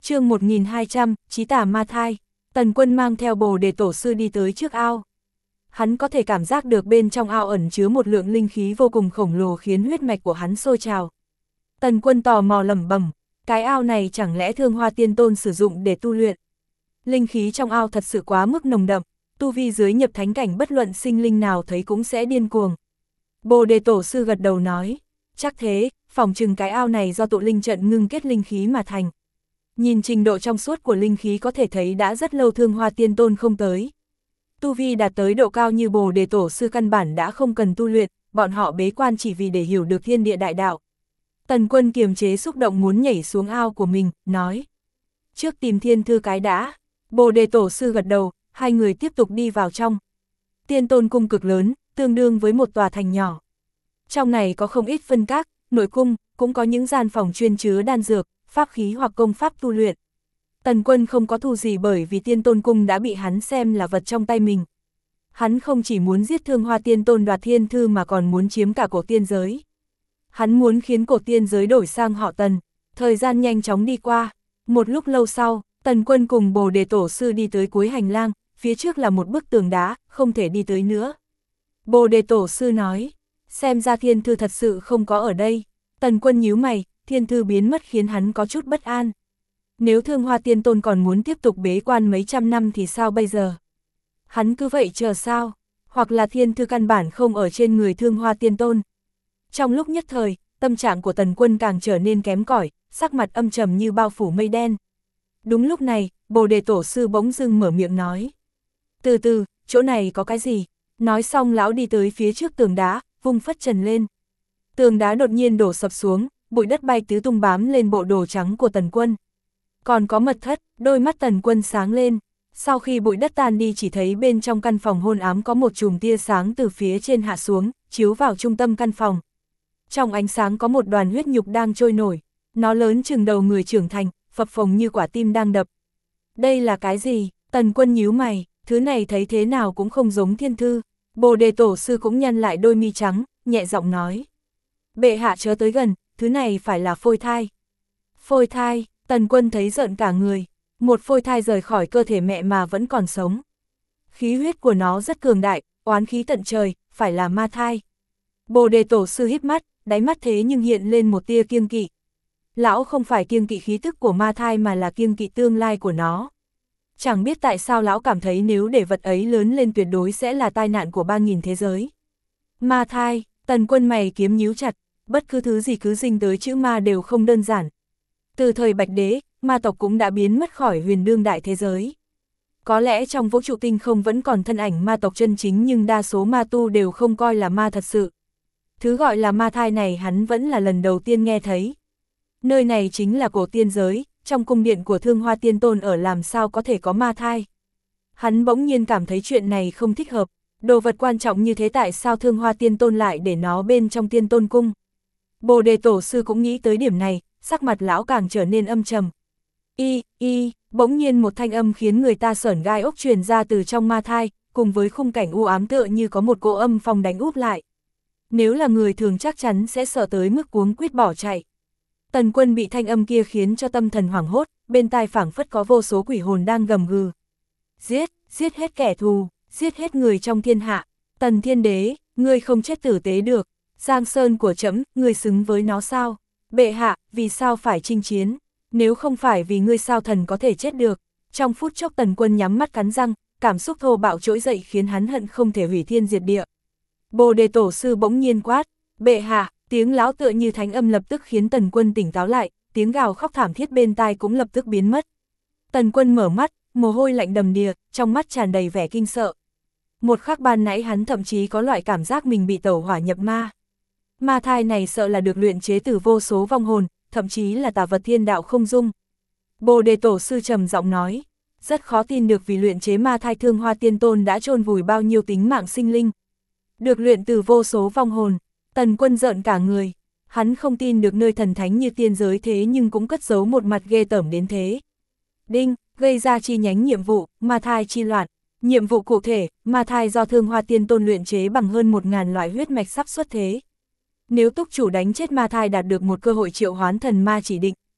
Chương 1200, Chí tà ma thai. Tần Quân mang theo Bồ Đề Tổ sư đi tới trước ao. Hắn có thể cảm giác được bên trong ao ẩn chứa một lượng linh khí vô cùng khổng lồ khiến huyết mạch của hắn sôi trào. Tần Quân tò mò lẩm bẩm, cái ao này chẳng lẽ Thương Hoa Tiên Tôn sử dụng để tu luyện? Linh khí trong ao thật sự quá mức nồng đậm, tu vi dưới nhập thánh cảnh bất luận sinh linh nào thấy cũng sẽ điên cuồng. Bồ Đề Tổ sư gật đầu nói, chắc thế, phỏng chừng cái ao này do tụ linh trận ngưng kết linh khí mà thành. Nhìn trình độ trong suốt của linh khí có thể thấy đã rất lâu Thương Hoa Tiên Tôn không tới. Tu vi đạt tới độ cao như Bồ Đề Tổ sư căn bản đã không cần tu luyện, bọn họ bế quan chỉ vì để hiểu được thiên địa đại đạo. Tần Quân kiềm chế xúc động muốn nhảy xuống ao của mình, nói. Trước tìm thiên thư cái đã. Bồ Đề Tổ sư gật đầu, hai người tiếp tục đi vào trong. Tiên Tôn cung cực lớn, tương đương với một tòa thành nhỏ. Trong này có không ít phân các, nội cung, cũng có những gian phòng chuyên chứa đan dược, pháp khí hoặc công pháp tu luyện. Tần Quân không có thù gì bởi vì Tiên Tôn cung đã bị hắn xem là vật trong tay mình. Hắn không chỉ muốn giết Thương Hoa Tiên Tôn đoạt thiên thư mà còn muốn chiếm cả cổ tiên giới. Hắn muốn khiến cổ tiên giới đổi sang họ Tần. Thời gian nhanh chóng đi qua. Một lúc lâu sau, Tần Quân cùng Bồ Đề Tổ sư đi tới cuối hành lang, phía trước là một bức tường đá, không thể đi tới nữa. Bồ Đề Tổ sư nói, xem ra thiên thư thật sự không có ở đây. Tần Quân nhíu mày, thiên thư biến mất khiến hắn có chút bất an. Nếu Thương Hoa Tiên Tôn còn muốn tiếp tục bế quan mấy trăm năm thì sao bây giờ? Hắn cứ vậy chờ sao? Hoặc là thiên thư căn bản không ở trên người Thương Hoa Tiên Tôn. Trong lúc nhất thời, tâm trạng của Tần Quân càng trở nên kém cỏi, sắc mặt âm trầm như bao phủ mây đen. Đúng lúc này, Bồ Đề Tổ sư bỗng dưng mở miệng nói. Từ từ, chỗ này có cái gì? Nói xong lão đi tới phía trước tường đá, vung phất trần lên. Tường đá đột nhiên đổ sập xuống, bụi đất bay tứ tung bám lên bộ đồ trắng của Tần Quân. Còn có mật thất, đôi mắt Tần Quân sáng lên. Sau khi bụi đất tan đi chỉ thấy bên trong căn phòng hôn ám có một chùm tia sáng từ phía trên hạ xuống, chiếu vào trung tâm căn phòng. Trong ánh sáng có một đoàn huyết nhục đang trôi nổi. Nó lớn chừng đầu người trưởng thành, phập phồng như quả tim đang đập. Đây là cái gì? Tần Quân nhíu mày, thứ này thấy thế nào cũng không giống thiên thư. Bồ Đề Tổ sư cũng nhăn lại đôi mi trắng, nhẹ giọng nói. Bệ hạ chớ tới gần, thứ này phải là phôi thai. Phôi thai, Tần Quân thấy rợn cả người. Một phôi thai rời khỏi cơ thể mẹ mà vẫn còn sống. Khí huyết của nó rất cường đại, oán khí tận trời, phải là ma thai. Bồ Đề Tổ sư híp mắt, đáy mắt thế nhưng hiện lên một tia kiêng kỵ. Lão không phải kiêng kỵ khí tức của ma thai mà là kiêng kỵ tương lai của nó. Chẳng biết tại sao lão cảm thấy nếu để vật ấy lớn lên tuyệt đối sẽ là tai nạn của 3000 thế giới. Ma thai, Tần Quân mày kiếm nhíu chặt, bất cứ thứ gì cứ dính tới chữ ma đều không đơn giản. Từ thời Bạch Đế, ma tộc cũng đã biến mất khỏi huyền đương đại thế giới. Có lẽ trong vũ trụ tinh không vẫn còn thân ảnh ma tộc chân chính nhưng đa số ma tu đều không coi là ma thật sự. Thứ gọi là ma thai này hắn vẫn là lần đầu tiên nghe thấy. Nơi này chính là cổ tiên giới, trong cung điện của Thương Hoa Tiên Tôn ở làm sao có thể có ma thai. Hắn bỗng nhiên cảm thấy chuyện này không thích hợp, đồ vật quan trọng như thế tại sao Thương Hoa Tiên Tôn lại để nó bên trong Tiên Tôn cung. Bồ Đề Tổ sư cũng nghĩ tới điểm này, sắc mặt lão càng trở nên âm trầm. Bỗng nhiên một thanh âm khiến người ta sởn gai ốc truyền ra từ trong ma thai, cùng với khung cảnh u ám tựa như có một cỗ âm phong đánh úp lại. Nếu là người thường chắc chắn sẽ sợ tới mức cuống quýt bỏ chạy. Tần Quân bị thanh âm kia khiến cho tâm thần hoảng hốt, bên tai phảng phất có vô số quỷ hồn đang gầm gừ. Giết hết kẻ thù, giết hết người trong thiên hạ. Tần Thiên Đế, ngươi không chết tử tế được. Giang Sơn của trẫm, ngươi xứng với nó sao? Bệ hạ, vì sao phải chinh chiến? Nếu không phải vì ngươi sao thần có thể chết được? Trong phút chốc Tần Quân nhắm mắt cắn răng, cảm xúc thô bạo trỗi dậy khiến hắn hận không thể hủy thiên diệt địa. Bồ Đề Tổ sư bỗng nhiên quát, bệ hạ, tiếng lão tựa như thánh âm lập tức khiến Tần Quân tỉnh táo lại, tiếng gào khóc thảm thiết bên tai cũng lập tức biến mất. Tần Quân mở mắt, mồ hôi lạnh đầm đìa, trong mắt tràn đầy vẻ kinh sợ. Một khắc ban nãy hắn thậm chí có loại cảm giác mình bị tẩu hỏa nhập ma. Ma thai này sợ là được luyện chế từ vô số vong hồn, thậm chí là tà vật thiên đạo không dung. Bồ Đề Tổ sư trầm giọng nói, rất khó tin được vì luyện chế ma thai Thương Hoa Tiên Tôn đã chôn vùi bao nhiêu tính mạng sinh linh. Được luyện từ vô số vong hồn, Tần Quân rợn cả người. Hắn không tin được nơi thần thánh như tiên giới thế nhưng cũng cất giấu một mặt ghê tởm đến thế. Đinh, gây ra chi nhánh nhiệm vụ, ma thai chi loạn. Nhiệm vụ cụ thể, ma thai do Thương Hoa Tiên Tôn luyện chế bằng hơn 1000 loại huyết mạch sắp xuất thế. Nếu túc chủ đánh chết ma thai đạt được một cơ hội triệu hoán thần ma chỉ định,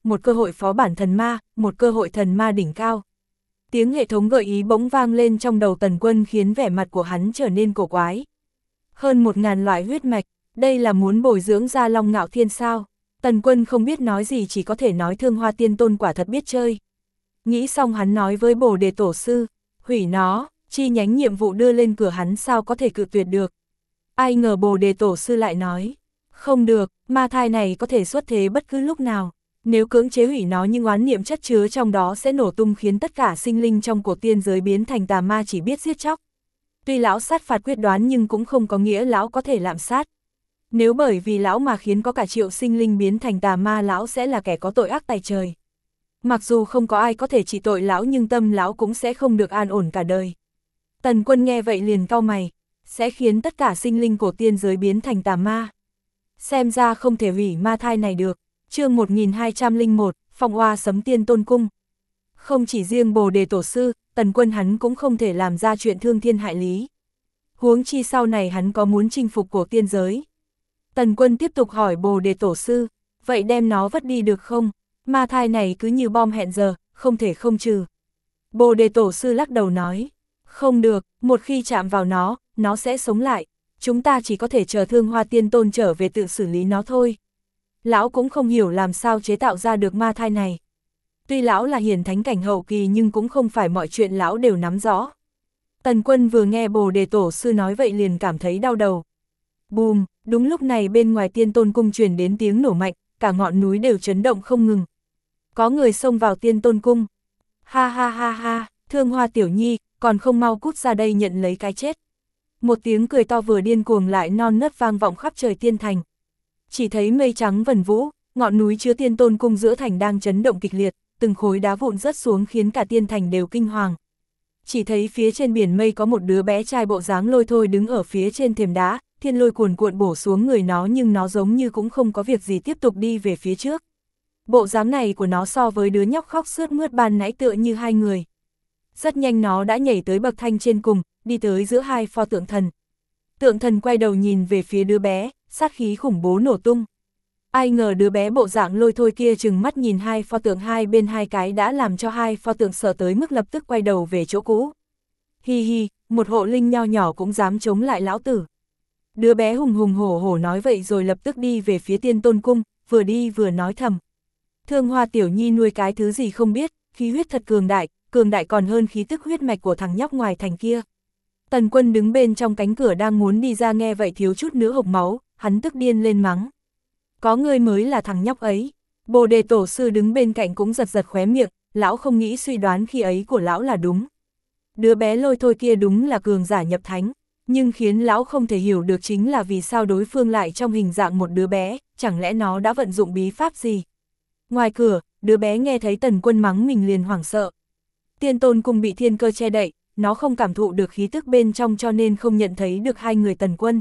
một cơ hội phó bản thần ma, một cơ hội thần ma đỉnh cao. Tiếng hệ thống gợi ý bỗng vang lên trong đầu Tần Quân khiến vẻ mặt của hắn trở nên cổ quái. Hơn 1000 loại huyết mạch, đây là muốn bồi dưỡng ra Long Ngạo Thiên sao? Tần Quân không biết nói gì, chỉ có thể nói Thương Hoa Tiên Tôn quả thật biết chơi. Nghĩ xong hắn nói với Bồ Đề Tổ sư, hủy nó, chi nhánh nhiệm vụ đưa lên cửa hắn sao có thể cự tuyệt được. Ai ngờ Bồ Đề Tổ sư lại nói, không được, ma thai này có thể xuất thế bất cứ lúc nào. Nếu cưỡng chế hủy nó nhưng oán niệm chất chứa trong đó sẽ nổ tung khiến tất cả sinh linh trong cổ tiên giới biến thành tà ma chỉ biết giết chóc. Tuy lão sát phạt quyết đoán nhưng cũng không có nghĩa lão có thể lạm sát. Nếu bởi vì lão mà khiến có cả triệu sinh linh biến thành tà ma, lão sẽ là kẻ có tội ác tày trời. Mặc dù không có ai có thể trị tội lão nhưng tâm lão cũng sẽ không được an ổn cả đời. Tần Quân nghe vậy liền cau mày, sẽ khiến tất cả sinh linh cổ tiên giới biến thành tà ma. Xem ra không thể hủy ma thai này được. Chương 1201, Phong Oa Sấm Tiên Tôn Cung. Không chỉ riêng Bồ Đề Tổ sư, Tần Quân hắn cũng không thể làm ra chuyện thương thiên hại lý. Huống chi sau này hắn có muốn chinh phục cổ tiên giới. Tần Quân tiếp tục hỏi Bồ Đề Tổ sư, vậy đem nó vứt đi được không? Ma thai này cứ như bom hẹn giờ, không thể không trừ. Bồ Đề Tổ sư lắc đầu nói, không được, một khi chạm vào nó sẽ sống lại. Chúng ta chỉ có thể chờ Thương Hoa Tiên Tôn trở về tự xử lý nó thôi. Lão cũng không hiểu làm sao chế tạo ra được ma thai này. Tuy lão là hiển thánh cảnh hậu kỳ nhưng cũng không phải mọi chuyện lão đều nắm rõ. Tần Quân vừa nghe Bồ Đề Tổ sư nói vậy liền cảm thấy đau đầu. Bùm, đúng lúc này bên ngoài Tiên Tôn Cung truyền đến tiếng nổ mạnh, cả ngọn núi đều chấn động không ngừng. Có người xông vào Tiên Tôn Cung. Ha ha ha ha, Thương Hoa tiểu nhi, còn không mau cút ra đây nhận lấy cái chết. Một tiếng cười to vừa điên cuồng lại non nớt vang vọng khắp trời tiên thành. Chỉ thấy mây trắng vần vũ, ngọn núi chứa Tiên Tôn Cung giữa thành đang chấn động kịch liệt, từng khối đá vụn rớt xuống khiến cả tiên thành đều kinh hoàng. Chỉ thấy phía trên biển mây có một đứa bé trai bộ dáng lôi thôi đứng ở phía trên thềm đá, thiên lôi cuồn cuộn bổ xuống người nó nhưng nó giống như cũng không có việc gì tiếp tục đi về phía trước. Bộ dáng này của nó so với đứa nhóc khóc sướt mướt ban nãy tựa như hai người. Rất nhanh nó đã nhảy tới bậc thanh trên cùng, đi tới giữa hai pho tượng thần. Tượng thần quay đầu nhìn về phía đứa bé, sát khí khủng bố nổ tung. Ai ngờ đứa bé bộ dạng lôi thôi kia chừng mắt nhìn hai pho tượng hai bên hai cái đã làm cho hai pho tượng sợ tới mức lập tức quay đầu về chỗ cũ. Hi hi, một hộ linh nho nhỏ cũng dám chống lại lão tử. Đứa bé hùng hùng hổ hổ nói vậy rồi lập tức đi về phía Tiên Tôn Cung, vừa đi vừa nói thầm. Thương Hoa tiểu nhi nuôi cái thứ gì không biết, khí huyết thật cường đại còn hơn khí tức huyết mạch của thằng nhóc ngoài thành kia. Tần Quân đứng bên trong cánh cửa đang muốn đi ra nghe vậy thiếu chút nữa hộc máu, hắn tức điên lên mắng. Có ngươi mới là thằng nhóc ấy. Bồ Đề Tổ sư đứng bên cạnh cũng giật giật khóe miệng, lão không nghĩ suy đoán khi ấy của lão là đúng. Đứa bé lôi thôi kia đúng là cường giả nhập thánh, nhưng khiến lão không thể hiểu được chính là vì sao đối phương lại trong hình dạng một đứa bé, chẳng lẽ nó đã vận dụng bí pháp gì. Ngoài cửa, đứa bé nghe thấy Tần Quân mắng mình liền hoảng sợ. Tiên Tôn Cung bị thiên cơ che đậy, nó không cảm thụ được khí tức bên trong cho nên không nhận thấy được hai người Tần Quân.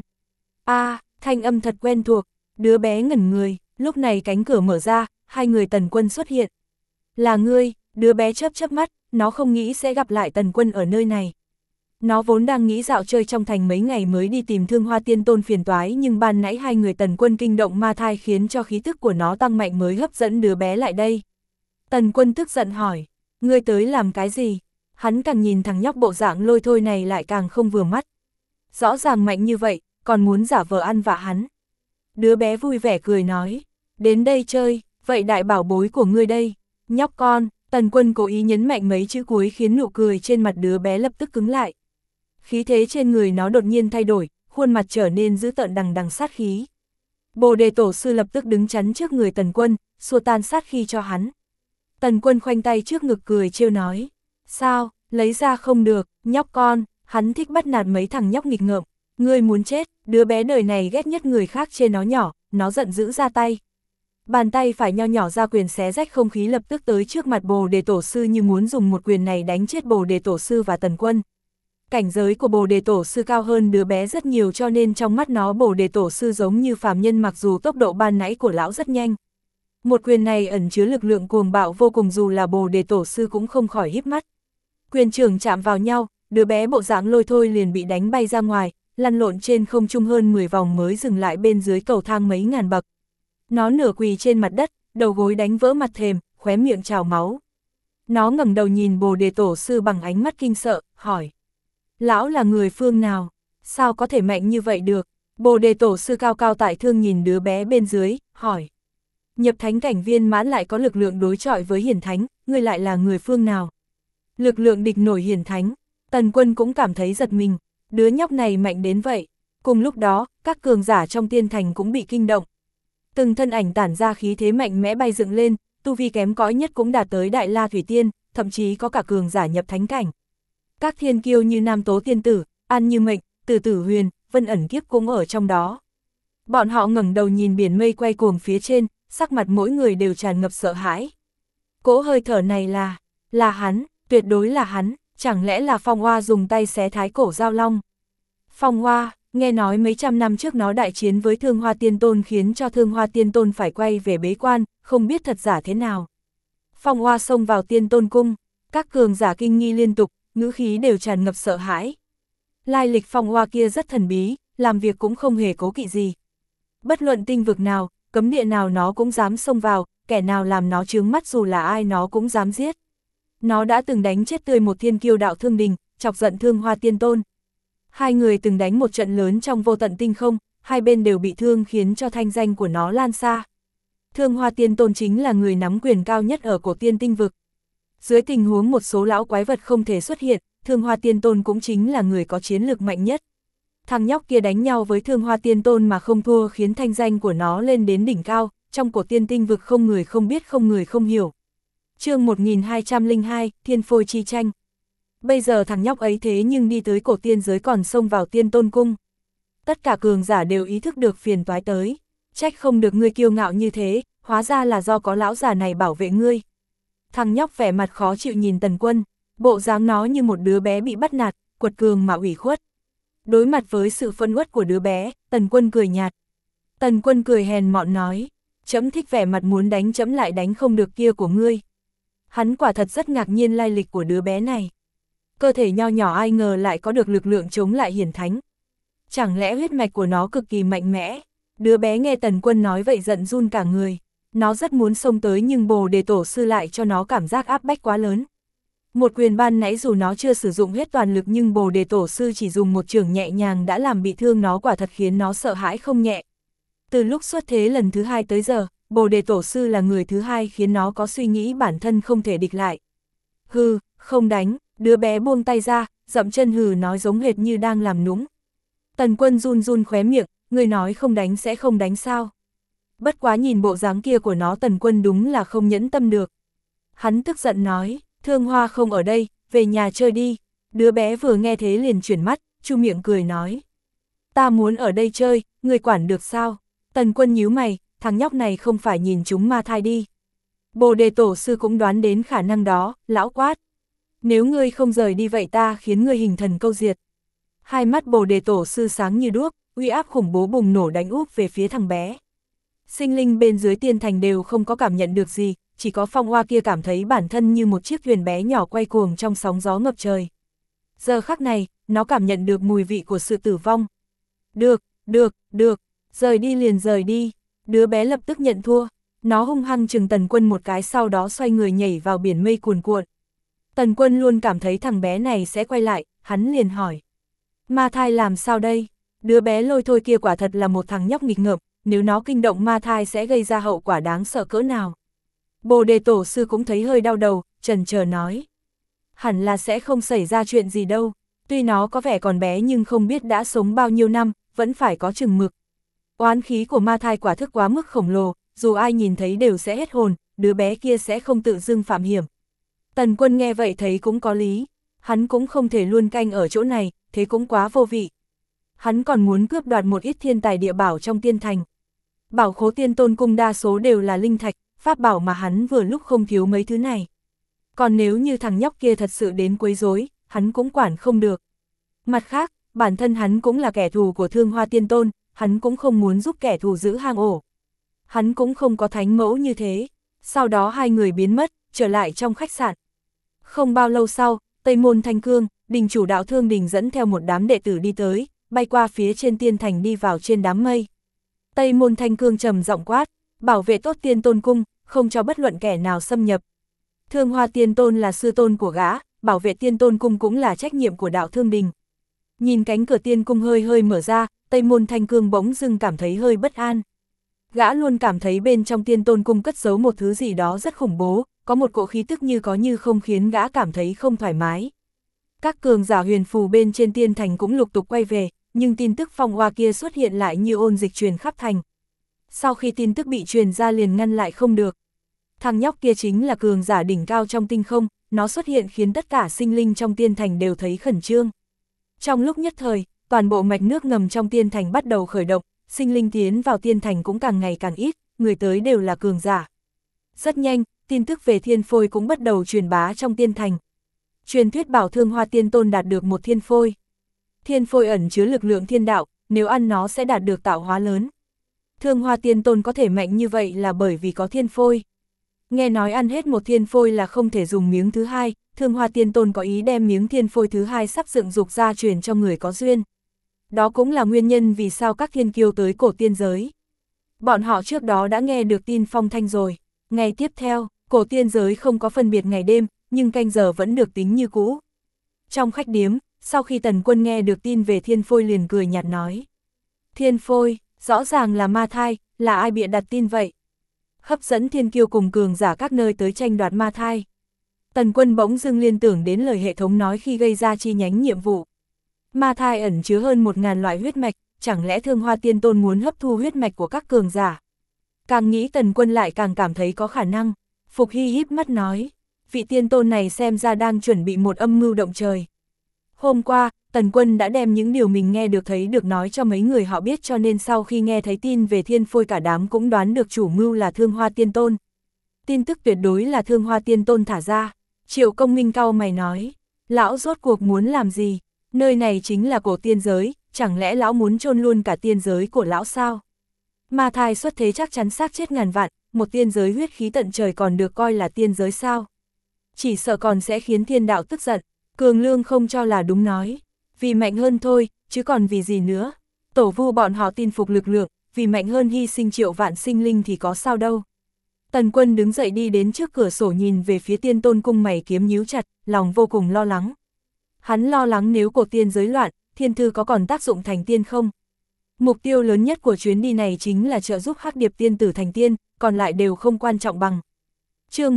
Thanh âm thật quen thuộc, đứa bé ngẩn người, lúc này cánh cửa mở ra, hai người Tần Quân xuất hiện. Là ngươi, đứa bé chớp mắt, nó không nghĩ sẽ gặp lại Tần Quân ở nơi này. Nó vốn đang nghĩ dạo chơi trong thành mấy ngày mới đi tìm Thương Hoa Tiên Tôn phiền toái nhưng ban nãy hai người Tần Quân kinh động ma thai khiến cho khí tức của nó tăng mạnh mới hấp dẫn đứa bé lại đây. Tần Quân tức giận hỏi, ngươi tới làm cái gì? Hắn càng nhìn thằng nhóc bộ dạng lôi thôi này lại càng không vừa mắt. Rõ ràng mạnh như vậy, còn muốn giả vờ ăn vạ hắn. Đứa bé vui vẻ cười nói, đến đây chơi, vậy đại bảo bối của ngươi đây, nhóc con. Tần Quân cố ý nhấn mạnh mấy chữ cuối khiến nụ cười trên mặt đứa bé lập tức cứng lại. Khí thế trên người nó đột nhiên thay đổi, khuôn mặt trở nên dữ tợn đằng đằng sát khí. Bồ Đề Tổ sư lập tức đứng chắn trước người Tần Quân, xua tan sát khí cho hắn. Tần Quân khoanh tay trước ngực cười trêu nói, sao, lấy ra không được, nhóc con, hắn thích bắt nạt mấy thằng nhóc nghịch ngợm, ngươi muốn chết, đứa bé đời này ghét nhất người khác chê nó nhỏ, nó giận dữ ra tay. Bàn tay phải nho nhỏ ra quyền xé rách không khí lập tức tới trước mặt Bồ Đề Tổ sư như muốn dùng một quyền này đánh chết Bồ Đề Tổ sư và Tần Quân. Cảnh giới của Bồ Đề Tổ sư cao hơn đứa bé rất nhiều cho nên trong mắt nó Bồ Đề Tổ sư giống như phàm nhân mặc dù tốc độ ban nãy của lão rất nhanh. Một quyền này ẩn chứa lực lượng cuồng bạo vô cùng dù là Bồ Đề Tổ sư cũng không khỏi híp mắt. Quyền trưởng chạm vào nhau, đứa bé bộ dáng lôi thôi liền bị đánh bay ra ngoài, lăn lộn trên không trung hơn 10 vòng mới dừng lại bên dưới cầu thang mấy ngàn bậc. Nó nửa quỳ trên mặt đất, đầu gối đánh vỡ mặt thềm, khóe miệng trào máu. Nó ngẩng đầu nhìn Bồ Đề Tổ sư bằng ánh mắt kinh sợ, hỏi. Lão là người phương nào? Sao có thể mạnh như vậy được? Bồ Đề Tổ sư cao cao tại thượng nhìn đứa bé bên dưới, hỏi. Nhập thánh cảnh viên mãn lại có lực lượng đối chọi với hiển thánh, ngươi lại là người phương nào? Lực lượng địch nổi hiển thánh, Tần Quân cũng cảm thấy giật mình, đứa nhóc này mạnh đến vậy. Cùng lúc đó, các cường giả trong tiên thành cũng bị kinh động. Từng thân ảnh tản ra khí thế mạnh mẽ bay dựng lên, tu vi kém cỏi nhất cũng đạt tới Đại La Thủy Tiên, thậm chí có cả cường giả nhập thánh cảnh. Các thiên kiêu như Nam Tố Tiên Tử, An Như Mệnh, Từ Tử Huyền, Vân Ẩn Kiếp cũng ở trong đó. Bọn họ ngẩng đầu nhìn biển mây quay cuồng phía trên, sắc mặt mỗi người đều tràn ngập sợ hãi. Cỗ hơi thở này là hắn, tuyệt đối là hắn, chẳng lẽ là Phong Hoa dùng tay xé thái cổ Giao Long. Phong Hoa, nghe nói mấy trăm năm trước nó đại chiến với Thương Hoa Tiên Tôn khiến cho Thương Hoa Tiên Tôn phải quay về bế quan, không biết thật giả thế nào. Phong Hoa xông vào Tiên Tôn cung, các cường giả kinh nghi liên tục, ngữ khí đều tràn ngập sợ hãi. Lai lịch Phong Hoa kia rất thần bí, làm việc cũng không hề cố kỵ gì. Bất luận tinh vực nào, cấm địa nào nó cũng dám xông vào, kẻ nào làm nó chướng mắt dù là ai nó cũng dám giết. Nó đã từng đánh chết tươi một thiên kiêu đạo Thương Đình, chọc giận Thương Hoa Tiên Tôn. Hai người từng đánh một trận lớn trong vô tận tinh không, hai bên đều bị thương khiến cho thanh danh của nó lan xa. Thương Hoa Tiên Tôn chính là người nắm quyền cao nhất ở cổ tiên tinh vực. Dưới tình huống một số lão quái vật không thể xuất hiện, Thương Hoa Tiên Tôn cũng chính là người có chiến lực mạnh nhất. Thằng nhóc kia đánh nhau với Thương Hoa Tiên Tôn mà không thua khiến thanh danh của nó lên đến đỉnh cao, trong cổ tiên tinh vực không người không biết không người không hiểu. Chương 1202, Thiên Phôi Chi Tranh. Bây giờ thằng nhóc ấy thế nhưng đi tới cổ tiên giới còn xông vào Tiên Tôn cung. Tất cả cường giả đều ý thức được phiền toái tới. Trách không được ngươi kiêu ngạo như thế, hóa ra là do có lão già này bảo vệ ngươi. Thằng nhóc vẻ mặt khó chịu nhìn Tần Quân, bộ dáng nó như một đứa bé bị bắt nạt, quật cường mà ủy khuất. Đối mặt với sự phẫn uất của đứa bé, Tần Quân cười nhạt. Tần Quân cười hèn mọn nói, trẫm thích vẻ mặt muốn đánh trẫm lại đánh không được kia của ngươi. Hắn quả thật rất ngạc nhiên lai lịch của đứa bé này. Cơ thể nho nhỏ ai ngờ lại có được lực lượng chống lại hiển thánh. Chẳng lẽ huyết mạch của nó cực kỳ mạnh mẽ? Đứa bé nghe Tần Quân nói vậy giận run cả người. Nó rất muốn xông tới nhưng Bồ Đề Tổ sư lại cho nó cảm giác áp bách quá lớn. Một quyền ban nãy dù nó chưa sử dụng hết toàn lực nhưng Bồ Đề Tổ sư chỉ dùng một chưởng nhẹ nhàng đã làm bị thương nó, quả thật khiến nó sợ hãi không nhẹ. Từ lúc xuất thế lần thứ hai tới giờ, Bồ Đề Tổ sư là người thứ hai khiến nó có suy nghĩ bản thân không thể địch lại. Hừ, không đánh, đứa bé buông tay ra, dậm chân hừ nói giống hệt như đang làm nũng. Tần Quân run run khóe miệng, người nói không đánh sẽ không đánh sao? Bất quá nhìn bộ dáng kia của nó Tần Quân đúng là không nhẫn tâm được. Hắn tức giận nói, Thương Hoa không ở đây, về nhà chơi đi. Đứa bé vừa nghe thế liền chuyển mắt, chu miệng cười nói. Ta muốn ở đây chơi, người quản được sao? Tần Quân nhíu mày, thằng nhóc này không phải nhìn chúng ma thai đi. Bồ Đề Tổ sư cũng đoán đến khả năng đó, lão quát. Nếu ngươi không rời đi vậy ta khiến ngươi hình thần câu diệt. Hai mắt Bồ Đề Tổ sư sáng như đuốc, uy áp khủng bố bùng nổ đánh úp về phía thằng bé. Sinh linh bên dưới tiên thành đều không có cảm nhận được gì, chỉ có Phong Hoa kia cảm thấy bản thân như một chiếc thuyền bé nhỏ quay cuồng trong sóng gió ngập trời. Giờ khắc này, nó cảm nhận được mùi vị của sự tử vong. Được, rời đi liền rời đi. Đứa bé lập tức nhận thua, nó hung hăng chừng Tần Quân một cái sau đó xoay người nhảy vào biển mây cuồn cuộn. Tần Quân luôn cảm thấy thằng bé này sẽ quay lại, hắn liền hỏi. Ma thai làm sao đây? Đứa bé lôi thôi kia quả thật là một thằng nhóc nghịch ngợm, nếu nó kinh động ma thai sẽ gây ra hậu quả đáng sợ cỡ nào. Bồ Đề Tổ sư cũng thấy hơi đau đầu, chần chờ nói. Hẳn là sẽ không xảy ra chuyện gì đâu, tuy nó có vẻ còn bé nhưng không biết đã sống bao nhiêu năm, vẫn phải có chừng mực. Oán khí của ma thai quả thức quá mức khổng lồ, dù ai nhìn thấy đều sẽ hết hồn, đứa bé kia sẽ không tự dưng phạm hiểm. Tần Quân nghe vậy thấy cũng có lý, hắn cũng không thể luôn canh ở chỗ này, thế cũng quá vô vị. Hắn còn muốn cướp đoạt một ít thiên tài địa bảo trong tiên thành. Bảo khố Tiên Tôn cung đa số đều là linh thạch, pháp bảo mà hắn vừa lúc không thiếu mấy thứ này. Còn nếu như thằng nhóc kia thật sự đến quấy rối, hắn cũng quản không được. Mặt khác, bản thân hắn cũng là kẻ thù của Thương Hoa Tiên Tôn, hắn cũng không muốn giúp kẻ thù giữ hang ổ. Hắn cũng không có thánh mẫu như thế. Sau đó hai người biến mất, trở lại trong khách sạn. Không bao lâu sau, Tây Môn Thanh Cương, đình chủ đạo Thương Đình dẫn theo một đám đệ tử đi tới, bay qua phía trên tiên thành đi vào trên đám mây. Tây Môn Thanh Cương trầm giọng quát, bảo vệ tốt Tiên Tôn cung, không cho bất luận kẻ nào xâm nhập. Thương Hoa Tiên Tôn là sư tôn của gã, bảo vệ Tiên Tôn cung cũng là trách nhiệm của đạo Thương Đình. Nhìn cánh cửa tiên cung hơi hơi mở ra, Tây Môn Thanh Cương bỗng dưng cảm thấy hơi bất an. Gã luôn cảm thấy bên trong Tiên Tôn cung cất giấu một thứ gì đó rất khủng bố, có một cỗ khí tức như có như không khiến gã cảm thấy không thoải mái. Các cường giả huyền phù bên trên tiên thành cũng lục tục quay về, nhưng tin tức phong hoa kia xuất hiện lại như ôn dịch truyền khắp thành. Sau khi tin tức bị truyền ra liền ngăn lại không được. Thằng nhóc kia chính là cường giả đỉnh cao trong tinh không, nó xuất hiện khiến tất cả sinh linh trong tiên thành đều thấy khẩn trương. Trong lúc nhất thời, toàn bộ mạch nước ngầm trong tiên thành bắt đầu khởi động, sinh linh tiến vào tiên thành cũng càng ngày càng ít, người tới đều là cường giả. Rất nhanh, tin tức về thiên phôi cũng bắt đầu truyền bá trong tiên thành. Truyền thuyết bảo Thương Hoa Tiên Tôn đạt được một thiên phôi. Thiên phôi ẩn chứa lực lượng thiên đạo, nếu ăn nó sẽ đạt được tạo hóa lớn. Thương Hoa Tiên Tôn có thể mạnh như vậy là bởi vì có thiên phôi. Nghe nói ăn hết một thiên phôi là không thể dùng miếng thứ hai, Thương Hoa Tiên Tôn có ý đem miếng thiên phôi thứ hai sắp dựng dục ra truyền cho người có duyên. Đó cũng là nguyên nhân vì sao các thiên kiêu tới cổ tiên giới. Bọn họ trước đó đã nghe được tin phong thanh rồi. Ngày tiếp theo, cổ tiên giới không có phân biệt ngày đêm, nhưng canh giờ vẫn được tính như cũ. Trong khách điếm, sau khi Tần Quân nghe được tin về thiên phôi liền cười nhạt nói. Thiên phôi, rõ ràng là ma thai, là ai bịa đặt tin vậy? Hấp dẫn thiên kiêu cùng cường giả các nơi tới tranh đoạt ma thai. Tần Quân bỗng dưng liên tưởng đến lời hệ thống nói khi gây ra chi nhánh nhiệm vụ. Ma thai ẩn chứa hơn 1000 loại huyết mạch, chẳng lẽ Thương Hoa Tiên Tôn muốn hấp thu huyết mạch của các cường giả? Càng nghĩ Tần Quân lại càng cảm thấy có khả năng. Phục Hy híp mắt nói, vị tiên tôn này xem ra đang chuẩn bị một âm mưu động trời. Hôm qua, Tần Quân đã đem những điều mình nghe được thấy được nói cho mấy người họ biết, cho nên sau khi nghe thấy tin về thiên phôi cả đám cũng đoán được chủ mưu là Thương Hoa Tiên Tôn. Tin tức tuyệt đối là Thương Hoa Tiên Tôn thả ra. Triệu Công Minh cau mày nói, lão rốt cuộc muốn làm gì? Nơi này chính là cổ tiên giới, chẳng lẽ lão muốn chôn luôn cả tiên giới của lão sao? Ma thai xuất thế chắc chắn xác chết ngàn vạn, một tiên giới huyết khí tận trời còn được coi là tiên giới sao? Chỉ sợ còn sẽ khiến thiên đạo tức giận. Cường Lương không cho là đúng nói, vì mạnh hơn thôi, chứ còn vì gì nữa. Tổ vu bọn họ tin phục lực lượng, vì mạnh hơn hy sinh triệu vạn sinh linh thì có sao đâu. Tần Quân đứng dậy đi đến trước cửa sổ nhìn về phía Tiên Tôn cung, mày kiếm nhíu chặt, lòng vô cùng lo lắng. Hắn lo lắng nếu cổ tiên giới loạn, thiên thư có còn tác dụng thành tiên không? Mục tiêu lớn nhất của chuyến đi này chính là trợ giúp Hắc Điệp tiên tử thành tiên, còn lại đều không quan trọng bằng. Chương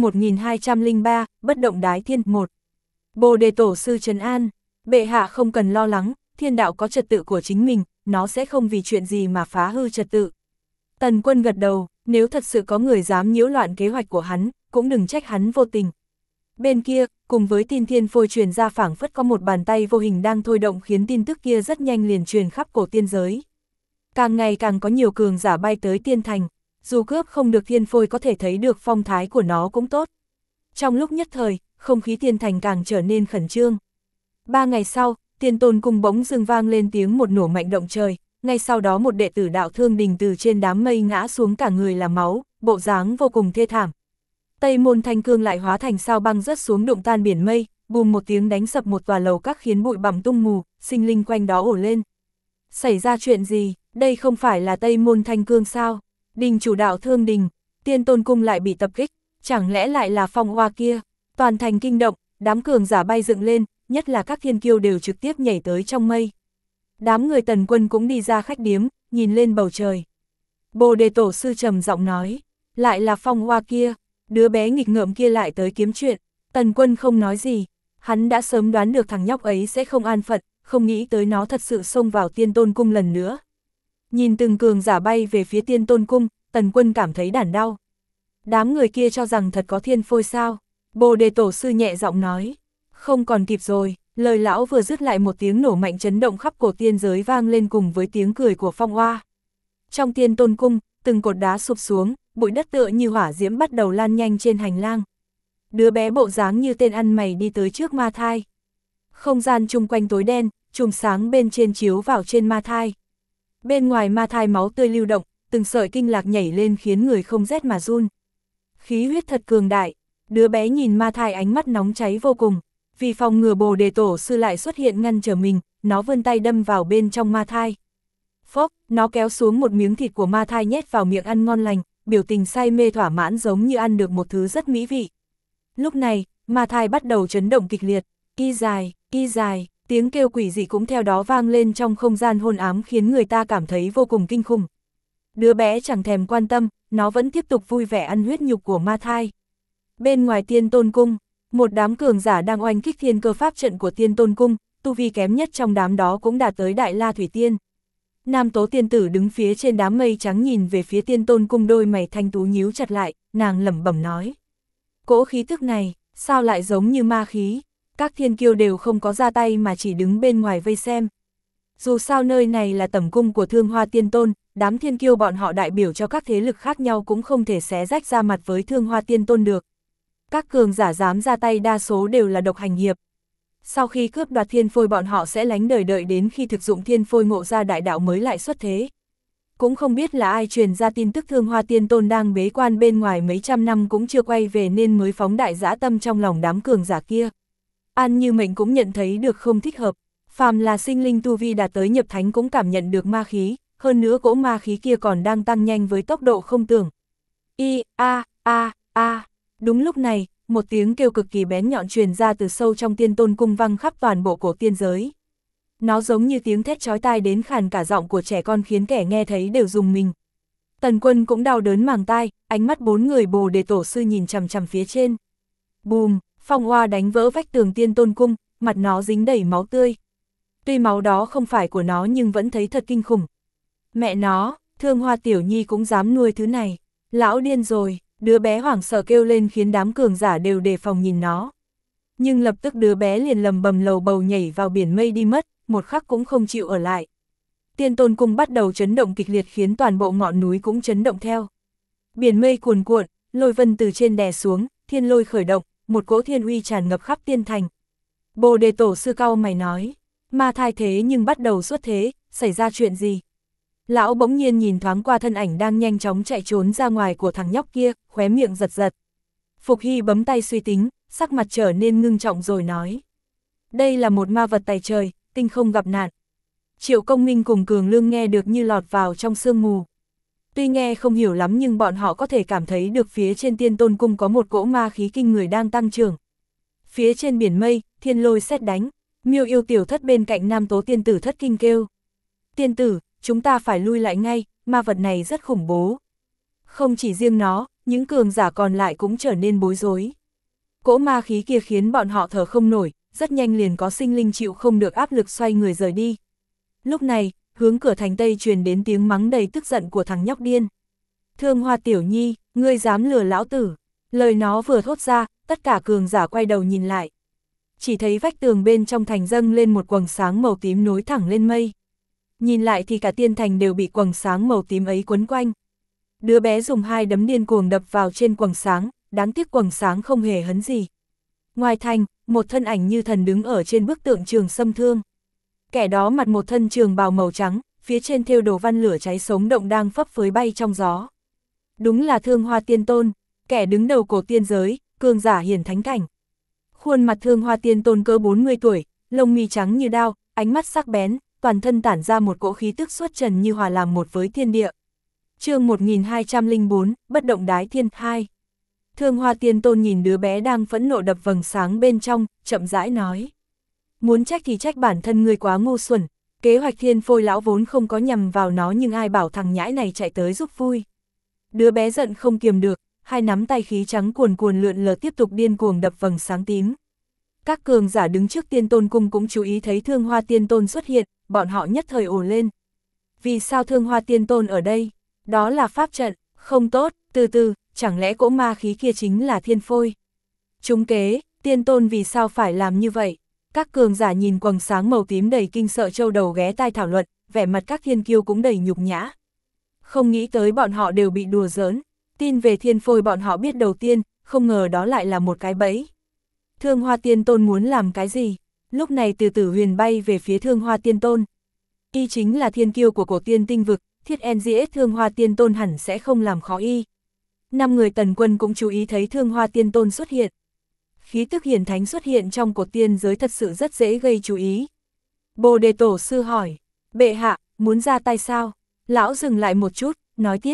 1203, Bất động đái thiên 1. Bồ Đề Tổ sư trấn an, bệ hạ không cần lo lắng, thiên đạo có trật tự của chính mình, nó sẽ không vì chuyện gì mà phá hư trật tự. Tần Quân gật đầu, nếu thật sự có người dám nhiễu loạn kế hoạch của hắn, cũng đừng trách hắn vô tình. Bên kia, cùng với tin thiên phôi truyền ra, phảng phất có một bàn tay vô hình đang thôi động, khiến tin tức kia rất nhanh liền truyền khắp cổ tiên giới. Càng ngày càng có nhiều cường giả bay tới tiên thành, dù cướp không được thiên phôi có thể thấy được phong thái của nó cũng tốt. Trong lúc nhất thời, không khí tiên thành càng trở nên khẩn trương. 3 ngày sau, Tiên Tôn cung bỗng dưng vang lên tiếng một nổ mạnh động trời, ngay sau đó một đệ tử đạo Thương Đình từ trên đám mây ngã xuống, cả người là máu, bộ dáng vô cùng thê thảm. Tây Môn Thanh Cương lại hóa thành sao băng rớt xuống đụng tan biển mây, bùm một tiếng đánh sập một tòa lầu các khiến bụi bặm tung mù, sinh linh quanh đó ổ lên. Xảy ra chuyện gì, đây không phải là Tây Môn Thanh Cương sao? Đình chủ đạo Thương Đình, Tiên Tôn cung lại bị tập kích, chẳng lẽ lại là phong hoa kia? Toàn thành kinh động, đám cường giả bay dựng lên, nhất là các thiên kiêu đều trực tiếp nhảy tới trong mây. Đám người Tần Quân cũng đi ra khách điếm, nhìn lên bầu trời. Bồ Đề Tổ sư trầm giọng nói, lại là phong hoa kia, đứa bé nghịch ngợm kia lại tới kiếm chuyện. Tần Quân không nói gì, hắn đã sớm đoán được thằng nhóc ấy sẽ không an phận, không nghĩ tới nó thật sự xông vào Tiên Tôn cung lần nữa. Nhìn từng cường giả bay về phía Tiên Tôn cung, Tần Quân cảm thấy đản đau. Đám người kia cho rằng thật có thiên phôi sao? Bồ Đề Tổ sư nhẹ giọng nói, không còn kịp rồi. Lời lão vừa dứt lại một tiếng nổ mạnh chấn động khắp cổ tiên giới vang lên cùng với tiếng cười của phong hoa. Trong Tiên Tôn cung, từng cột đá sụp xuống, bụi đất tựa như hỏa diễm bắt đầu lan nhanh trên hành lang. Đứa bé bộ dáng như tên ăn mày đi tới trước ma thai. Không gian chung quanh tối đen, chùm sáng bên trên chiếu vào trên ma thai. Bên ngoài ma thai máu tươi lưu động, từng sợi kinh lạc nhảy lên khiến người không rét mà run. Khí huyết thật cường đại, đứa bé nhìn ma thai ánh mắt nóng cháy vô cùng. Vì phòng ngừa Bồ Đề Tổ sư lại xuất hiện ngăn trở mình, nó vươn tay đâm vào bên trong ma thai. Phốc, nó kéo xuống một miếng thịt của ma thai nhét vào miệng ăn ngon lành, biểu tình say mê thỏa mãn giống như ăn được một thứ rất mỹ vị. Lúc này, ma thai bắt đầu chấn động kịch liệt, y dài, tiếng kêu quỷ dị cũng theo đó vang lên trong không gian hôn ám khiến người ta cảm thấy vô cùng kinh khủng. Đứa bé chẳng thèm quan tâm, nó vẫn tiếp tục vui vẻ ăn huyết nhục của ma thai. Bên ngoài Tiên Tôn Cung, một đám cường giả đang oanh kích thiên cơ pháp trận của Tiên Tôn Cung, tu vi kém nhất trong đám đó cũng đạt tới Đại La Thủy Tiên. Nam Tố tiên tử đứng phía trên đám mây trắng nhìn về phía Tiên Tôn Cung, đôi mày thanh tú nhíu chặt lại, nàng lẩm bẩm nói. Cỗ khí tức này, sao lại giống như ma khí? Các thiên kiêu đều không có ra tay mà chỉ đứng bên ngoài vây xem. Dù sao nơi này là tẩm cung của Thương Hoa Tiên Tôn, đám thiên kiêu bọn họ đại biểu cho các thế lực khác nhau cũng không thể xé rách ra mặt với Thương Hoa Tiên Tôn được. Các cường giả dám ra tay đa số đều là độc hành hiệp. Sau khi cướp đoạt thiên phôi bọn họ sẽ lánh đời đợi đến khi thực dụng thiên phôi ngộ ra đại đạo mới lại xuất thế. Cũng không biết là ai truyền ra tin tức Thương Hoa Tiên Tôn đang bế quan bên ngoài mấy trăm năm cũng chưa quay về nên mới phóng đại dã tâm trong lòng đám cường giả kia. An Như Mệnh cũng nhận thấy được không thích hợp, phàm là sinh linh tu vi đạt tới nhập thánh cũng cảm nhận được ma khí, hơn nữa cỗ ma khí kia còn đang tăng nhanh với tốc độ không tưởng. Đúng lúc này, một tiếng kêu cực kỳ bén nhọn truyền ra từ sâu trong Tiên Tôn Cung vang khắp toàn bộ cổ tiên giới. Nó giống như tiếng thét chói tai đến khàn cả giọng của trẻ con khiến kẻ nghe thấy đều rùng mình. Tần Quân cũng đau đớn màng tai, ánh mắt bốn người Bồ Đề Tổ sư nhìn chằm chằm phía trên. Bùm, phong hoa đánh vỡ vách tường Tiên Tôn Cung, mặt nó dính đầy máu tươi. Tuy máu đó không phải của nó nhưng vẫn thấy thật kinh khủng. Mẹ nó, Thương Hoa Tiểu Nhi cũng dám nuôi thứ này. Lão điên rồi, đứa bé hoảng sợ kêu lên khiến đám cường giả đều đề phòng nhìn nó. Nhưng lập tức đứa bé liền lầm bầm lầu bầu nhảy vào biển mây đi mất, một khắc cũng không chịu ở lại. Tiên Tôn Cung bắt đầu chấn động kịch liệt khiến toàn bộ ngọn núi cũng chấn động theo. Biển mây cuồn cuộn, lôi vân từ trên đè xuống, thiên lôi khởi động, một cỗ thiên uy tràn ngập khắp tiên thành. Bồ Đề Tổ sư cau mày nói, ma thai thế nhưng bắt đầu xuất thế, xảy ra chuyện gì? Lão bỗng nhiên nhìn thoáng qua thân ảnh đang nhanh chóng chạy trốn ra ngoài của thằng nhóc kia, khóe miệng giật giật. Phục Hy bấm tay suy tính, sắc mặt trở nên ngưng trọng rồi nói. Đây là một ma vật tài trời, tinh không gặp nạn. Triệu Công Minh cùng Cường Lương nghe được như lọt vào trong sương mù. Tuy nghe không hiểu lắm nhưng bọn họ có thể cảm thấy được phía trên Tiên Tôn Cung có một cỗ ma khí kinh người đang tăng trưởng. Phía trên biển mây, thiên lôi sét đánh, Miêu Yêu tiểu thất bên cạnh Nam Tố tiên tử thất kinh kêu. Tiên tử, chúng ta phải lui lại ngay, ma vật này rất khủng bố. Không chỉ riêng nó, những cường giả còn lại cũng trở nên bối rối. Cỗ ma khí kia khiến bọn họ thở không nổi, rất nhanh liền có sinh linh chịu không được áp lực xoay người rời đi. Lúc này, hướng cửa thành Tây truyền đến tiếng mắng đầy tức giận của thằng nhóc điên. Thương Hoa Tiểu Nhi, ngươi dám lừa lão tử. Lời nó vừa thốt ra, tất cả cường giả quay đầu nhìn lại. Chỉ thấy vách tường bên trong thành dâng lên một quầng sáng màu tím nối thẳng lên mây. Nhìn lại thì cả tiên thành đều bị quầng sáng màu tím ấy quấn quanh. Đứa bé dùng hai đấm điên cuồng đập vào trên quầng sáng, đáng tiếc quầng sáng không hề hấn gì. Ngoài thành, một thân ảnh như thần đứng ở trên bức tượng Trường Sâm Thương. Kẻ đó mặc một thân trường bào màu trắng, phía trên thêu đồ văn lửa cháy sống động đang phấp phới bay trong gió. Đúng là Thương Hoa Tiên Tôn, kẻ đứng đầu cổ tiên giới, cường giả hiển thánh cảnh. Khuôn mặt Thương Hoa Tiên Tôn cỡ 40 tuổi, lông mi trắng như đao, ánh mắt sắc bén, toàn thân tản ra một cỗ khí tức xuất trần như hòa làm một với thiên địa. Chương 1204, Bất động đái thiên 2. Thương Hoa Tiên Tôn nhìn đứa bé đang phẫn nộ đập vầng sáng bên trong, chậm rãi nói. Muốn trách thì trách bản thân ngươi quá ngu xuẩn, kế hoạch thiên phôi lão vốn không có nhằm vào nó nhưng ai bảo thằng nhãi này chạy tới giúp vui. Đứa bé giận không kiềm được, hai nắm tay khí trắng cuồn cuồn lượn lờ tiếp tục điên cuồng đập vầng sáng tím. Các cường giả đứng trước Tiên Tôn Cung cũng chú ý thấy Thương Hoa Tiên Tôn xuất hiện, bọn họ nhất thời ồ lên. Vì sao Thương Hoa Tiên Tôn ở đây? Đó là pháp trận, không tốt, từ từ, chẳng lẽ cỗ ma khí kia chính là thiên phôi? Trúng kế, Tiên Tôn vì sao phải làm như vậy? Các cường giả nhìn quầng sáng màu tím đầy kinh sợ châu đầu ghé tai thảo luận, vẻ mặt các thiên kiêu cũng đầy nhục nhã. Không nghĩ tới bọn họ đều bị đùa giỡn, tin về thiên phôi bọn họ biết đầu tiên, không ngờ đó lại là một cái bẫy. Thương Hoa Tiên Tôn muốn làm cái gì? Lúc này Từ Tử Huyền bay về phía Thương Hoa Tiên Tôn. Y chính là thiên kiêu của cổ tiên tinh vực, Thiết NGS Thương Hoa Tiên Tôn hẳn sẽ không làm khó y. 5 người Tần Quân cũng chú ý thấy Thương Hoa Tiên Tôn xuất hiện. Khí tức hiển thánh xuất hiện trong cổ tiên giới thật sự rất dễ gây chú ý. Bồ Đề Tổ sư hỏi, bệ hạ, muốn ra tay sao? Lão dừng lại một chút, nói tiếp,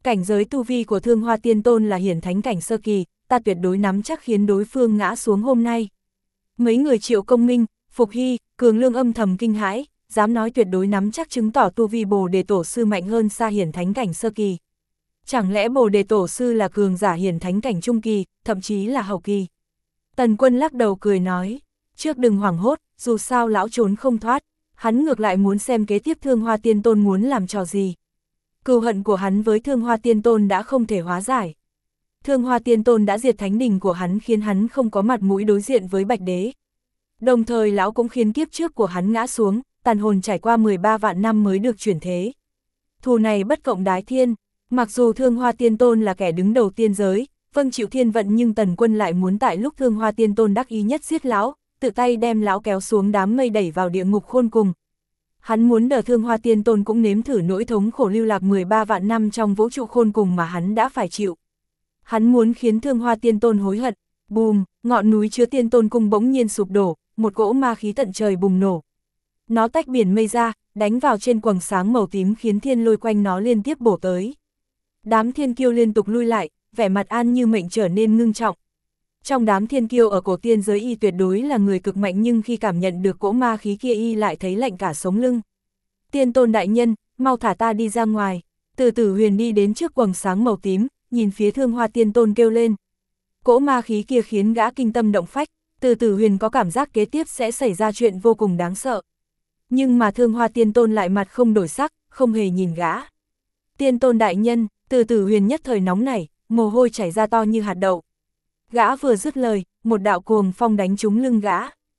Cảnh giới tu vi của Thương Hoa Tiên Tôn là hiển thánh cảnh sơ kỳ, ta tuyệt đối nắm chắc khiến đối phương ngã xuống hôm nay. Mấy người Triệu Công Minh, Phục Hy, Cường Lương âm thầm kinh hãi, dám nói tuyệt đối nắm chắc chứng tỏ tu vi Bồ Đề Tổ Sư mạnh hơn xa hiển thánh cảnh sơ kỳ. Chẳng lẽ Bồ Đề Tổ Sư là cường giả hiển thánh cảnh trung kỳ, thậm chí là hậu kỳ? Tần Quân lắc đầu cười nói, trước đừng hoảng hốt, dù sao lão trốn không thoát, hắn ngược lại muốn xem kế tiếp Thương Hoa Tiên Tôn muốn làm trò gì. Cừu hận của hắn với Thương Hoa Tiên Tôn đã không thể hóa giải. Thương Hoa Tiên Tôn đã diệt thánh đình của hắn khiến hắn không có mặt mũi đối diện với Bạch Đế. Đồng thời lão cũng khiến kiếp trước của hắn ngã xuống, tàn hồn trải qua 13 vạn năm mới được chuyển thế. Thù này bất cộng đái thiên, mặc dù Thương Hoa Tiên Tôn là kẻ đứng đầu tiên giới, vâng chịu thiên vận, nhưng Tần Quân lại muốn tại lúc Thương Hoa Tiên Tôn đắc ý nhất giết lão, tự tay đem lão kéo xuống đám mây đẩy vào địa ngục khôn cùng. Hắn muốn đỡ Thương Hoa Tiên Tôn cũng nếm thử nỗi thống khổ lưu lạc 13 vạn năm trong vũ trụ khôn cùng mà hắn đã phải chịu. Hắn muốn khiến Thương Hoa Tiên Tôn hối hận. Bùm, ngọn núi chứa Tiên Tôn cung bỗng nhiên sụp đổ, một cỗ ma khí tận trời bùng nổ. Nó tách biển mây ra, đánh vào trên quầng sáng màu tím khiến thiên lôi quanh nó liên tiếp bổ tới. Đám thiên kiêu liên tục lui lại, vẻ mặt An Như Mệnh trở nên ngưng trọng. Trong đám thiên kiêu ở cổ tiên giới y tuyệt đối là người cực mạnh, nhưng khi cảm nhận được cỗ ma khí kia y lại thấy lạnh cả sống lưng. Tiên Tôn đại nhân, mau thả ta đi ra ngoài. Từ Tử Huyền đi đến trước quầng sáng màu tím, nhìn phía Thương Hoa Tiên Tôn kêu lên. Cỗ ma khí kia khiến gã kinh tâm động phách, Từ Tử Huyền có cảm giác kế tiếp sẽ xảy ra chuyện vô cùng đáng sợ. Nhưng mà Thương Hoa Tiên Tôn lại mặt không đổi sắc, không hề nhìn gã. Tiên Tôn đại nhân, Từ Tử Huyền nhất thời nóng nảy, mồ hôi chảy ra to như hạt đậu. Gã vừa dứt lời, một đạo cuồng phong đánh trúng lưng gã.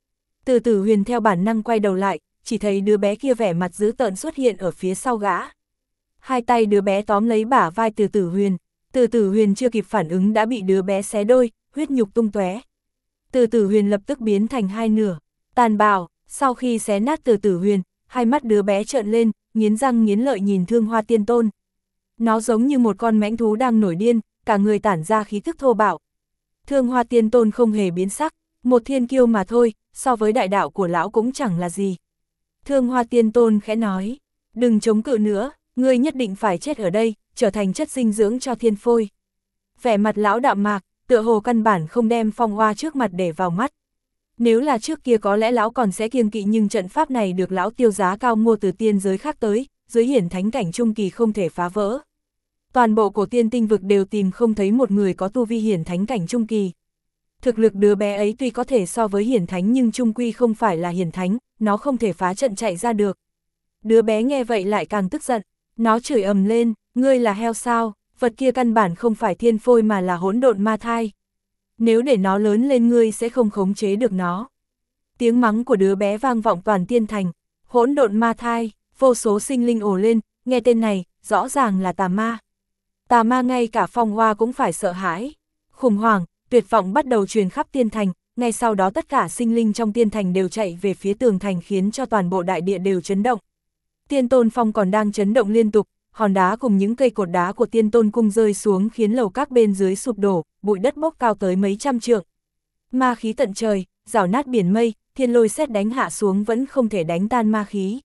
Từ Tử Huyền theo bản năng quay đầu lại, chỉ thấy đứa bé kia vẻ mặt dữ tợn xuất hiện ở phía sau gã. Hai tay đứa bé tóm lấy bả vai Từ Tử Huyền. Từ Tử Huyền chưa kịp phản ứng đã bị đứa bé xé đôi, huyết nhục tung tóe. Từ Tử Huyền lập tức biến thành hai nửa. Tàn bạo, sau khi xé nát Từ Tử Huyền, hai mắt đứa bé trợn lên, nghiến răng nghiến lợi nhìn Thương Hoa Tiên Tôn. Nó giống như một con mãnh thú đang nổi điên, cả người tản ra khí thức thô bạo. Thương Hoa Tiên Tôn không hề biến sắc, một thiên kiêu mà thôi, so với đại đạo của lão cũng chẳng là gì. Thương Hoa Tiên Tôn khẽ nói, đừng chống cự nữa, ngươi nhất định phải chết ở đây, trở thành chất dinh dưỡng cho thiên phôi. Vẻ mặt lão đạm mạc, tựa hồ căn bản không đem Phong Hoa trước mặt để vào mắt. Nếu là trước kia có lẽ lão còn sẽ kiêng kỵ, nhưng trận pháp này được lão tiêu giá cao mua từ tiên giới khác tới, dưới hiển thánh cảnh trung kỳ không thể phá vỡ. Toàn bộ cổ tiên tinh vực đều tìm không thấy một người có tu vi hiển thánh cảnh trung kỳ. Thực lực đứa bé ấy tuy có thể so với hiển thánh nhưng trung quy không phải là hiển thánh, nó không thể phá trận chạy ra được. Đứa bé nghe vậy lại càng tức giận, nó chửi ầm lên, ngươi là heo sao, vật kia căn bản không phải thiên phôi mà là hỗn độn ma thai. Nếu để nó lớn lên ngươi sẽ không khống chế được nó. Tiếng mắng của đứa bé vang vọng toàn tiên thành, hỗn độn ma thai, vô số sinh linh ồ lên, nghe tên này, rõ ràng là tà ma. Tà ma ngay cả Phong Hoa cũng phải sợ hãi. Khủng hoảng, tuyệt vọng bắt đầu truyền khắp tiên thành, ngay sau đó tất cả sinh linh trong tiên thành đều chạy về phía tường thành khiến cho toàn bộ đại địa đều chấn động. Tiên Tôn Phong còn đang chấn động liên tục, hòn đá cùng những cây cột đá của Tiên Tôn cung rơi xuống khiến lầu các bên dưới sụp đổ, bụi đất bốc cao tới mấy trăm trượng. Ma khí tận trời, rào nát biển mây, thiên lôi sét đánh hạ xuống vẫn không thể đánh tan ma khí.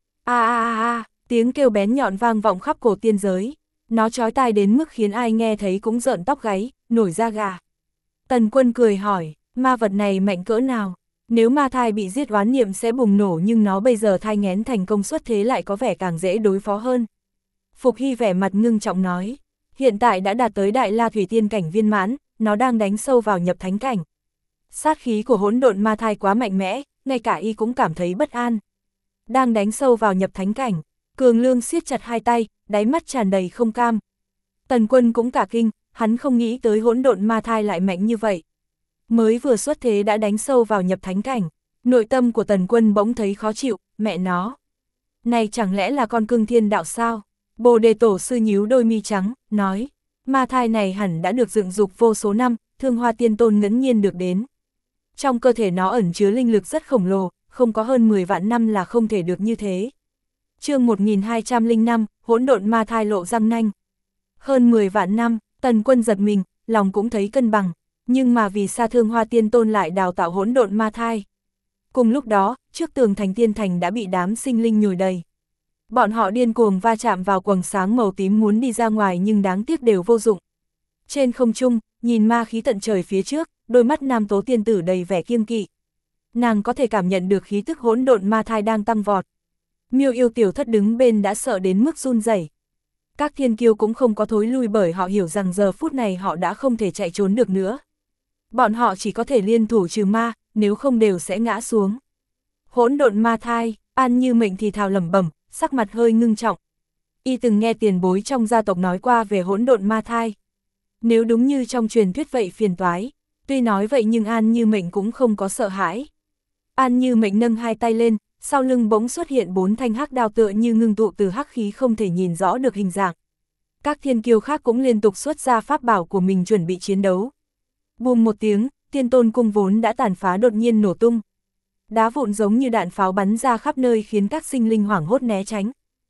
Tiếng kêu bén nhọn vang vọng khắp cổ tiên giới. Nó chói tai đến mức khiến ai nghe thấy cũng rợn tóc gáy, nổi da gà. Tần Quân cười hỏi, ma vật này mạnh cỡ nào? Nếu ma thai bị giết oán niệm sẽ bùng nổ, nhưng nó bây giờ thai nghén thành công xuất thế lại có vẻ càng dễ đối phó hơn. Phục Hy vẻ mặt ngưng trọng nói, hiện tại đã đạt tới Đại La Thủy Tiên cảnh viên mãn, nó đang đánh sâu vào nhập thánh cảnh. Sát khí của hỗn độn ma thai quá mạnh mẽ, ngay cả y cũng cảm thấy bất an. Đang đánh sâu vào nhập thánh cảnh, Cường Lương siết chặt hai tay, đáy mắt tràn đầy không cam. Tần Quân cũng cả kinh, hắn không nghĩ tới hỗn độn ma thai lại mạnh như vậy. Mới vừa xuất thế đã đánh sâu vào nhập thánh cảnh, nội tâm của Tần Quân bỗng thấy khó chịu, mẹ nó. Này chẳng lẽ là con cưng thiên đạo sao? Bồ Đề Tổ Sư nhíu đôi mi trắng, nói, ma thai này hẳn đã được dựng dục vô số năm, Thương Hoa Tiên Tôn ngẫu nhiên được đến. Trong cơ thể nó ẩn chứa linh lực rất khổng lồ, không có hơn 10 vạn năm là không thể được như thế. Chương 1205, hỗn độn ma thai lộ răng nanh. Hơn 10 vạn năm, Tần Quân giật mình, lòng cũng thấy cân bằng, nhưng mà vì sao Thương Hoa Tiên Tôn lại đào tạo hỗn độn ma thai? Cùng lúc đó, trước tường thành tiên thành đã bị đám sinh linh nhồi đầy. Bọn họ điên cuồng va chạm vào quầng sáng màu tím muốn đi ra ngoài nhưng đáng tiếc đều vô dụng. Trên không trung, nhìn ma khí tận trời phía trước, đôi mắt nam tố tiên tử đầy vẻ kiêng kỵ. Nàng có thể cảm nhận được khí tức hỗn độn ma thai đang tăng vọt. Miêu yêu tiểu thất đứng bên đã sợ đến mức run rẩy. Các thiên kiêu cũng không có thối lui bởi họ hiểu rằng giờ phút này họ đã không thể chạy trốn được nữa. Bọn họ chỉ có thể liên thủ trừ ma, nếu không đều sẽ ngã xuống. Hỗn độn ma thai, An Như Mệnh thì thào lẩm bẩm, sắc mặt hơi ngưng trọng. Y từng nghe tiền bối trong gia tộc nói qua về hỗn độn ma thai. Nếu đúng như trong truyền thuyết vậy phiền toái. Tuy nói vậy nhưng An Như Mệnh cũng không có sợ hãi. An Như Mệnh nâng hai tay lên, sau lưng bỗng xuất hiện 4 thanh hắc đao tựa như ngưng tụ từ hắc khí không thể nhìn rõ được hình dạng. Các thiên kiêu khác cũng liên tục xuất ra pháp bảo của mình chuẩn bị chiến đấu. Bùm một tiếng, Tiên Tôn cung vốn đã tàn phá đột nhiên nổ tung. Đá vụn giống như đạn pháo bắn ra khắp nơi khiến các sinh linh hoảng hốt né tránh.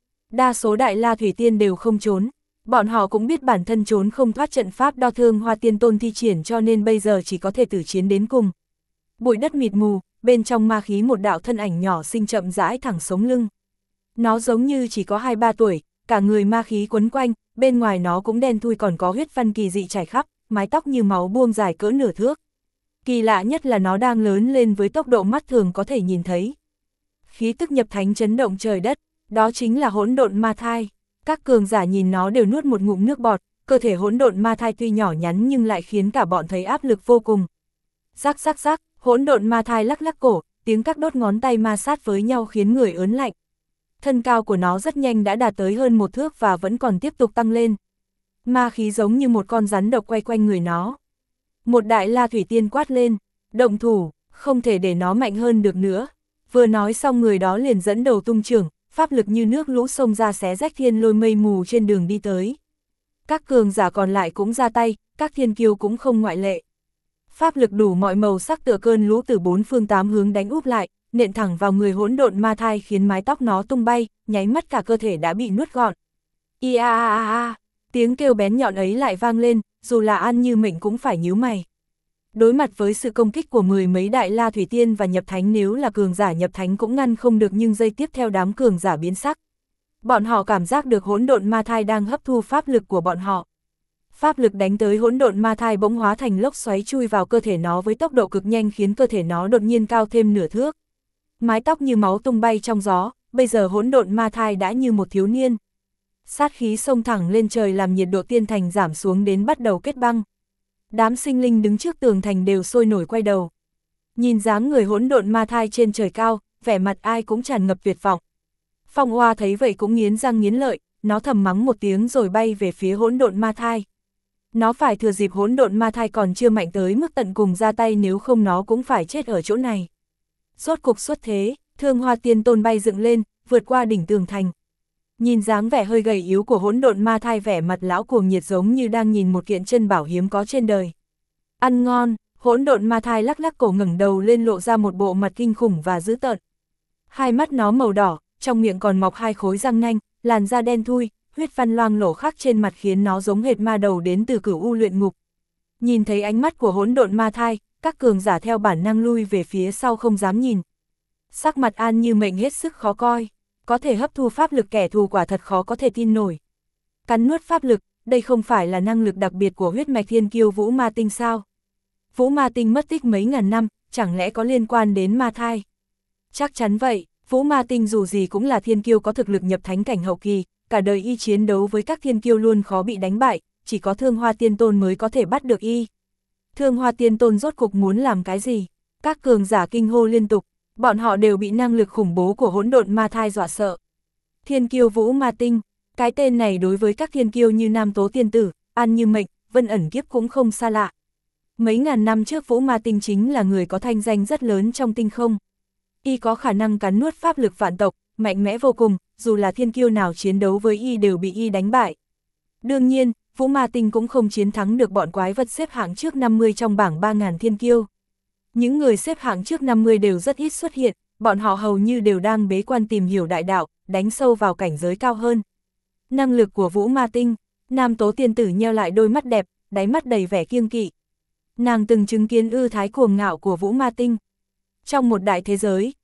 Đa số Đại La Thủy Tiên đều không trốn. Bọn họ cũng biết bản thân trốn không thoát trận pháp đo thương Hoa Tiên Tôn thi triển cho nên bây giờ chỉ có thể tử chiến đến cùng. Bụi đất mịt mù, bên trong ma khí một đạo thân ảnh nhỏ xinh chậm rãi thẳng sống lưng. Nó giống như chỉ có 2-3 tuổi, cả người ma khí quấn quanh, bên ngoài nó cũng đen thui còn có huyết văn kỳ dị trải khắp, mái tóc như máu buông dài cỡ nửa thước. Kỳ lạ nhất là nó đang lớn lên với tốc độ mắt thường có thể nhìn thấy. Khí tức nhập thánh chấn động trời đất, đó chính là hỗn độn ma thai. Các cường giả nhìn nó đều nuốt một ngụm nước bọt, cơ thể hỗn độn ma thai tuy nhỏ nhắn nhưng lại khiến cả bọn thấy áp lực vô cùng. Rắc rắc rắc, hỗn độn ma thai lắc lắc cổ, tiếng các đốt ngón tay ma sát với nhau khiến người ớn lạnh. Thân cao của nó rất nhanh đã đạt tới hơn 1 thước và vẫn còn tiếp tục tăng lên. Ma khí giống như một con rắn độc quay quanh người nó. Một Đại La Thủy Tiên quát lên, động thủ, không thể để nó mạnh hơn được nữa. Vừa nói xong người đó liền dẫn đầu tung chưởng, pháp lực như nước lũ xông ra xé rách thiên lôi mây mù trên đường đi tới. Các cường giả còn lại cũng ra tay, các thiên kiêu cũng không ngoại lệ. Pháp lực đủ mọi màu sắc tựa cơn lũ từ 4 phương 8 hướng đánh úp lại, nện thẳng vào người hỗn độn ma thai khiến mái tóc nó tung bay, nháy mắt cả cơ thể đã bị nuốt gọn. Ia a a a, tiếng kêu bén nhọn ấy lại vang lên, dù là An Như Mệnh cũng phải nhíu mày. Đối mặt với sự công kích của 10 mấy Đại La Thủy Tiên và nhập thánh, nếu là cường giả nhập thánh cũng ngăn không được, nhưng giây tiếp theo đám cường giả biến sắc. Bọn họ cảm giác được hỗn độn ma thai đang hấp thu pháp lực của bọn họ. Pháp lực đánh tới hỗn độn ma thai bỗng hóa thành lốc xoáy chui vào cơ thể nó với tốc độ cực nhanh khiến cơ thể nó đột nhiên cao thêm nửa thước. Mái tóc như máu tung bay trong gió, bây giờ hỗn độn ma thai đã như một thiếu niên. Sát khí xông thẳng lên trời làm nhiệt độ tiên thành giảm xuống đến bắt đầu kết băng. Đám sinh linh đứng trước tường thành đều sôi nổi quay đầu. Nhìn dáng người hỗn độn ma thai trên trời cao, vẻ mặt ai cũng tràn ngập tuyệt vọng. Phong Hoa thấy vậy cũng nghiến răng nghiến lợi, nó thầm mắng một tiếng rồi bay về phía hỗn độn ma thai. Nó phải thừa dịp hỗn độn ma thai còn chưa mạnh tới mức tận cùng ra tay, nếu không nó cũng phải chết ở chỗ này. Rốt cục xuất thế, Thương Hoa Tiên Tôn bay dựng lên, vượt qua đỉnh tường thành. Nhìn dáng vẻ hơi gầy yếu của hỗn độn ma thai, vẻ mặt lão cuồng nhiệt giống như đang nhìn một kiện chân bảo hiếm có trên đời. Ăn ngon, hỗn độn ma thai lắc lắc cổ ngẩng đầu lên lộ ra một bộ mặt kinh khủng và dữ tợn. Hai mắt nó màu đỏ, trong miệng còn mọc 2 khối răng nanh, làn da đen thui, huyết văn loang lổ khắc trên mặt khiến nó giống hệt ma đầu đến từ Cửu U luyện ngục. Nhìn thấy ánh mắt của hỗn độn ma thai, các cường giả theo bản năng lui về phía sau không dám nhìn. Sắc mặt An Như Mệnh hết sức khó coi, có thể hấp thu pháp lực kẻ thù quả thật khó có thể tin nổi. Cắn nuốt pháp lực, đây không phải là năng lực đặc biệt của huyết mạch thiên kiêu Vũ Ma Tinh sao? Vũ Ma Tinh mất tích mấy ngàn năm, chẳng lẽ có liên quan đến ma thai? Chắc chắn vậy, Vũ Ma Tinh dù gì cũng là thiên kiêu có thực lực nhập thánh cảnh hậu kỳ, cả đời y chiến đấu với các thiên kiêu luôn khó bị đánh bại, chỉ có Thương Hoa Tiên Tôn mới có thể bắt được y. Thương Hoa Tiên Tôn rốt cục muốn làm cái gì? Các cường giả kinh hô liên tục, bọn họ đều bị năng lực khủng bố của hỗn độn ma thai dọa sợ. Thiên kiêu Vũ Ma Tinh, cái tên này đối với các thiên kiêu như Nam Tố Tiên Tử, An Như Mệnh, Vân Ẩn Kiếp cũng không xa lạ. Mấy ngàn năm trước Vũ Ma Tinh chính là người có thanh danh rất lớn trong tinh không. Y có khả năng cắn nuốt pháp lực vạn tộc, mạnh mẽ vô cùng, dù là thiên kiêu nào chiến đấu với y đều bị y đánh bại. Đương nhiên, Vũ Ma Tinh cũng không chiến thắng được bọn quái vật xếp hạng trước 50 trong bảng 3.000 thiên kiêu. Những người xếp hạng trước 50 đều rất ít xuất hiện, bọn họ hầu như đều đang bế quan tìm hiểu đại đạo, đánh sâu vào cảnh giới cao hơn. Năng lực của Vũ Ma Tinh, Nam Tố Tiên Tử nheo lại đôi mắt đẹp, đáy mắt đầy vẻ kiêng kỵ. Nàng từng chứng kiến ư thái cuồng ngạo của Vũ Ma Tinh. Trong một đại thế giới,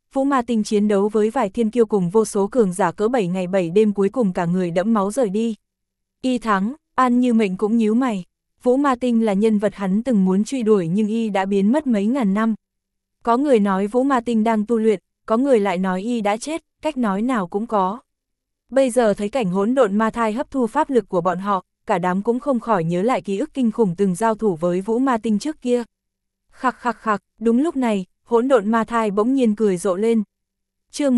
Vũ Ma Tinh chiến đấu với vài thiên kiêu cùng vô số cường giả cỡ 7 ngày 7 đêm, cuối cùng cả người đẫm máu rời đi. Y thắng, An Như Mệnh cũng nhíu mày. Vũ Ma Tinh là nhân vật hắn từng muốn truy đuổi nhưng y đã biến mất mấy ngàn năm. Có người nói Vũ Ma Tinh đang tu luyện, có người lại nói y đã chết, cách nói nào cũng có. Bây giờ thấy cảnh hỗn độn ma thai hấp thu pháp lực của bọn họ, cả đám cũng không khỏi nhớ lại ký ức kinh khủng từng giao thủ với Vũ Ma Tinh trước kia. Khặc khặc khặc, đúng lúc này, hỗn độn ma thai bỗng nhiên cười rộ lên. Chương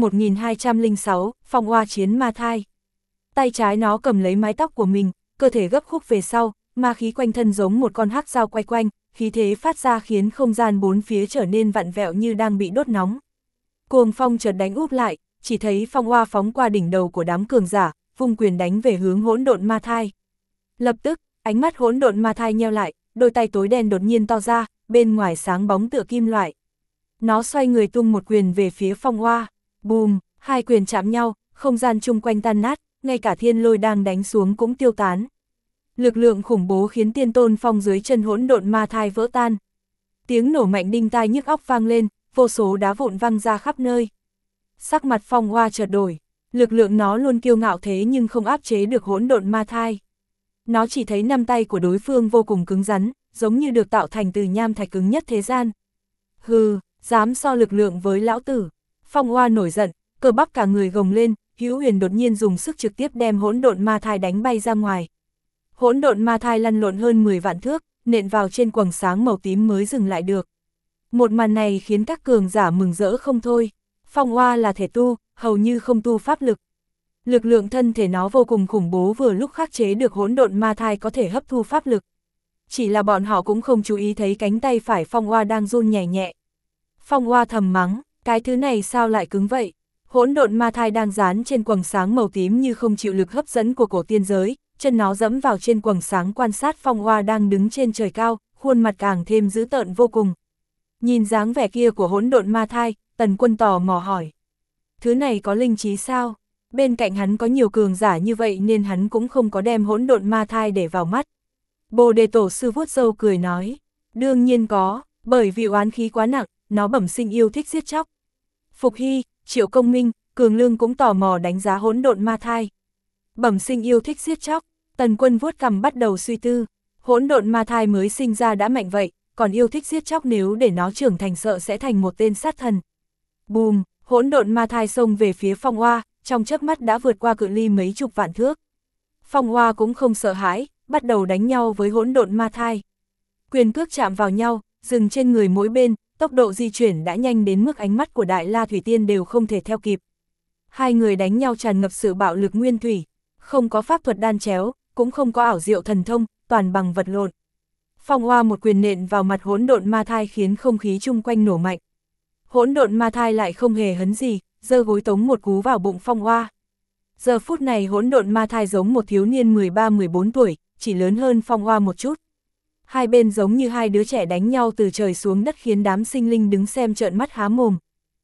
1206, Phong Oa chiến ma thai. Tay trái nó cầm lấy mái tóc của mình, cơ thể gấp khúc về sau, ma khí quanh thân giống một con hắc dao quay quanh, khí thế phát ra khiến không gian bốn phía trở nên vặn vẹo như đang bị đốt nóng. Cuồng phong chợt đánh úp lại, chỉ thấy Phong Oa phóng qua đỉnh đầu của đám cường giả, vung quyền đánh về hướng hỗn độn ma thai. Lập tức, ánh mắt hỗn độn ma thai nheo lại, đôi tay tối đen đột nhiên to ra, bên ngoài sáng bóng tựa kim loại. Nó xoay người tung một quyền về phía Phong Oa. Bùm, hai quyền chạm nhau, không gian chung quanh tan nát, ngay cả thiên lôi đang đánh xuống cũng tiêu tán. Lực lượng khủng bố khiến tiên tôn phong dưới chân hỗn độn ma thai vỡ tan. Tiếng nổ mạnh đinh tai nhức óc vang lên, vô số đá vụn văng ra khắp nơi. Sắc mặt Phong Oa chợt đổi, lực lượng nó luôn kiêu ngạo thế nhưng không áp chế được hỗn độn ma thai. Nó chỉ thấy năm tay của đối phương vô cùng cứng rắn, giống như được tạo thành từ nham thạch cứng nhất thế gian. Hừ, dám so lực lượng với lão tử. Phong Oa nổi giận, cơ bắp cả người gồng lên, Hữu Huyền đột nhiên dùng sức trực tiếp đem hỗn độn ma thai đánh bay ra ngoài. Hỗn độn ma thai lăn lộn hơn 10 vạn thước, nện vào trên quầng sáng màu tím mới dừng lại được. Một màn này khiến các cường giả mừng rỡ không thôi. Phong Oa là thể tu, hầu như không tu pháp lực. Lực lượng thân thể nó vô cùng khủng bố, vừa lúc khắc chế được hỗn độn ma thai có thể hấp thu pháp lực. Chỉ là bọn họ cũng không chú ý thấy cánh tay phải Phong Oa đang run nhẹ nhẹ. Phong Oa thầm mắng, cái thứ này sao lại cứng vậy? Hỗn độn ma thai đang dán trên quầng sáng màu tím như không chịu lực hấp dẫn của cổ tiên giới, chân nó dẫm vào trên quầng sáng quan sát Phong Oa đang đứng trên trời cao, khuôn mặt càng thêm dữ tợn vô cùng. Nhìn dáng vẻ kia của hỗn độn ma thai, Tần Quân tò mò hỏi. Thứ này có linh trí sao? Bên cạnh hắn có nhiều cường giả như vậy nên hắn cũng không có đem hỗn độn ma thai để vào mắt. Bồ Đề Tổ sư vuốt râu cười nói. Đương nhiên có, bởi vì oán khí quá nặng, nó bẩm sinh yêu thích giết chóc. Phục Hy, Triệu Công Minh, Cường Lương cũng tò mò đánh giá hỗn độn ma thai. Bẩm sinh yêu thích giết chóc, Tần Quân vuốt cằm bắt đầu suy tư. Hỗn độn ma thai mới sinh ra đã mạnh vậy, còn yêu thích giết chóc, nếu để nó trưởng thành sợ sẽ thành một tên sát thần. Bùm, hỗn độn ma thai xông về phía Phong Oa, trong chớp mắt đã vượt qua cự ly mấy chục vạn thước. Phong Oa cũng không sợ hãi, bắt đầu đánh nhau với hỗn độn ma thai. Quyền cước chạm vào nhau, dừng trên người mỗi bên, tốc độ di chuyển đã nhanh đến mức ánh mắt của Đại La Thủy Tiên đều không thể theo kịp. Hai người đánh nhau tràn ngập sự bạo lực nguyên thủy, không có pháp thuật đan chéo, cũng không có ảo diệu thần thông, toàn bằng vật lộn. Phong Oa một quyền nện vào mặt hỗn độn ma thai khiến không khí chung quanh nổ mạnh. Hỗn độn ma thai lại không hề hấn gì, giơ gối tống một cú vào bụng Phong Oa. Giờ phút này hỗn độn ma thai giống một thiếu niên 13-14 tuổi, chỉ lớn hơn Phong Oa một chút. Hai bên giống như hai đứa trẻ đánh nhau từ trời xuống đất khiến đám sinh linh đứng xem trợn mắt há mồm.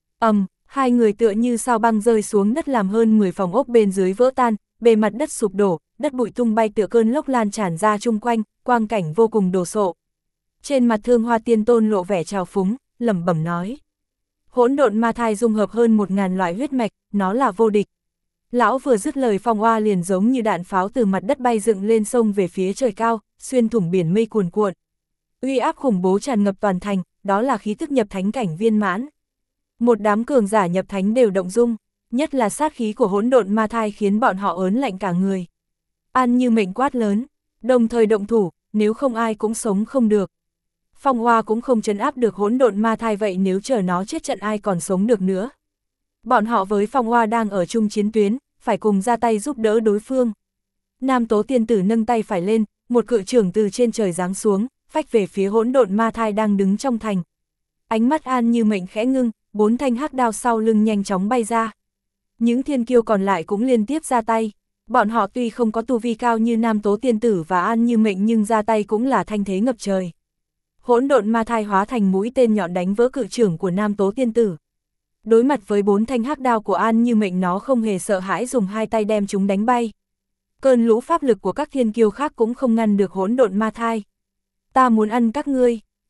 Hai người tựa như sao băng rơi xuống đất làm hơn 10 phòng ốc bên dưới vỡ tan, bề mặt đất sụp đổ, đất bụi tung bay tựa cơn lốc lan tràn ra chung quanh, quang cảnh vô cùng đồ sộ. Trên mặt Thương Hoa Tiên Tôn lộ vẻ trào phúng, lẩm bẩm nói. Hỗn độn ma thai dung hợp hơn 1000 loại huyết mạch, nó là vô địch. Lão vừa dứt lời, Phong Oa liền giống như đạn pháo từ mặt đất bay dựng lên sông về phía trời cao, xuyên thủng biển mây cuồn cuộn. Uy áp khủng bố tràn ngập toàn thành, đó là khí tức nhập thánh cảnh viên mãn. Một đám cường giả nhập thánh đều động dung, nhất là sát khí của hỗn độn ma thai khiến bọn họ ớn lạnh cả người. An Như Mệnh quát lớn, đồng thời động thủ, nếu không ai cũng sống không được. Phong Oa cũng không trấn áp được hỗn độn ma thai, vậy nếu chờ nó chết trận ai còn sống được nữa. Bọn họ với Phong Oa đang ở chung chiến tuyến, phải cùng ra tay giúp đỡ đối phương. Nam Tố Tiên Tử nâng tay phải lên, một cự chưởng từ trên trời giáng xuống, phách về phía hỗn độn ma thai đang đứng trong thành. Ánh mắt An Như Mệnh khẽ ngưng, 4 thanh hắc đao sau lưng nhanh chóng bay ra. Những thiên kiêu còn lại cũng liên tiếp ra tay. Bọn họ tuy không có tu vi cao như Nam Tố Tiên Tử và An Như Mệnh nhưng ra tay cũng là thanh thế ngập trời. Hỗn độn ma thai hóa thành mũi tên nhọn đánh vỡ cự chưởng của Nam Tố Tiên Tử. Đối mặt với 4 thanh hắc đao của An Như Mệnh, nó không hề sợ hãi, dùng hai tay đem chúng đánh bay. Cơn lũ pháp lực của các thiên kiêu khác cũng không ngăn được hỗn độn ma thai. Ta muốn ăn các ngươi.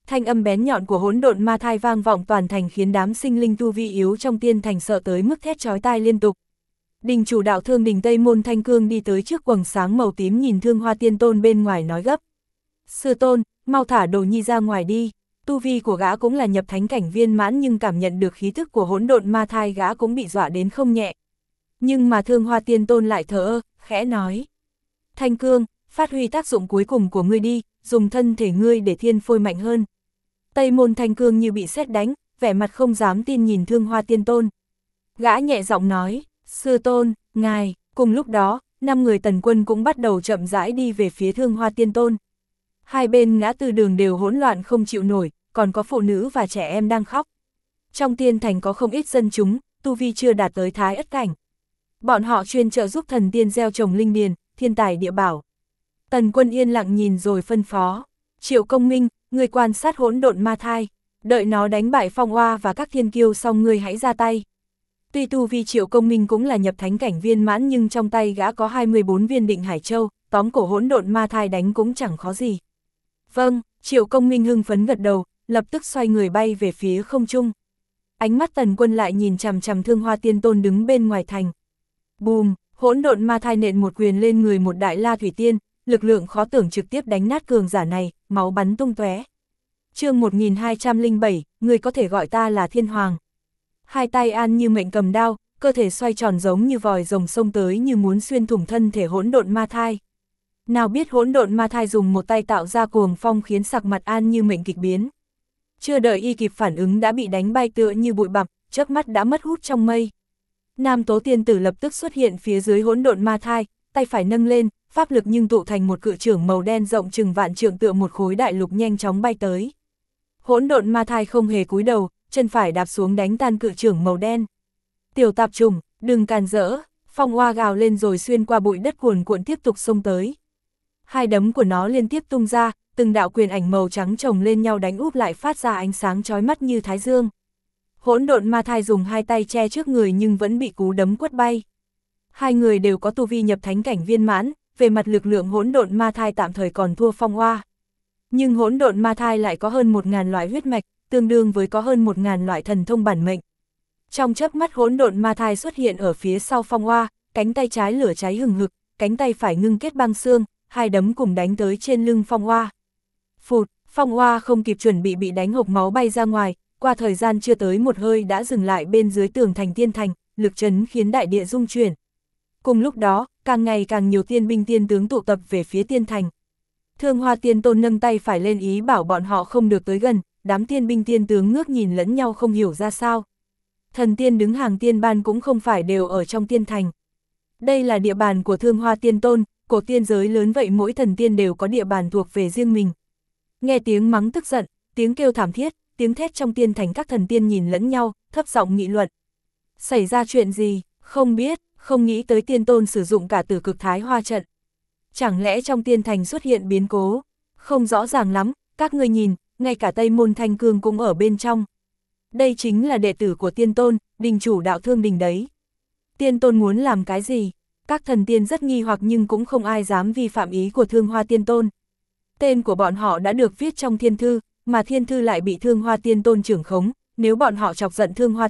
Thanh âm bén nhọn của hỗn độn ma thai vang vọng toàn thành khiến đám sinh linh tu vi yếu trong tiên thành sợ tới mức thét chói tai liên tục. Đình chủ đạo Thương Đình Tây Môn Thanh Cương đi tới trước quầng sáng màu tím nhìn Thương Hoa Tiên Tôn bên ngoài nói gấp. Sư tôn, mau thả Đồ Nhi ra ngoài đi. Tu vi của gã cũng là nhập thánh cảnh viên mãn nhưng cảm nhận được khí thức của hỗn độn ma thai gã cũng bị dọa đến không nhẹ. Nhưng mà Thương Hoa Tiên Tôn lại thờ ơ, khẽ nói. Thanh Cương, phát huy tác dụng cuối cùng của ngươi đi, dùng thân thể ngươi để thiên phôi mạnh hơn. Tây Môn Thanh Cương như bị sét đánh, vẻ mặt không dám tin nhìn Thương Hoa Tiên Tôn. Gã nhẹ giọng nói, sư tôn, ngài, cùng lúc đó, 5 người Tần Quân cũng bắt đầu chậm rãi đi về phía Thương Hoa Tiên Tôn. Hai bên ngã tư đường đều hỗn loạn không chịu nổi, còn có phụ nữ và trẻ em đang khóc. Trong tiên thành có không ít dân chúng, tu vi chưa đạt tới thái ất cảnh. Bọn họ chuyên trợ giúp thần tiên gieo trồng linh điền, thiên tài địa bảo. Tần Quân yên lặng nhìn rồi phân phó. Triệu Công Minh, người quan sát hỗn độn ma thai. Đợi nó đánh bại Phong Oa và các thiên kiêu xong ngươi hãy ra tay. Tuy tu vi Triệu Công Minh cũng là nhập thánh cảnh viên mãn nhưng trong tay gã có 24 viên định hải châu, tóm cổ hỗn độn ma thai đánh cũng chẳng khó gì. Vâng, Triệu Công Minh hưng phấn gật đầu, lập tức xoay người bay về phía không trung. Ánh mắt Tần Quân lại nhìn chằm chằm Thương Hoa Tiên Tôn đứng bên ngoài thành. Bùm, hỗn độn ma thai nện một quyền lên người một đại la thủy tiên, lực lượng khó tưởng trực tiếp đánh nát cường giả này, máu bắn tung tóe. Chương 1207, người có thể gọi ta là Thiên Hoàng. Hai tay An Như Mệnh cầm đao, cơ thể xoay tròn giống như vòi rồng xông tới như muốn xuyên thủng thân thể hỗn độn ma thai. Nào biết hỗn độn ma thai dùng một tay tạo ra cuồng phong khiến sắc mặt An Như Mệnh kịch biến. Chưa đợi y kịp phản ứng đã bị đánh bay tựa như bụi bặm, chớp mắt đã mất hút trong mây. Nam Tố Tiên Tử lập tức xuất hiện phía dưới hỗn độn ma thai, tay phải nâng lên, pháp lực nhưng tụ thành một cự chưởng màu đen rộng chừng vạn trượng tựa một khối đại lục nhanh chóng bay tới. Hỗn độn ma thai không hề cúi đầu, chân phải đạp xuống đánh tan cự chưởng màu đen. Tiểu tạp trùng, đừng càn rỡ, Phong Oa gào lên rồi xuyên qua bụi đất cuồn cuộn tiếp tục xông tới. Hai đấm của nó liên tiếp tung ra, từng đạo quyền ảnh màu trắng chồng lên nhau đánh úp lại phát ra ánh sáng chói mắt như thái dương. Hỗn độn ma thai dùng hai tay che trước người nhưng vẫn bị cú đấm quất bay. Hai người đều có tu vi nhập thánh cảnh viên mãn, về mặt lực lượng hỗn độn ma thai tạm thời còn thua Phong Oa. Nhưng hỗn độn ma thai lại có hơn 1000 loại huyết mạch, tương đương với có hơn 1000 loại thần thông bản mệnh. Trong chớp mắt hỗn độn ma thai xuất hiện ở phía sau Phong Oa, cánh tay trái lửa cháy hừng hực, cánh tay phải ngưng kết băng xương, hai đấm cùng đánh tới trên lưng Phong Oa. Phụt, Phong Oa không kịp chuẩn bị đánh hộc máu bay ra ngoài, qua thời gian chưa tới một hơi đã dừng lại bên dưới tường thành tiên thành, lực chấn khiến đại địa rung chuyển. Cùng lúc đó, càng ngày càng nhiều tiên binh tiên tướng tụ tập về phía tiên thành. Thương Hoa Tiên Tôn nâng tay phải lên ý bảo bọn họ không được tới gần, đám tiên binh tiên tướng ngước nhìn lẫn nhau không hiểu ra sao. Thần tiên đứng hàng tiên ban cũng không phải đều ở trong tiên thành. Đây là địa bàn của Thương Hoa Tiên Tôn, cổ tiên giới lớn vậy mỗi thần tiên đều có địa bàn thuộc về riêng mình. Nghe tiếng mắng tức giận, tiếng kêu thảm thiết, tiếng thét trong tiên thành các thần tiên nhìn lẫn nhau, thấp giọng nghị luận. Xảy ra chuyện gì, không biết, không nghĩ tới Tiên Tôn sử dụng cả Tử Cực Thái Hoa trận. Chẳng lẽ trong tiên thành xuất hiện biến cố? Không rõ ràng lắm, các ngươi nhìn, ngay cả Tây Môn Thanh Cương cũng ở bên trong. Đây chính là đệ tử của Tiên Tôn, đình chủ đạo Thương Đình đấy. Tiên Tôn muốn làm cái gì? Các thần tiên rất nghi hoặc nhưng cũng không ai dám vi phạm ý của Thương Hoa Tiên Tôn. Tên của bọn họ đã được viết trong thiên thư, mà thiên thư lại bị Thương Hoa Tiên Tôn trưởng khống, nếu bọn họ chọc giận Thương Hoa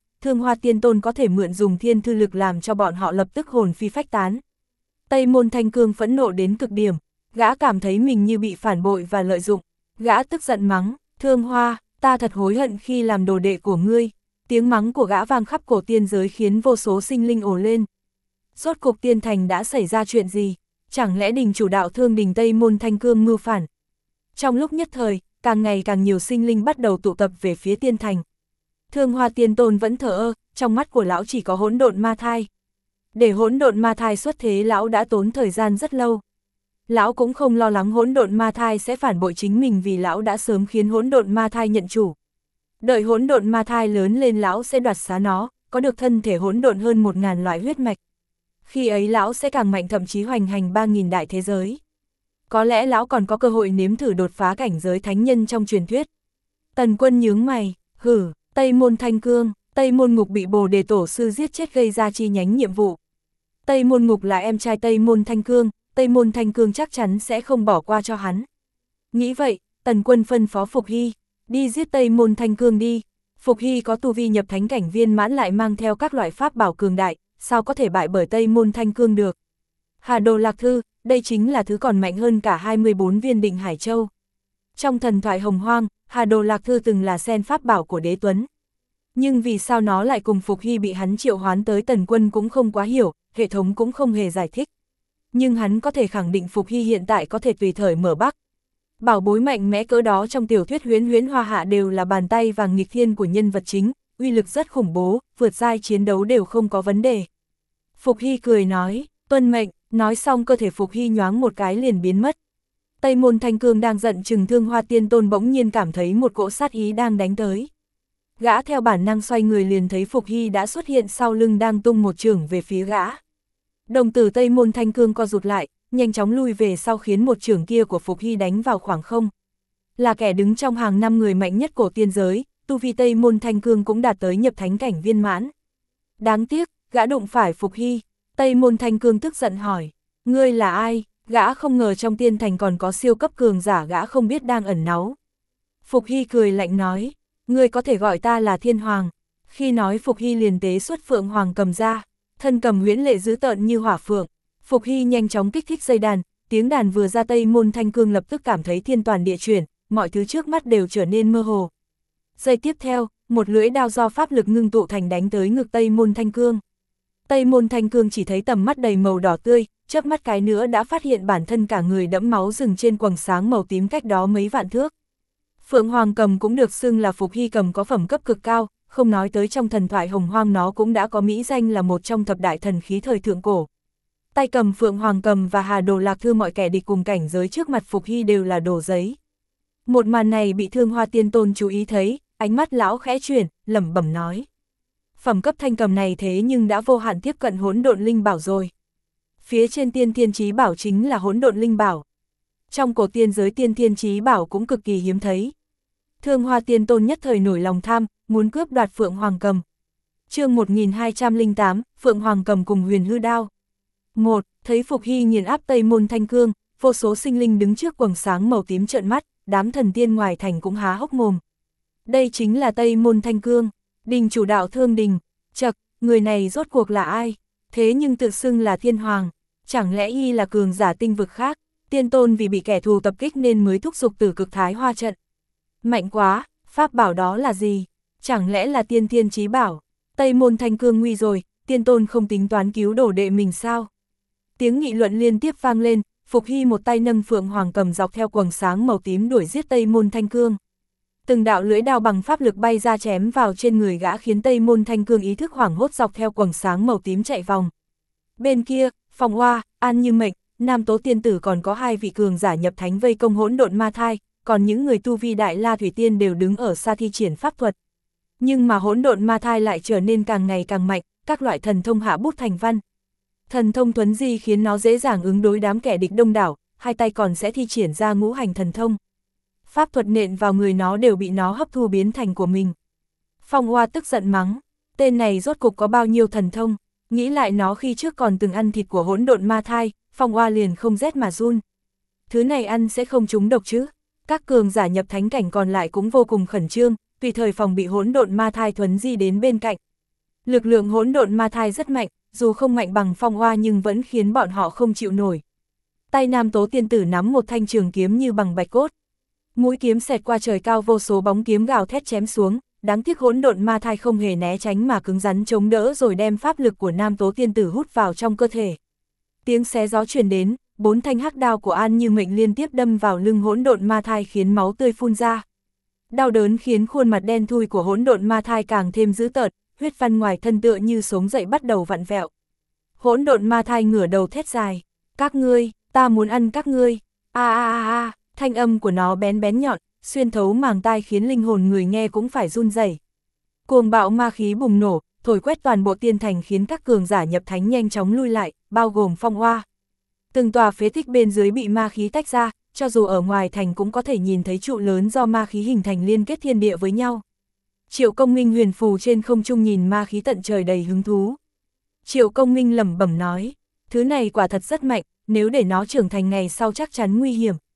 Tiên Tôn có thể mượn dùng thiên thư lực làm cho bọn họ lập tức hồn phi phách tán. Tây Môn Thanh Cương phẫn nộ đến cực điểm, gã cảm thấy mình như bị phản bội và lợi dụng, gã tức giận mắng, Thương Hoa, ta thật hối hận khi làm đồ đệ của ngươi. Tiếng mắng của gã vang khắp cổ tiên giới khiến vô số sinh linh ồ lên. Rốt cục tiên thành đã xảy ra chuyện gì? Chẳng lẽ đình chủ đạo Thương Đình Tây Môn Thanh Cương mưu phản? Trong lúc nhất thời, càng ngày càng nhiều sinh linh bắt đầu tụ tập về phía tiên thành. Thương Hoa Tiên Tôn vẫn thờ ơ, trong mắt của lão chỉ có hỗn độn ma thai. Để hỗn độn ma thai xuất thế lão đã tốn thời gian rất lâu. Lão cũng không lo lắng hỗn độn ma thai sẽ phản bội chính mình vì lão đã sớm khiến hỗn độn ma thai nhận chủ. Đợi hỗn độn ma thai lớn lên lão sẽ đoạt xá nó, có được thân thể hỗn độn hơn 1000 loại huyết mạch. Khi ấy lão sẽ càng mạnh thậm chí hoành hành 3000 đại thế giới. Có lẽ lão còn có cơ hội nếm thử đột phá cảnh giới thánh nhân trong truyền thuyết. Tần Quân nhướng mày, hử, Tây Môn Thanh Cương, Tây Môn Ngục bị Bồ Đề Tổ sư giết chết gây ra chi nhánh nhiệm vụ. Tây Môn Ngục là em trai Tây Môn Thanh Cương, Tây Môn Thanh Cương chắc chắn sẽ không bỏ qua cho hắn. Nghĩ vậy, Tần Quân phân phó Phục Hy, đi giết Tây Môn Thanh Cương đi. Phục Hy có tu vi nhập thánh cảnh viên mãn lại mang theo các loại pháp bảo cường đại, sao có thể bại bởi Tây Môn Thanh Cương được. Hà Đồ Lạc Thư, đây chính là thứ còn mạnh hơn cả 24 viên Định Hải Châu. Trong thần thoại Hồng Hoang, Hà Đồ Lạc Thư từng là sen pháp bảo của Đế Tuấn. Nhưng vì sao nó lại cùng Phục Hy bị hắn triệu hoán tới Tần Quân cũng không quá hiểu, hệ thống cũng không hề giải thích. Nhưng hắn có thể khẳng định Phục Hy hiện tại có thể tùy thời mở Bắc. Bảo bối mạnh mẽ cỡ đó trong tiểu thuyết Huyễn Huyễn Hoa Hạ đều là bàn tay vàng nghịch thiên của nhân vật chính, uy lực rất khủng bố, vượt giai chiến đấu đều không có vấn đề. Phục Hy cười nói, tuân mệnh, nói xong cơ thể Phục Hy nhoáng một cái liền biến mất. Tây Môn Thanh Cương đang giận chừng Thương Hoa Tiên Tôn bỗng nhiên cảm thấy một cỗ sát ý đang đánh tới. Gã theo bản năng xoay người liền thấy Phục Hy đã xuất hiện sau lưng đang tung một chưởng về phía gã. Đồng tử Tây Môn Thanh Cương co rụt lại, nhanh chóng lui về sau khiến một chưởng kia của Phục Hy đánh vào khoảng không. Là kẻ đứng trong hàng 5 người mạnh nhất của tiên giới, tu vi Tây Môn Thanh Cương cũng đạt tới nhập thánh cảnh viên mãn. Đáng tiếc, gã đụng phải Phục Hy. Tây Môn Thanh Cương tức giận hỏi, ngươi là ai? Gã không ngờ trong tiên thành còn có siêu cấp cường giả gã không biết đang ẩn náu. Phục Hy cười lạnh nói, ngươi có thể gọi ta là Thiên Hoàng. Khi nói Phục Hy liền tế xuất Phượng Hoàng cầm ra, thân cầm huyễn lệ dữ tợn như hỏa phượng. Phục Hy nhanh chóng kích thích dây đàn, tiếng đàn vừa ra Tây Môn Thanh Cương lập tức cảm thấy thiên toàn địa chuyển, mọi thứ trước mắt đều trở nên mơ hồ. Giây tiếp theo, một lưỡi đao do pháp lực ngưng tụ thành đánh tới ngực Tây Môn Thanh Cương. Tây Môn Thanh Cương chỉ thấy tầm mắt đầy màu đỏ tươi, chớp mắt cái nữa đã phát hiện bản thân cả người đẫm máu rừng trên quầng sáng màu tím cách đó mấy vạn thước. Phượng Hoàng cầm cũng được xưng là Phục Hy cầm có phẩm cấp cực cao, không nói tới trong thần thoại Hồng Hoang nó cũng đã có mỹ danh là một trong thập đại thần khí thời thượng cổ. Tay cầm Phượng Hoàng cầm và Hà Đồ Lạc Thư mọi kẻ địch cùng cảnh giới trước mặt Phục Hy đều là đồ giấy. Một màn này bị Thương Hoa Tiên Tôn chú ý thấy, ánh mắt lão khẽ chuyển, lẩm bẩm nói. Phẩm cấp thanh cầm này thế nhưng đã vô hạn tiếp cận hỗn độn linh bảo rồi. Phía trên tiên thiên chí bảo chính là hỗn độn linh bảo. Trong cổ tiên giới tiên thiên chí bảo cũng cực kỳ hiếm thấy. Thương Hoa Tiên Tôn nhất thời nổi lòng tham, muốn cướp đoạt Phượng Hoàng cầm. Chương 1208, Phượng Hoàng cầm cùng Huyền Hư đao. 1. Thấy Phục Hy nghiền áp Tây Môn Thanh Cương, vô số sinh linh đứng trước quầng sáng màu tím trợn mắt, đám thần tiên ngoài thành cũng há hốc mồm. Đây chính là Tây Môn Thanh Cương, đình chủ đạo Thương Đình. Chậc, người này rốt cuộc là ai? Thế nhưng tự xưng là Thiên Hoàng, chẳng lẽ y là cường giả tinh vực khác? Tiên Tôn vì bị kẻ thù tập kích nên mới thúc giục Tử Cực Thái Hoa trận. Mạnh quá, pháp bảo đó là gì? Chẳng lẽ là tiên thiên chí bảo? Tây Môn Thanh Cương nguy rồi, Tiên Tôn không tính toán cứu đồ đệ mình sao? Tiếng nghị luận liên tiếp vang lên, Phục Hy một tay nâng Phượng Hoàng cầm dọc theo quầng sáng màu tím đuổi giết Tây Môn Thanh Cương. Từng đạo lưỡi đao bằng pháp lực bay ra chém vào trên người gã khiến Tây Môn Thanh Cương ý thức hoảng hốt dọc theo quầng sáng màu tím chạy vòng. Bên kia, Phong Hoa, An Như Mệnh, Nam Tố Tiên Tử còn có 2 vị cường giả nhập thánh vây công hỗn độn ma thai, còn những người tu vi Đại La Thủy Tiên đều đứng ở xa thi triển pháp thuật. Nhưng mà hỗn độn ma thai lại trở nên càng ngày càng mạnh, các loại thần thông hạ bút thành văn. Thần thông thuấn di khiến nó dễ dàng ứng đối đám kẻ địch đông đảo, 2 tay còn sẽ thi triển ra ngũ hành thần thông. Pháp thuật nện vào người nó đều bị nó hấp thu biến thành của mình. Phong Hoa tức giận mắng, tên này rốt cục có bao nhiêu thần thông, nghĩ lại nó khi trước còn từng ăn thịt của hỗn độn ma thai, Phong Hoa liền không rét mà run. Thứ này ăn sẽ không trúng độc chứ? Các cường giả nhập thánh cảnh còn lại cũng vô cùng khẩn trương, tùy thời phòng bị hỗn độn ma thai thuấn di đến bên cạnh. Lực lượng hỗn độn ma thai rất mạnh, dù không mạnh bằng Phong Hoa nhưng vẫn khiến bọn họ không chịu nổi. Tay Nam Tố Tiên Tử nắm một thanh trường kiếm như bằng bạch cốt. Mũi kiếm xẹt qua trời cao, vô số bóng kiếm gào thét chém xuống, đáng tiếc hỗn độn ma thai không hề né tránh mà cứng rắn chống đỡ rồi đem pháp lực của Nam Tố Tiên Tử hút vào trong cơ thể. Tiếng xé gió truyền đến, 4 thanh hắc đao của An Như Mệnh liên tiếp đâm vào lưng hỗn độn ma thai khiến máu tươi phun ra. Đau đớn khiến khuôn mặt đen thui của hỗn độn ma thai càng thêm dữ tợn, huyết văn ngoài thân tựa như sống dậy bắt đầu vặn vẹo. Hỗn độn ma thai ngửa đầu thét dài, các ngươi, ta muốn ăn các ngươi, a. Thanh âm của nó bén bén nhọn, xuyên thấu màng tai khiến linh hồn người nghe cũng phải run rẩy. Cuồng bạo ma khí bùng nổ, thổi quét toàn bộ tiên thành khiến các cường giả nhập thánh nhanh chóng lui lại, bao gồm Phong Hoa. Từng tòa phế tích bên dưới bị ma khí tách ra, cho dù ở ngoài thành cũng có thể nhìn thấy trụ lớn do ma khí hình thành liên kết thiên địa với nhau. Triệu Công Minh huyền phù trên không trung nhìn ma khí tận trời đầy hứng thú. Triệu Công Minh lẩm bẩm nói, thứ này quả thật rất mạnh, nếu để nó trưởng thành ngày sau chắc chắn nguy hiểm.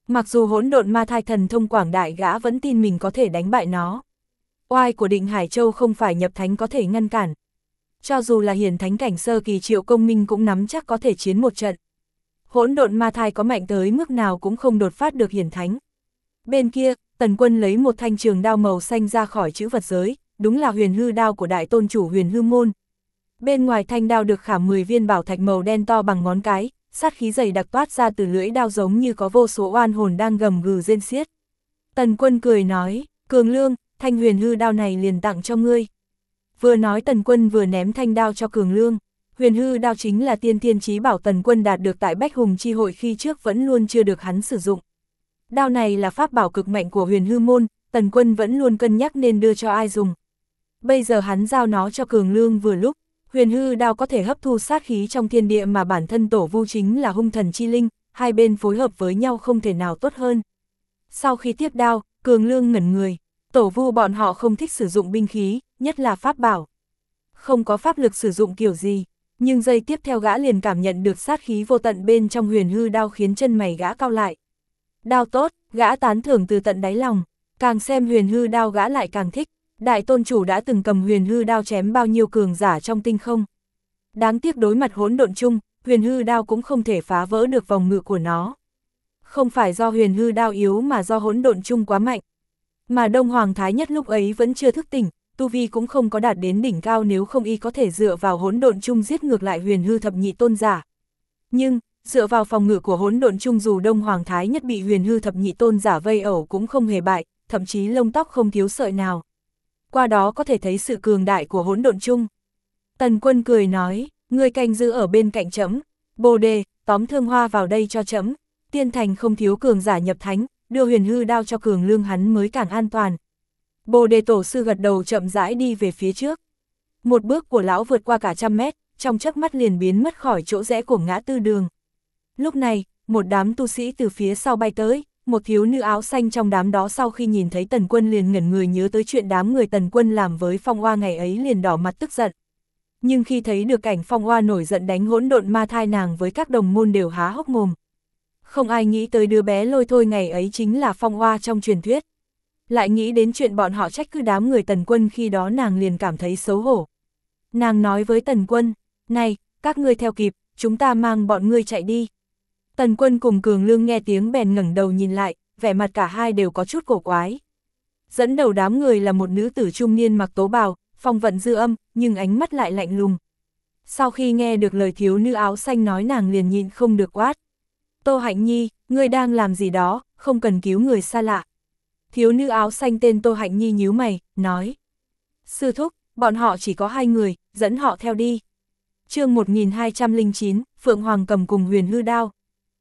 Mặc dù hỗn độn ma thai thần thông quảng đại, gã vẫn tin mình có thể đánh bại nó. Oai của Định Hải Châu không phải nhập thánh có thể ngăn cản. Cho dù là hiển thánh cảnh sơ kỳ Triệu Công Minh cũng nắm chắc có thể chiến một trận. Hỗn độn ma thai có mạnh tới mức nào cũng không đột phát được hiển thánh. Bên kia, Tần Quân lấy một thanh trường đao màu xanh ra khỏi chữ vật giới, đúng là huyền hư đao của đại tôn chủ Huyền Hư Môn. Bên ngoài thanh đao được khảm 10 viên bảo thạch màu đen to bằng ngón cái, sát khí dày đặc toát ra từ lưỡi đao giống như có vô số oan hồn đang gầm gừ rên xiết. Tần Quân cười nói, Cường Lương, thanh huyền hư đao này liền tặng cho ngươi. Vừa nói Tần Quân vừa ném thanh đao cho Cường Lương. Huyền hư đao chính là tiên thiên chí bảo Tần Quân đạt được tại Bách Hùng chi hội khi trước vẫn luôn chưa được hắn sử dụng. Đao này là pháp bảo cực mạnh của Huyền Hư Môn, Tần Quân vẫn luôn cân nhắc nên đưa cho ai dùng. Bây giờ hắn giao nó cho Cường Lương vừa lúc. Huyền hư đao có thể hấp thu sát khí trong thiên địa mà bản thân Tổ Vu chính là hung thần chi linh, hai bên phối hợp với nhau không thể nào tốt hơn. Sau khi tiếp đao, Cường Lương ngẩn người. Tổ Vu bọn họ không thích sử dụng binh khí, nhất là pháp bảo. Không có pháp lực sử dụng kiểu gì, nhưng giây tiếp theo gã liền cảm nhận được sát khí vô tận bên trong huyền hư đao khiến chân mày gã cau lại. Đao tốt, gã tán thưởng từ tận đáy lòng, càng xem huyền hư đao gã lại càng thích. Đại tôn chủ đã từng cầm huyền hư đao chém bao nhiêu cường giả trong tinh không. Đáng tiếc đối mặt hỗn độn chung, huyền hư đao cũng không thể phá vỡ được vòng ngự của nó. Không phải do huyền hư đao yếu mà do hỗn độn chung quá mạnh. Mà Đông Hoàng Thái Nhất lúc ấy vẫn chưa thức tỉnh, tu vi cũng không có đạt đến đỉnh cao, nếu không y có thể dựa vào hỗn độn chung giết ngược lại huyền hư thập nhị tôn giả. Nhưng, dựa vào phòng ngự của hỗn độn chung dù Đông Hoàng Thái Nhất bị huyền hư thập nhị tôn giả vây ẩu cũng không hề bại, thậm chí lông tóc không thiếu sợi nào. Qua đó có thể thấy sự cường đại của hỗn độn chung. Tần Quân cười nói, ngươi canh giữ ở bên cạnh trẫm, Bồ Đề, tóm Thương Hoa vào đây cho trẫm. Tiên thành không thiếu cường giả nhập thánh, đưa huyền hư đao cho Cường Lương hắn mới càng an toàn. Bồ Đề tổ sư gật đầu chậm rãi đi về phía trước. Một bước của lão vượt qua cả 100 mét, trong chớp mắt liền biến mất khỏi chỗ rẽ của ngã tư đường. Lúc này, một đám tu sĩ từ phía sau bay tới. Một thiếu nữ áo xanh trong đám đó sau khi nhìn thấy Tần Quân liền ngẩn người, nhớ tới chuyện đám người Tần Quân làm với Phong Hoa ngày ấy liền đỏ mặt tức giận. Nhưng khi thấy được cảnh Phong Hoa nổi giận đánh hỗn độn ma thai, nàng với các đồng môn đều há hốc mồm. Không ai nghĩ tới đứa bé lôi thôi ngày ấy chính là Phong Hoa trong truyền thuyết. Lại nghĩ đến chuyện bọn họ trách cứ đám người Tần Quân, khi đó nàng liền cảm thấy xấu hổ. Nàng nói với Tần Quân, này, các ngươi theo kịp, chúng ta mang bọn ngươi chạy đi. Tần Quân cùng Cường Lương nghe tiếng bèn ngẩng đầu nhìn lại, vẻ mặt cả hai đều có chút cổ quái. Dẫn đầu đám người là một nữ tử trung niên mặc tố bào, phong vận dư âm, nhưng ánh mắt lại lạnh lùng. Sau khi nghe được lời thiếu nữ áo xanh nói, nàng liền nhịn không được quát. Tô Hạnh Nhi, ngươi đang làm gì đó, không cần cứu người xa lạ. Thiếu nữ áo xanh tên Tô Hạnh Nhi nhíu mày, nói. Sư thúc, bọn họ chỉ có 2 người, dẫn họ theo đi. Chương 1209, Phượng Hoàng cầm cùng huyền hư đao.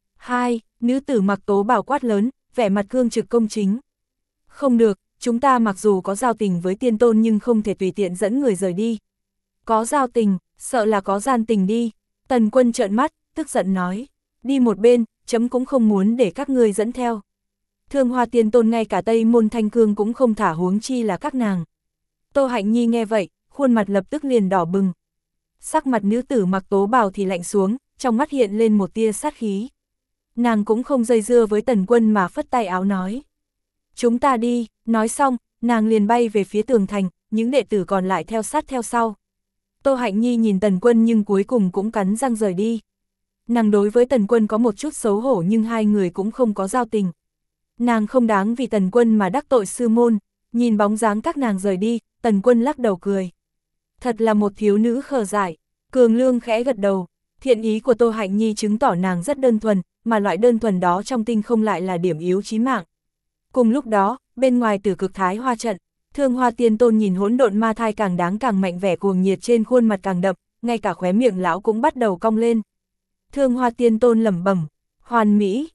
2. Nữ tử mặc tố bào quát lớn, vẻ mặt cương trực công chính. Không được, chúng ta mặc dù có giao tình với tiên tôn nhưng không thể tùy tiện dẫn người rời đi. Có giao tình, sợ là có gian tình đi. Tần Quân trợn mắt, tức giận nói. Đi một bên, chấm cũng không muốn để các ngươi dẫn theo. Thương Hoa tiên tôn ngay cả Tây Môn Thanh Cương cũng không thả, huống chi là các nàng. Tô Hạnh Nhi nghe vậy, khuôn mặt lập tức liền đỏ bừng. Sắc mặt nữ tử mặc tố bào thì lạnh xuống, trong mắt hiện lên một tia sát khí. Nàng cũng không dây dưa với Tần Quân mà phất tay áo nói. Chúng ta đi, nói xong, nàng liền bay về phía tường thành, những đệ tử còn lại theo sát theo sau. Tô Hạnh Nhi nhìn Tần Quân nhưng cuối cùng cũng cắn răng rời đi. Nàng đối với Tần Quân có một chút xấu hổ nhưng hai người cũng không có giao tình. Nàng không đáng vì Tần Quân mà đắc tội sư môn, nhìn bóng dáng các nàng rời đi, Tần Quân lắc đầu cười. Thật là một thiếu nữ khờ dại. Cường Lương khẽ gật đầu, thiện ý của Tô Hạnh Nhi chứng tỏ nàng rất đơn thuần, mà loại đơn thuần đó trong tinh không lại là điểm yếu chí mạng. Cùng lúc đó, bên ngoài Tử Cực Thái Hoa trận, Thương Hoa tiên tôn nhìn hỗn độn ma thai càng đáng càng mạnh, vẻ cuồng nhiệt trên khuôn mặt càng đậm, ngay cả khóe miệng lão cũng bắt đầu cong lên. Thương Hoa tiên tôn lẩm bẩm, hoàn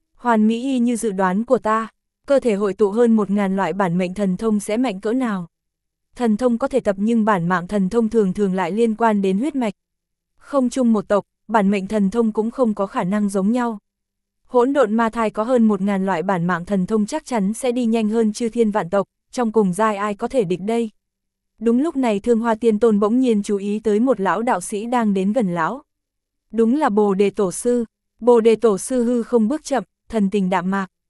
mỹ y như dự đoán của ta, cơ thể hội tụ hơn 1000 loại bản mệnh thần thông sẽ mạnh cỡ nào. Thần thông có thể tập nhưng bản mạng thần thông thường thường lại liên quan đến huyết mạch. Không chung một tộc, bản mệnh thần thông cũng không có khả năng giống nhau. Hỗn độn ma thai có hơn 1000 loại bản mạng thần thông chắc chắn sẽ đi nhanh hơn chư thiên vạn tộc, trong cùng giai ai có thể địch đây. Đúng lúc này Thương Hoa tiên tôn bỗng nhiên chú ý tới một lão đạo sĩ đang đến gần lão. Đúng là Bồ Đề tổ sư. Bồ Đề tổ sư hư không bước chậm, thần tình đạm mạc.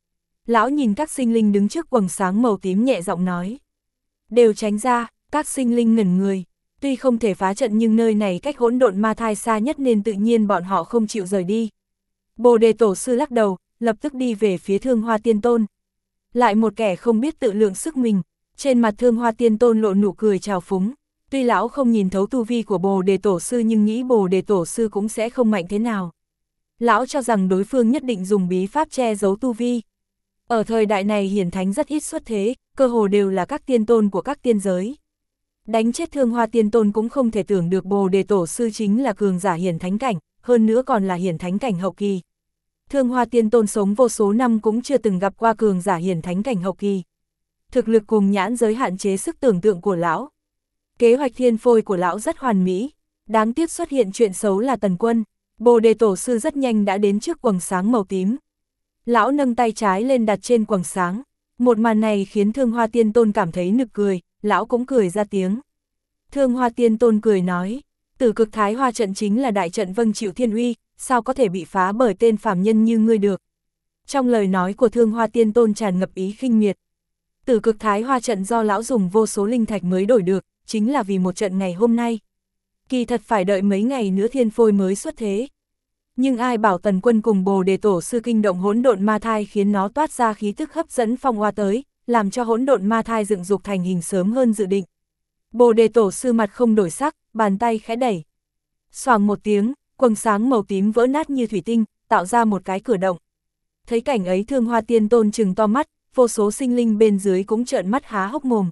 Lão nhìn các sinh linh đứng trước quầng sáng màu tím nhẹ giọng nói. Đều tránh ra, các sinh linh ngẩn người. Tuy không thể phá trận nhưng nơi này cách hỗn độn ma thai xa nhất nên tự nhiên bọn họ không chịu rời đi. Bồ đề tổ sư lắc đầu, lập tức đi về phía Thương Hoa Tiên Tôn. Lại một kẻ không biết tự lượng sức mình, trên mặt Thương Hoa Tiên Tôn lộ nụ cười trào phúng. Tuy lão không nhìn thấu tu vi của Bồ đề tổ sư nhưng nghĩ Bồ đề tổ sư cũng sẽ không mạnh thế nào. Lão cho rằng đối phương nhất định dùng bí pháp che giấu tu vi. Ở thời đại này hiển thánh rất ít xuất thế, cơ hồ đều là các tiên tôn của các tiên giới. Đánh chết Thương Hoa Tiên Tôn cũng không thể tưởng được Bồ đề tổ sư chính là cường giả hiển thánh cảnh, hơn nữa còn là hiển thánh cảnh hậu kỳ. Thương Hoa Tiên Tôn sống vô số năm cũng chưa từng gặp qua cường giả hiển thánh cảnh hậu kỳ. Thực lực cùng nhãn giới hạn chế sức tưởng tượng của lão. Kế hoạch thiên phôi của lão rất hoàn mỹ, đáng tiếc xuất hiện chuyện xấu là Tần Quân. Bồ đề tổ sư rất nhanh đã đến trước quầng sáng màu tím. Lão nâng tay trái lên đặt trên quầng sáng. Một màn này khiến Thương Hoa Tiên Tôn cảm thấy nực cười, lão cũng cười ra tiếng. Thương Hoa Tiên Tôn cười nói, Tử Cực Thái Hoa trận chính là đại trận vâng chịu thiên uy, sao có thể bị phá bởi tên phàm nhân như ngươi được. Trong lời nói của Thương Hoa Tiên Tôn tràn ngập ý khinh miệt. Tử Cực Thái Hoa trận do lão dùng vô số linh thạch mới đổi được, chính là vì một trận ngày hôm nay. Kỳ thật phải đợi mấy ngày nữa thiên phôi mới xuất thế. Nhưng ai bảo Tần Quân cùng Bồ đề tổ sư kinh động hỗn độn ma thai khiến nó toát ra khí tức hấp dẫn phong hoa tới, làm cho hỗn độn ma thai dựng dục thành hình sớm hơn dự định. Bồ đề tổ sư mặt không đổi sắc, bàn tay khẽ đẩy. Xoàng một tiếng, quầng sáng màu tím vỡ nát như thủy tinh, tạo ra một cái cửa động. Thấy cảnh ấy Thương Hoa Tiên Tôn trừng to mắt, vô số sinh linh bên dưới cũng trợn mắt há hốc mồm.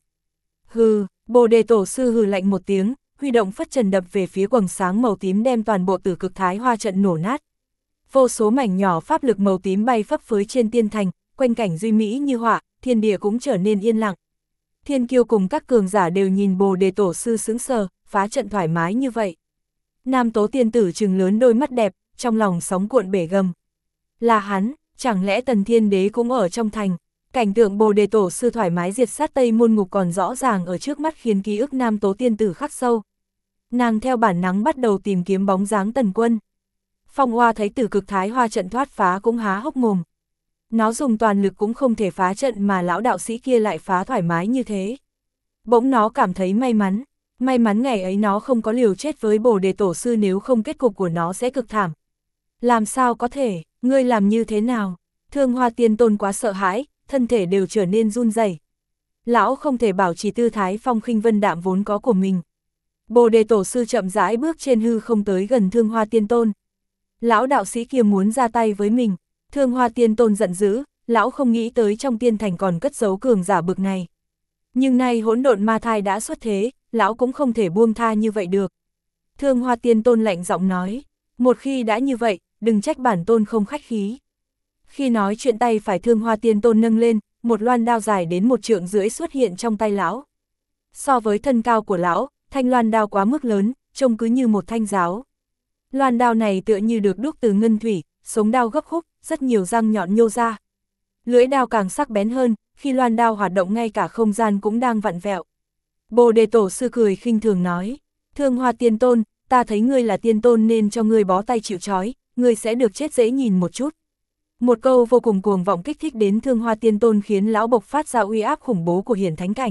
Hừ, Bồ đề tổ sư hừ lạnh một tiếng, huy động phất trần đập về phía quầng sáng màu tím đem toàn bộ Tử Cực Thái Hoa trận nổ nát. Vô số mảnh nhỏ pháp lực màu tím bay phấp phới trên tiên thành, quanh cảnh duy mỹ như họa, thiên địa cũng trở nên yên lặng. Thiên kiêu cùng các cường giả đều nhìn Bồ đề tổ sư sững sờ, phá trận thoải mái như vậy. Nam Tố tiên tử trừng lớn đôi mắt đẹp, trong lòng sóng cuộn bể gầm. Là hắn, chẳng lẽ Tần Thiên Đế cũng ở trong thành? Cảnh tượng Bồ đề tổ sư thoải mái diệt sát Tây Môn Ngục còn rõ ràng ở trước mắt khiến ký ức Nam Tố tiên tử khắc sâu. Nàng theo bản năng bắt đầu tìm kiếm bóng dáng Tần Quân. Phong Hoa thấy Tử Cực Thái Hoa trận thoát phá cũng há hốc mồm. Nó dùng toàn lực cũng không thể phá trận mà lão đạo sĩ kia lại phá thoải mái như thế. Bỗng nó cảm thấy may mắn ngày ấy nó không có liều chết với Bồ đề tổ sư, nếu không kết cục của nó sẽ cực thảm. Làm sao có thể, ngươi làm như thế nào? Thương Hoa Tiên Tôn quá sợ hãi, thân thể đều trở nên run rẩy. Lão không thể bảo trì tư thái phong khinh vân đạm vốn có của mình. Bồ đề tổ sư chậm rãi bước trên hư không tới gần Thương Hoa Tiên Tôn. Lão đạo sĩ kia muốn ra tay với mình. Thương Hoa Tiên Tôn giận dữ, lão không nghĩ tới trong tiên thành còn cất giấu cường giả bực này. Nhưng nay hỗn độn ma thai đã xuất thế, lão cũng không thể buông tha như vậy được. Thương Hoa Tiên Tôn lạnh giọng nói, một khi đã như vậy, đừng trách bản tôn không khách khí. Khi nói chuyện tay phải Thương Hoa Tiên Tôn nâng lên, một loan đao dài đến 1,5 trượng xuất hiện trong tay lão. So với thân cao của lão, thanh loan đao quá mức lớn, trông cứ như một thanh giáo. Loan đao này tựa như được đúc từ ngân thủy, sống đao gấp khúc, rất nhiều răng nhọn nhô ra. Lưỡi đao càng sắc bén hơn, khi loan đao hoạt động ngay cả không gian cũng đang vặn vẹo. Bồ đề tổ sư cười khinh thường nói, Thương Hoa Tiên Tôn, ta thấy ngươi là tiên tôn nên cho ngươi bó tay chịu trói, ngươi sẽ được chết dễ nhìn một chút. Một câu vô cùng cuồng vọng kích thích đến Thương Hoa Tiên Tôn khiến lão bộc phát ra uy áp khủng bố của hiển thánh cảnh.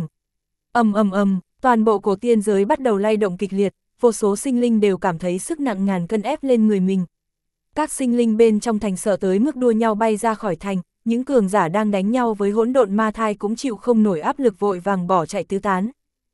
Ầm ầm ầm, toàn bộ cổ tiên giới bắt đầu lay động kịch liệt, vô số sinh linh đều cảm thấy sức nặng ngàn cân ép lên người mình. Các sinh linh bên trong thành sợ tới mức đua nhau bay ra khỏi thành, những cường giả đang đánh nhau với hỗn độn ma thai cũng chịu không nổi áp lực vội vàng bỏ chạy tứ tán.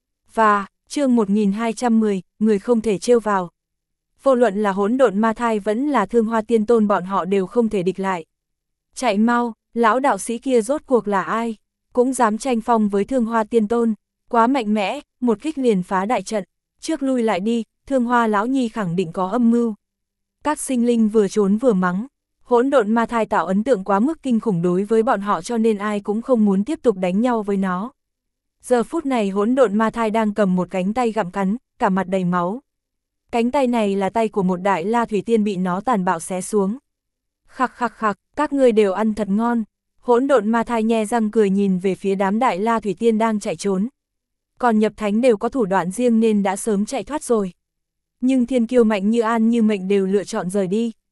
Và, chương 1210, người không thể trêu vào. Vô luận là hỗn độn ma thai vẫn là Thương Hoa Tiên Tôn bọn họ đều không thể địch lại. Chạy mau, lão đạo sĩ kia rốt cuộc là ai? Cũng dám tranh phong với Thương Hoa Tiên Tôn, quá mạnh mẽ, một kích liền phá đại trận. Trước lui lại đi, Thương Hoa lão nhi khẳng định có âm mưu. Các sinh linh vừa trốn vừa mắng. Hỗn độn ma thai tạo ấn tượng quá mức kinh khủng đối với bọn họ cho nên ai cũng không muốn tiếp tục đánh nhau với nó. Giờ phút này hỗn độn ma thai đang cầm một cánh tay gặm cắn, cả mặt đầy máu. Cánh tay này là tay của một đại la thủy tiên bị nó tàn bạo xé xuống. Khặc khặc khặc, các ngươi đều ăn thật ngon. Hỗn độn ma thai nhe răng cười nhìn về phía đám đại la thủy tiên đang chạy trốn. Còn nhập thánh đều có thủ đoạn riêng nên đã sớm chạy thoát rồi. Nhưng thiên kiêu mạnh như An Như Mệnh đều lựa chọn rời đi.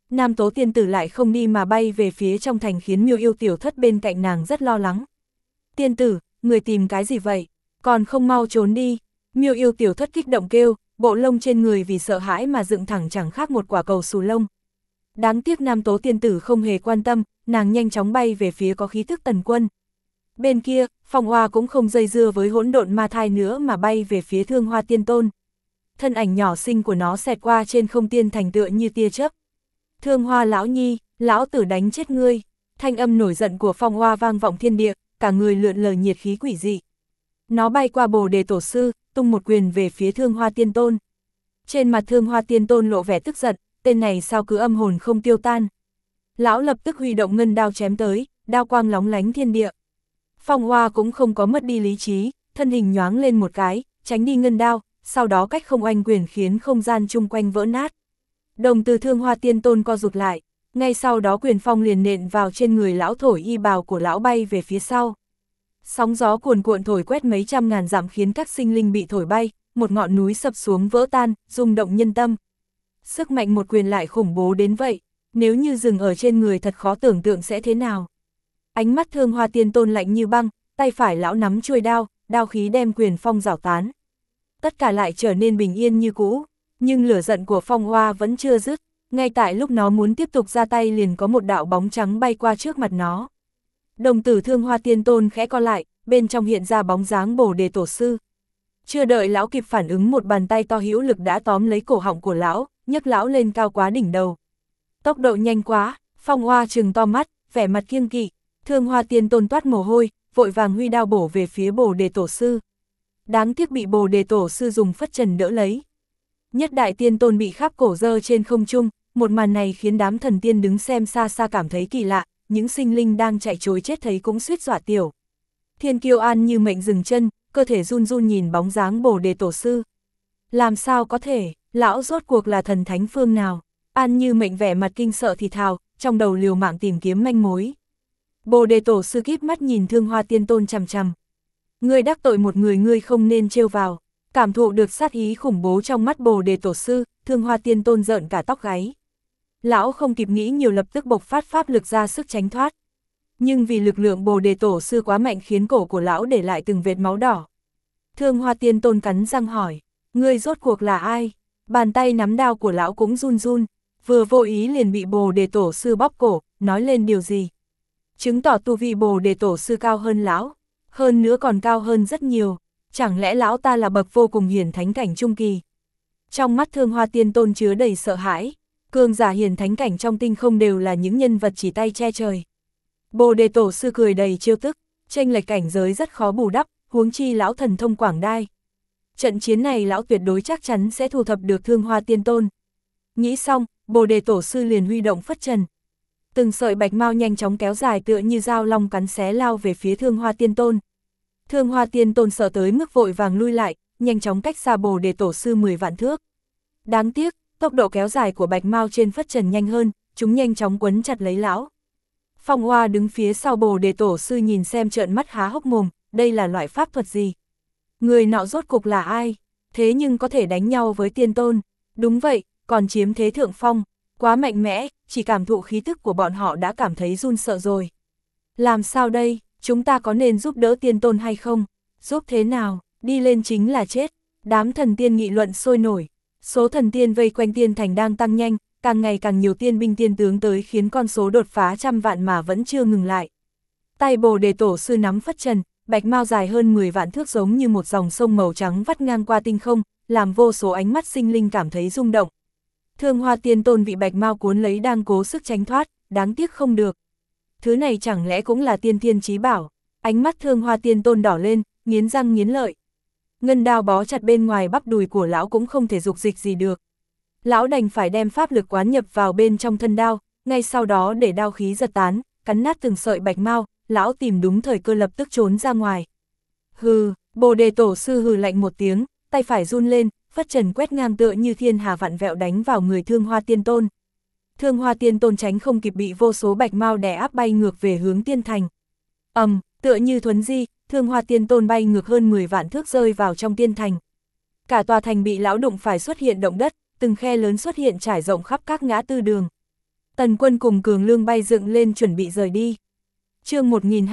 Nam Tố tiên tử lại không đi mà bay về phía trong thành khiến Miêu Yêu tiểu thất bên cạnh nàng rất lo lắng. Tiên tử, người tìm cái gì vậy? Còn không mau trốn đi. Miêu Yêu tiểu thất kích động kêu, bộ lông trên người vì sợ hãi mà dựng thẳng chẳng khác một quả cầu xù lông. Đáng tiếc Nam Tố tiên tử không hề quan tâm, nàng nhanh chóng bay về phía có khí thức Tần Quân. Bên kia, Phong Hoa cũng không dây dưa với hỗn độn ma thai nữa mà bay về phía Thương Hoa Tiên Tôn. Thân ảnh nhỏ xinh của nó xẹt qua trên không tiên thành tựa như tia chớp. Thương Hoa lão nhi, lão tử đánh chết ngươi. Thanh âm nổi giận của Phong Hoa vang vọng thiên địa, cả người lượn lờ nhiệt khí quỷ dị. Nó bay qua Bồ Đề Tổ Sư, tung một quyền về phía Thương Hoa Tiên Tôn. Trên mặt Thương Hoa Tiên Tôn lộ vẻ tức giận, tên này sao cứ âm hồn không tiêu tan. Lão lập tức huy động ngân đao chém tới, đao quang lóng lánh thiên địa. Phong Hoa cũng không có mất đi lý trí, thân hình nhoáng lên một cái, tránh đi ngân đao, sau đó cách không oanh quyền khiến không gian chung quanh vỡ nát. Đồng từ Thương Hoa Tiên Tôn co rụt lại, ngay sau đó quyền phong liền nện vào trên người lão, thổi y bào của lão bay về phía sau. Sóng gió cuồn cuộn thổi quét mấy trăm ngàn dặm khiến các sinh linh bị thổi bay, một ngọn núi sập xuống vỡ tan, rung động nhân tâm. Sức mạnh một quyền lại khủng bố đến vậy, nếu như dừng ở trên người thật khó tưởng tượng sẽ thế nào. Ánh mắt Thương Hoa Tiên Tôn lạnh như băng, tay phải lão nắm chuôi đao, đao khí đem quyền phong rảo tán. Tất cả lại trở nên bình yên như cũ, nhưng lửa giận của Phong Hoa vẫn chưa dứt, ngay tại lúc nó muốn tiếp tục ra tay liền có một đạo bóng trắng bay qua trước mặt nó. Đồng tử Thương Hoa Tiên Tôn khẽ co lại, bên trong hiện ra bóng dáng Bồ Đề Tổ Sư. Chưa đợi lão kịp phản ứng, một bàn tay to hữu lực đã tóm lấy cổ họng của lão, nhấc lão lên cao quá đỉnh đầu. Tốc độ nhanh quá, Phong Hoa trừng to mắt, vẻ mặt kiêng kỵ. Thương Hoa Tiên Tôn toát mồ hôi, vội vàng huy đao bổ về phía Bồ Đề Tổ Sư. Đáng tiếc bị Bồ Đề Tổ Sư dùng phất trần đỡ lấy. Nhất Đại Tiên Tôn bị kháp cổ giơ trên không trung, một màn này khiến đám thần tiên đứng xem xa xa cảm thấy kỳ lạ, những sinh linh đang chạy trối chết thấy cũng suýt dọa tiểu. Thiên Kiêu An như mệnh dừng chân, cơ thể run run nhìn bóng dáng Bồ Đề Tổ Sư. Làm sao có thể, lão rốt cuộc là thần thánh phương nào? An như mệnh vẻ mặt kinh sợ thì thào, trong đầu liều mạng tìm kiếm manh mối. Bồ Đề Tổ Sư kíp mắt nhìn Thương Hoa Tiên Tôn chằm chằm. Ngươi đắc tội một người ngươi không nên trêu vào. Cảm thụ được sát ý khủng bố trong mắt Bồ Đề Tổ Sư, Thương Hoa Tiên Tôn rợn cả tóc gáy. Lão không kịp nghĩ nhiều, lập tức bộc phát pháp lực ra sức tránh thoát. Nhưng vì lực lượng Bồ Đề Tổ Sư quá mạnh khiến cổ của lão để lại từng vệt máu đỏ. Thương Hoa Tiên Tôn cắn răng hỏi, ngươi rốt cuộc là ai? Bàn tay nắm đao của lão cũng run run, vừa vô ý liền bị Bồ Đề Tổ Sư bóp cổ, nói lên điều gì. Chứng tỏ tu vi Bồ Đề Tổ Sư cao hơn lão, hơn nữa còn cao hơn rất nhiều. Chẳng lẽ lão ta là bậc vô cùng hiển thánh cảnh trung kỳ? Trong mắt Thương Hoa Tiên Tôn chứa đầy sợ hãi, cường giả hiển thánh cảnh trong tinh không đều là những nhân vật chỉ tay che trời. Bồ Đề Tổ Sư cười đầy trêu tức, chênh lệch cảnh giới rất khó bù đắp, huống chi lão thần thông quảng đai. Trận chiến này lão tuyệt đối chắc chắn sẽ thu thập được Thương Hoa Tiên Tôn. Nghĩ xong, Bồ Đề Tổ Sư liền huy động phất trần. Từng sợi bạch mao nhanh chóng kéo dài tựa như dao long cắn xé lao về phía Thương Hoa Tiên Tôn. Thương Hoa Tiên Tôn sợ tới mức vội vàng lui lại, nhanh chóng cách xa Bồ Đề Tổ Sư 10 vạn thước. Đáng tiếc, tốc độ kéo dài của bạch mao trên phất trần nhanh hơn, chúng nhanh chóng quấn chặt lấy lão. Phong Hoa đứng phía sau Bồ Đề Tổ Sư nhìn xem trợn mắt há hốc mồm, đây là loại pháp thuật gì? Người nọ rốt cục là ai? Thế nhưng có thể đánh nhau với Tiên Tôn. Đúng vậy, còn chiếm thế thượng phong, quá mạnh mẽ, chỉ cảm thụ khí tức của bọn họ đã cảm thấy run sợ rồi. Làm sao đây? Chúng ta có nên giúp đỡ Tiên Tôn hay không? Giúp thế nào? Đi lên chính là chết. Đám thần tiên nghị luận sôi nổi. Số thần tiên vây quanh tiên thành đang tăng nhanh, càng ngày càng nhiều tiên binh tiên tướng tới khiến con số đột phá 100 vạn mà vẫn chưa ngừng lại. Tay Bồ Đề Tổ Sư nắm phất trần, bạch mao dài hơn 10 vạn thước giống như một dòng sông màu trắng vắt ngang qua tinh không, làm vô số ánh mắt sinh linh cảm thấy rung động. Thương Hoa Tiên Tôn bị bạch mao cuốn lấy đang cố sức tránh thoát, đáng tiếc không được. Thứ này chẳng lẽ cũng là tiên thiên chí bảo? Ánh mắt Thương Hoa Tiên Tôn đỏ lên, nghiến răng nghiến lợi. Ngân đao bó chặt bên ngoài bắp đùi của lão cũng không thể dục dịch gì được. Lão đành phải đem pháp lực quán nhập vào bên trong thân đao, ngay sau đó để đao khí giật tán, cắn nát từng sợi bạch mao, lão tìm đúng thời cơ lập tức trốn ra ngoài. Hừ, Bồ Đề Tổ Sư hừ lạnh một tiếng, tay phải run lên, phất trần quét ngang tựa như thiên hà vặn vẹo đánh vào người Thương Hoa Tiên Tôn. Thương Hoa Tiên Tôn tránh không kịp bị vô số bạch mao đè áp bay ngược về hướng tiên thành. Tựa như thuấn di, Thương Hoa Tiên Tôn bay ngược hơn 10 vạn thước rơi vào trong tiên thành. Cả tòa thành bị lão đụng phải xuất hiện động đất, từng khe lớn xuất hiện trải rộng khắp các ngã tư đường. Tần Quân cùng Cường Lương bay dựng lên chuẩn bị rời đi. Chương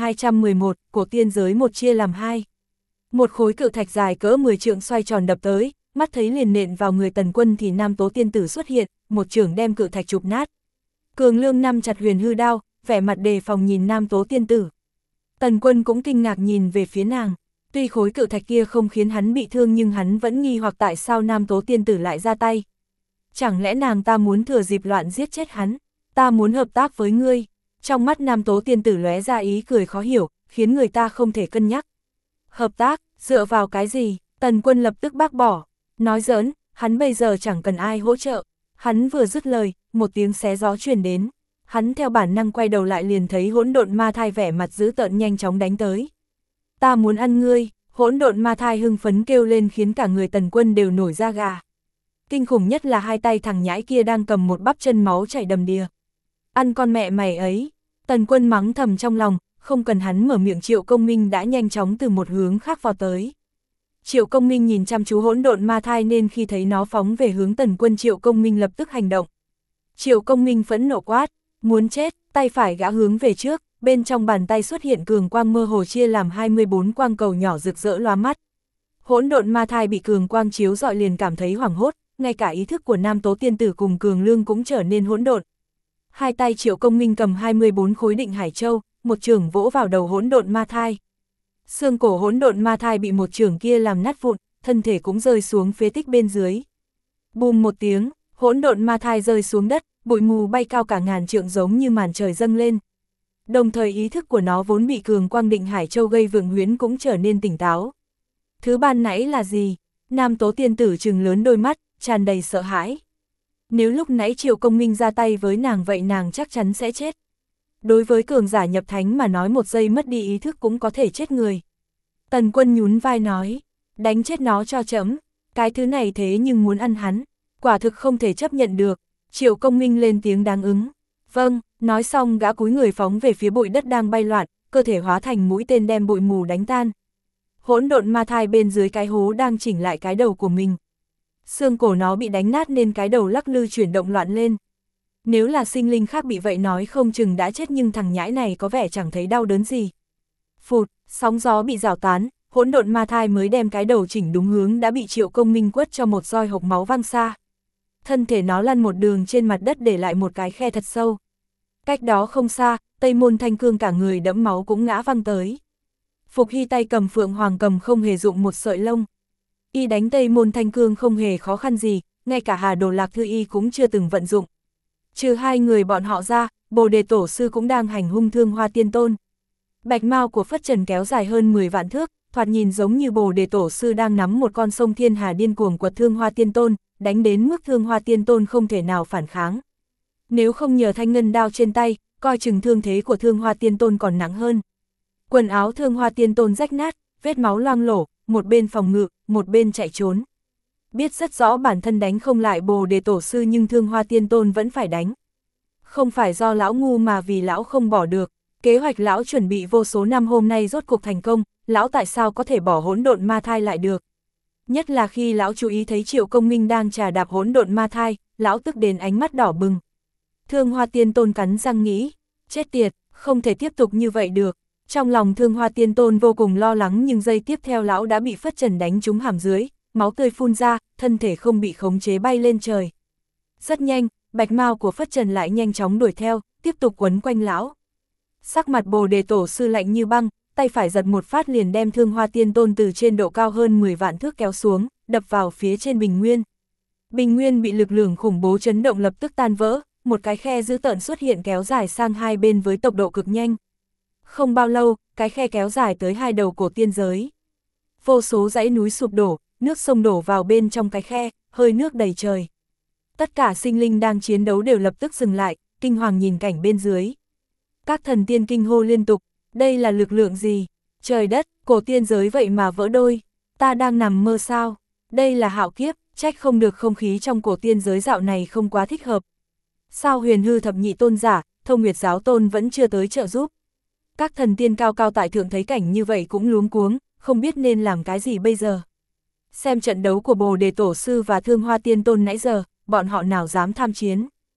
1211, cổ tiên giới một chia làm hai. Một khối cự thạch dài cỡ 10 trượng xoay tròn đập tới, mắt thấy liền nện vào người Tần Quân thì Nam Tố tiên tử xuất hiện, một chưởng đem cự thạch chụp nát. Cường Lương nắm chặt huyền hư đao, vẻ mặt đề phòng nhìn Nam Tố tiên tử. Tần Quân cũng kinh ngạc nhìn về phía nàng. Tuy khối cự thạch kia không khiến hắn bị thương nhưng hắn vẫn nghi hoặc tại sao Nam Tố tiên tử lại ra tay. Chẳng lẽ nàng ta muốn thừa dịp loạn giết chết hắn? Ta muốn hợp tác với ngươi. Trong mắt Nam Tố tiên tử lóe ra ý cười khó hiểu, khiến người ta không thể cân nhắc. Hợp tác, dựa vào cái gì? Tần Quân lập tức bác bỏ. Nói giỡn, hắn bây giờ chẳng cần ai hỗ trợ. Hắn vừa dứt lời, một tiếng xé gió truyền đến. Hắn theo bản năng quay đầu lại liền thấy hỗn độn ma thai vẻ mặt dữ tợn nhanh chóng đánh tới. Ta muốn ăn ngươi, hỗn độn ma thai hưng phấn kêu lên khiến cả người Tần Quân đều nổi da gà. Kinh khủng nhất là hai tay thằng nhãi kia đang cầm một bắp chân máu chảy đầm đìa. Ăn con mẹ mày ấy, Tần Quân mắng thầm trong lòng, không cần hắn mở miệng Triệu Công Minh đã nhanh chóng từ một hướng khác vào tới. Triệu Công Minh nhìn chăm chú hỗn độn ma thai nên khi thấy nó phóng về hướng Tần Quân Triệu Công Minh lập tức hành động. Triệu Công Minh phẫn nộ quát, muốn chết, tay phải gã hướng về trước, bên trong bàn tay xuất hiện cường quang mơ hồ chia làm 24 quang cầu nhỏ rực rỡ lóa mắt. Hỗn độn ma thai bị cường quang chiếu rọi liền cảm thấy hoảng hốt, ngay cả ý thức của Nam Tố tiên tử cùng Cường Lương cũng trở nên hỗn độn. Hai tay Triệu Công Minh cầm 24 khối định hải châu, một chưởng vỗ vào đầu hỗn độn ma thai. Xương cổ hỗn độn ma thai bị một chưởng kia làm nát vụn, thân thể cũng rơi xuống phế tích bên dưới. Bùm một tiếng, hỗn độn ma thai rơi xuống đất, bụi mù bay cao cả ngàn trượng giống như màn trời dâng lên. Đồng thời ý thức của nó vốn bị cường quang định hải châu gây vượng huyễn cũng trở nên tỉnh táo. Thứ ban nãy là gì? Nam Tố tiên tử trừng lớn đôi mắt, tràn đầy sợ hãi. Nếu lúc nãy Triệu Công Minh ra tay với nàng vậy nàng chắc chắn sẽ chết. Đối với cường giả nhập thánh mà nói một giây mất đi ý thức cũng có thể chết người. Tần Quân nhún vai nói, đánh chết nó cho trẫm, cái thứ này thế nhưng muốn ăn hắn, quả thực không thể chấp nhận được. Triệu Công Minh lên tiếng đáng ứng. Vâng, nói xong gã cúi người phóng về phía bụi đất đang bay loạn, cơ thể hóa thành mũi tên đem bụi mù đánh tan. Hỗn độn ma thai bên dưới cái hố đang chỉnh lại cái đầu của mình. Xương cổ nó bị đánh nát nên cái đầu lắc lư chuyển động loạn lên. Nếu là sinh linh khác bị vậy nói không chừng đã chết nhưng thằng nhãi này có vẻ chẳng thấy đau đớn gì. Phụt, sóng gió bị rào tán, hỗn độn ma thai mới đem cái đầu chỉnh đúng hướng đã bị Triệu Công Minh quất cho một roi hộc máu văng xa. Thân thể nó lăn một đường trên mặt đất để lại một cái khe thật sâu. Cách đó không xa, Tây Môn Thanh Cương cả người đẫm máu cũng ngã văng tới. Phục Hy tay cầm Phượng Hoàng cầm không hề dụng một sợi lông. Y đánh Tây Môn Thanh Cương không hề khó khăn gì, ngay cả Hà Đồ Lạc Thư Y cũng chưa từng vận dụng. Trừ hai người bọn họ ra, Bồ Đề Tổ Sư cũng đang hành hung Thương Hoa Tiên Tôn. Bạch mao của Phất Trần kéo dài hơn 10 vạn thước, thoạt nhìn giống như Bồ Đề Tổ Sư đang nắm một con sông Thiên Hà điên cuồng quật Thương Hoa Tiên Tôn, đánh đến mức Thương Hoa Tiên Tôn không thể nào phản kháng. Nếu không nhờ thanh ngân đao trên tay, coi chừng thương thế của Thương Hoa Tiên Tôn còn nặng hơn. Quần áo Thương Hoa Tiên Tôn rách nát, vết máu loang lổ, một bên phòng ngự, một bên chạy trốn. Biết rất rõ bản thân đánh không lại Bồ Đề Tổ Sư nhưng Thương Hoa Tiên Tôn vẫn phải đánh. Không phải do lão ngu mà vì lão không bỏ được, kế hoạch lão chuẩn bị vô số năm hôm nay rốt cuộc thành công, lão tại sao có thể bỏ hỗn độn ma thai lại được. Nhất là khi lão chú ý thấy Triệu Công Minh đang trà đạp hỗn độn ma thai, lão tức đến ánh mắt đỏ bừng. Thương Hoa Tiên Tôn cắn răng nghĩ, chết tiệt, không thể tiếp tục như vậy được. Trong lòng Thương Hoa Tiên Tôn vô cùng lo lắng nhưng giây tiếp theo lão đã bị Phất Trần đánh trúng hàm dưới, máu tươi phun ra, thân thể không bị khống chế bay lên trời. Rất nhanh, bạch mao của Phất Trần lại nhanh chóng đuổi theo, tiếp tục quấn quanh lão. Sắc mặt Bồ Đề Tổ Sư lạnh như băng, tay phải giật một phát liền đem Thương Hoa Tiên Tôn từ trên độ cao hơn 10 vạn thước kéo xuống, đập vào phía trên bình nguyên. Bình nguyên bị lực lượng khủng bố chấn động lập tức tan vỡ, một cái khe dữ tợn xuất hiện kéo dài sang hai bên với tốc độ cực nhanh. Không bao lâu, cái khe kéo dài tới hai đầu cổ tiên giới. Vô số dãy núi sụp đổ, nước sông đổ vào bên trong cái khe, hơi nước đầy trời. Tất cả sinh linh đang chiến đấu đều lập tức dừng lại, kinh hoàng nhìn cảnh bên dưới. Các thần tiên kinh hô liên tục, đây là lực lượng gì? Trời đất, cổ tiên giới vậy mà vỡ đôi. Ta đang nằm mơ sao? Đây là hạo kiếp, trách không được không khí trong cổ tiên giới dạo này không quá thích hợp. Sao Huyền Hư thập nhị tôn giả, Thông Nguyệt giáo tôn vẫn chưa tới trợ giúp? Các thần tiên cao cao tại thượng thấy cảnh như vậy cũng luống cuống, không biết nên làm cái gì bây giờ. Xem trận đấu của Bồ Đề Tổ Sư và Thương Hoa Tiên Tôn nãy giờ, bọn họ nào dám tham chiến.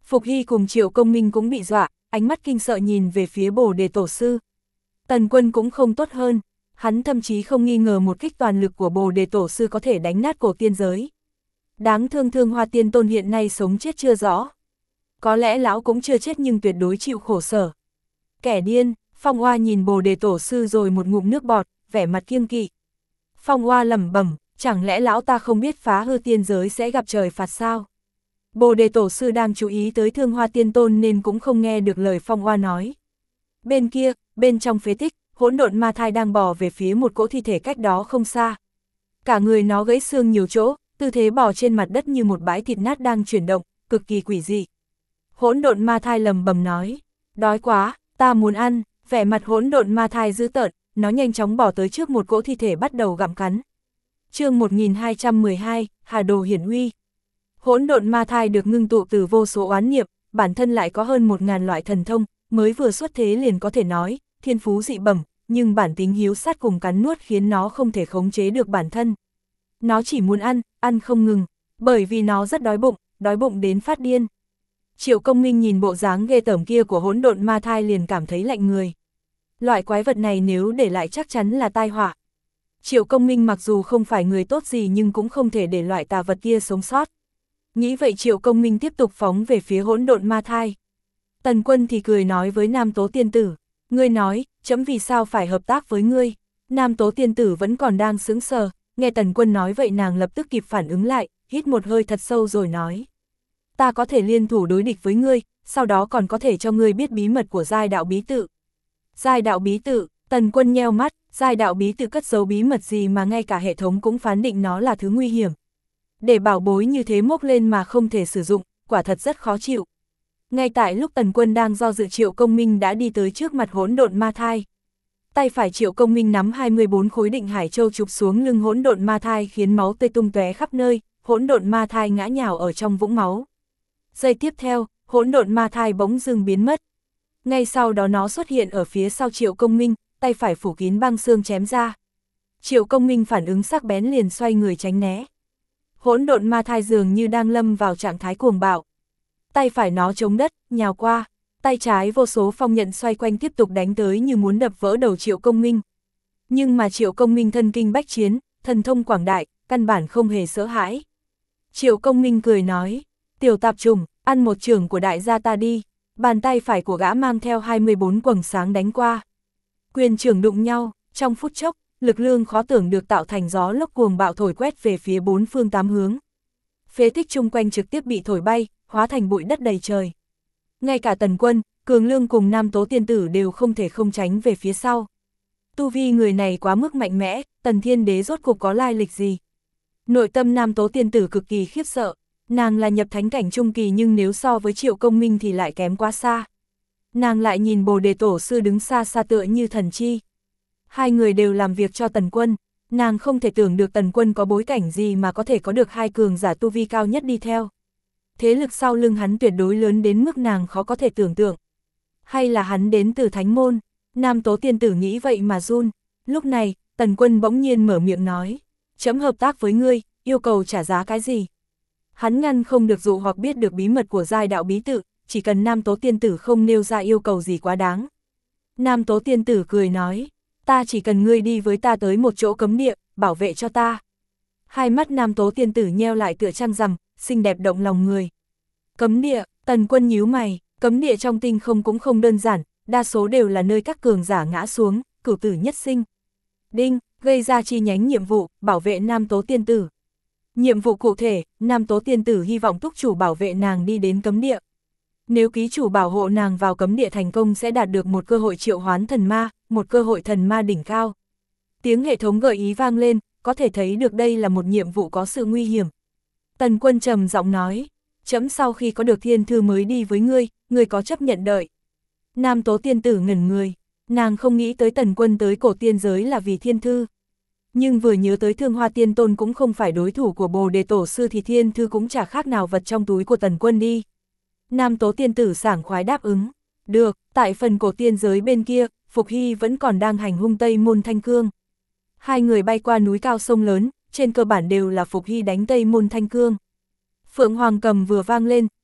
Phục Hy cùng Triệu Công Minh cũng bị dọa, ánh mắt kinh sợ nhìn về phía Bồ Đề Tổ Sư. Tần Quân cũng không tốt hơn, hắn thậm chí không nghi ngờ một kích toàn lực của Bồ Đề Tổ Sư có thể đánh nát cổ tiên giới. Đáng thương Thương Hoa Tiên Tôn hiện nay sống chết chưa rõ. Có lẽ lão cũng chưa chết nhưng tuyệt đối chịu khổ sở. Kẻ điên, Phong Hoa nhìn Bồ Đề Tổ Sư rồi một ngụm nước bọt, vẻ mặt kiêng kỵ. Phong Hoa lẩm bẩm, chẳng lẽ lão ta không biết phá hư tiên giới sẽ gặp trời phạt sao? Bồ Đề Tổ Sư đang chú ý tới Thương Hoa Tiên Tôn nên cũng không nghe được lời Phong Hoa nói. Bên kia, bên trong phế tích, hỗn độn ma thai đang bò về phía một cỗ thi thể cách đó không xa. Cả người nó gãy xương nhiều chỗ, tư thế bò trên mặt đất như một bãi thịt nát đang chuyển động, cực kỳ quỷ dị. Hỗn độn ma thai lầm bầm nói, đói quá, ta muốn ăn. Vẻ mặt hỗn độn ma thai dữ tợn, nó nhanh chóng bỏ tới trước một cỗ thi thể bắt đầu gặm cắn. Chương 1212, Hà Đồ hiển uy. Hỗn độn ma thai được ngưng tụ từ vô số oán niệm, bản thân lại có hơn 1000 loại thần thông, mới vừa xuất thế liền có thể nói, thiên phú dị bẩm, nhưng bản tính hiếu sát cùng cắn nuốt khiến nó không thể khống chế được bản thân. Nó chỉ muốn ăn, ăn không ngừng, bởi vì nó rất đói bụng đến phát điên. Triệu Công Minh nhìn bộ dáng ghê tởm kia của hỗn độn ma thai liền cảm thấy lạnh người. Loại quái vật này nếu để lại chắc chắn là tai họa. Triệu Công Minh mặc dù không phải người tốt gì nhưng cũng không thể để loại tà vật kia sống sót. Nghĩ vậy Triệu Công Minh tiếp tục phóng về phía hỗn độn ma thai. Tần Quân thì cười nói với Nam Tố Tiên Tử, ngươi nói, chấm vì sao phải hợp tác với ngươi. Nam Tố Tiên Tử vẫn còn đang sững sờ, nghe Tần Quân nói vậy nàng lập tức kịp phản ứng lại, hít một hơi thật sâu rồi nói. Ta có thể liên thủ đối địch với ngươi, sau đó còn có thể cho ngươi biết bí mật của giai đạo bí tự. Giai đạo bí tự, Tần Quân nheo mắt, giai đạo bí tự cất giấu bí mật gì mà ngay cả hệ thống cũng phán định nó là thứ nguy hiểm. Để bảo bối như thế mốc lên mà không thể sử dụng, quả thật rất khó chịu. Ngay tại lúc Tần Quân đang do dự Triệu Công Minh đã đi tới trước mặt hỗn độn ma thai. Tay phải Triệu Công Minh nắm 24 khối định hải châu chụp xuống lưng hỗn độn ma thai khiến máu tươi tung tóe khắp nơi, hỗn độn ma thai ngã nhào ở trong vũng máu. Giây tiếp theo, hỗn độn ma thai bỗng dưng biến mất. Ngay sau đó nó xuất hiện ở phía sau Triệu Công Minh, tay phải phủ kín băng xương chém ra. Triệu Công Minh phản ứng sắc bén liền xoay người tránh né. Hỗn độn ma thai dường như đang lâm vào trạng thái cuồng bạo. Tay phải nó chống đất, nhào qua, tay trái vô số phong nhận xoay quanh tiếp tục đánh tới như muốn đập vỡ đầu Triệu Công Minh. Nhưng mà Triệu Công Minh thân kinh bách chiến, thần thông quảng đại, căn bản không hề sợ hãi. Triệu Công Minh cười nói, tiểu tạp trùng, ăn một chưởng của đại gia ta đi. Bàn tay phải của gã mang theo 24 quầng sáng đánh qua. Quyền chưởng đụng nhau, trong phút chốc, lực lượng khó tưởng được tạo thành gió lốc cuồng bạo thổi quét về phía bốn phương tám hướng. Phế tích chung quanh trực tiếp bị thổi bay, hóa thành bụi đất đầy trời. Ngay cả Tần Quân, Cường Lương cùng Nam Tố Tiên Tử đều không thể không tránh về phía sau. Tu vi người này quá mức mạnh mẽ, Tần Thiên Đế rốt cuộc có lai lịch gì? Nội tâm Nam Tố Tiên Tử cực kỳ khiếp sợ. Nàng là nhập thánh cảnh trung kỳ nhưng nếu so với Triệu Công Minh thì lại kém quá xa. Nàng lại nhìn Bồ Đề Tổ Sư đứng xa xa tựa như thần chi. Hai người đều làm việc cho Tần Quân, nàng không thể tưởng được Tần Quân có bối cảnh gì mà có thể có được hai cường giả tu vi cao nhất đi theo. Thế lực sau lưng hắn tuyệt đối lớn đến mức nàng khó có thể tưởng tượng. Hay là hắn đến từ Thánh Môn? Nam Tố Tiên Tử nghĩ vậy mà run. Lúc này, Tần Quân bỗng nhiên mở miệng nói, chấm hợp tác với ngươi, yêu cầu trả giá cái gì? Hắn ngăn không được dụ hoặc biết được bí mật của giai đạo bí tự, chỉ cần Nam Tố Tiên Tử không nêu ra yêu cầu gì quá đáng. Nam Tố Tiên Tử cười nói, ta chỉ cần ngươi đi với ta tới một chỗ cấm địa, bảo vệ cho ta. Hai mắt Nam Tố Tiên Tử nheo lại tựa trăng rằm, xinh đẹp động lòng người. Cấm địa, Tần Quân nhíu mày, cấm địa trong tinh không cũng không đơn giản, đa số đều là nơi các cường giả ngã xuống, cửu tử nhất sinh. Đinh, gây ra chi nhánh nhiệm vụ, bảo vệ Nam Tố Tiên Tử. Nhiệm vụ cụ thể, Nam Tố Tiên Tử hy vọng túc chủ bảo vệ nàng đi đến cấm địa. Nếu ký chủ bảo hộ nàng vào cấm địa thành công sẽ đạt được một cơ hội triệu hoán thần ma, một cơ hội thần ma đỉnh cao. Tiếng hệ thống gợi ý vang lên, có thể thấy được đây là một nhiệm vụ có sự nguy hiểm. Tần Quân trầm giọng nói, chấm sau khi có được thiên thư mới đi với ngươi, ngươi có chấp nhận đợi. Nam Tố Tiên Tử ngẩn người, nàng không nghĩ tới Tần Quân tới cổ tiên giới là vì thiên thư. Nhưng vừa nhớ tới Thương Hoa Tiên Tôn cũng không phải đối thủ của Bồ Đề Tổ Sư thì thiên thư cũng chả khác nào vật trong túi của Tần Quân đi. Nam Tố Tiên Tử sảng khoái đáp ứng. Được, tại phần cổ tiên giới bên kia, Phục Hy vẫn còn đang hành hung Tây Môn Thanh Cương. Hai người bay qua núi cao sông lớn, trên cơ bản đều là Phục Hy đánh Tây Môn Thanh Cương. Phượng Hoàng cầm vừa vang lên,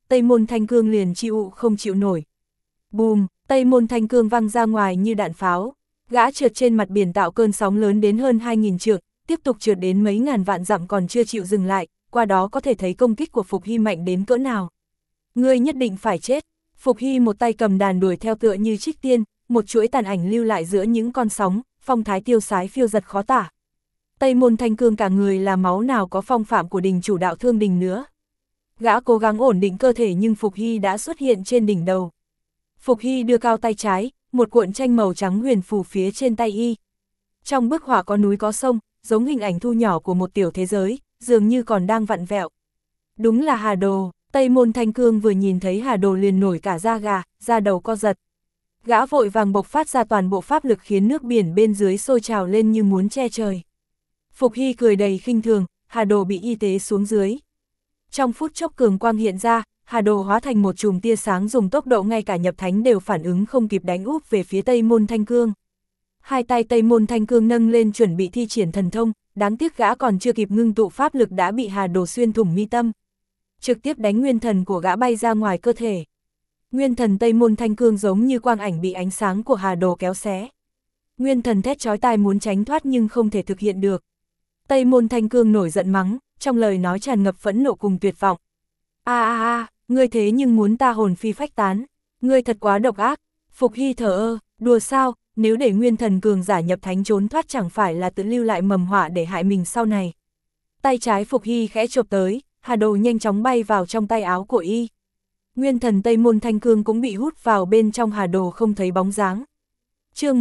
Tây Môn Thanh Cương liền chịu không chịu nổi. Bùm, Tây Môn Thanh Cương văng ra ngoài như đạn pháo, gã trượt trên mặt biển tạo cơn sóng lớn đến hơn 2.000 trượng, tiếp tục trượt đến mấy ngàn vạn dặm còn chưa chịu dừng lại, qua đó có thể thấy công kích của Phục Hy mạnh đến cỡ nào. Ngươi nhất định phải chết. Phục Hy một tay cầm đàn đuổi theo tựa như trích tiên, một chuỗi tàn ảnh lưu lại giữa những con sóng, phong thái tiêu sái phiêu giật khó tả. Tây Môn Thanh Cương cả người là máu nào có phong phạm của đình chủ Đạo Thương Đình nữa. Gã cố gắng ổn định cơ thể nhưng Phục Hy đã xuất hiện trên đỉnh đầu. Phục Hy đưa cao tay trái, một cuộn tranh màu trắng huyền phù phía trên tay y. Trong bức họa có núi có sông, giống hình ảnh thu nhỏ của một tiểu thế giới, dường như còn đang vặn vẹo. Đúng là Hà Đồ. Tây Môn Thanh Cương vừa nhìn thấy Hà Đồ liền nổi cả da gà, da đầu co giật. Gã vội vàng bộc phát ra toàn bộ pháp lực khiến nước biển bên dưới sôi trào lên như muốn che trời. Phục Hy cười đầy khinh thường, Hà Đồ bị y tế xuống dưới. Trong phút chốc cường quang hiện ra, Hà Đồ hóa thành một chùm tia sáng dùng tốc độ ngay cả nhập thánh đều phản ứng không kịp đánh úp về phía Tây Môn Thanh Cương. Hai tay Tây Môn Thanh Cương nâng lên chuẩn bị thi triển thần thông, đáng tiếc gã còn chưa kịp ngưng tụ pháp lực đã bị Hà Đồ xuyên thủng mi tâm. Trực tiếp đánh nguyên thần của gã bay ra ngoài cơ thể. Nguyên thần Tây Môn Thanh Cương giống như quang ảnh bị ánh sáng của Hà Đồ kéo xé. Nguyên thần thét chói tai muốn tránh thoát nhưng không thể thực hiện được. Tây Môn Thanh Cương nổi giận mắng, trong lời nói tràn ngập phẫn nộ cùng tuyệt vọng. Ngươi thế nhưng muốn ta hồn phi phách tán, ngươi thật quá độc ác. Phục Hy thờ ơ, đùa sao, nếu để nguyên thần cường giả nhập thánh trốn thoát chẳng phải là tự lưu lại mầm họa để hại mình sau này. Tay trái Phục Hy khẽ chộp tới, Hà Đồ nhanh chóng bay vào trong tay áo của y. Nguyên thần Tây Môn Thanh Cương cũng bị hút vào bên trong Hà Đồ không thấy bóng dáng. Chương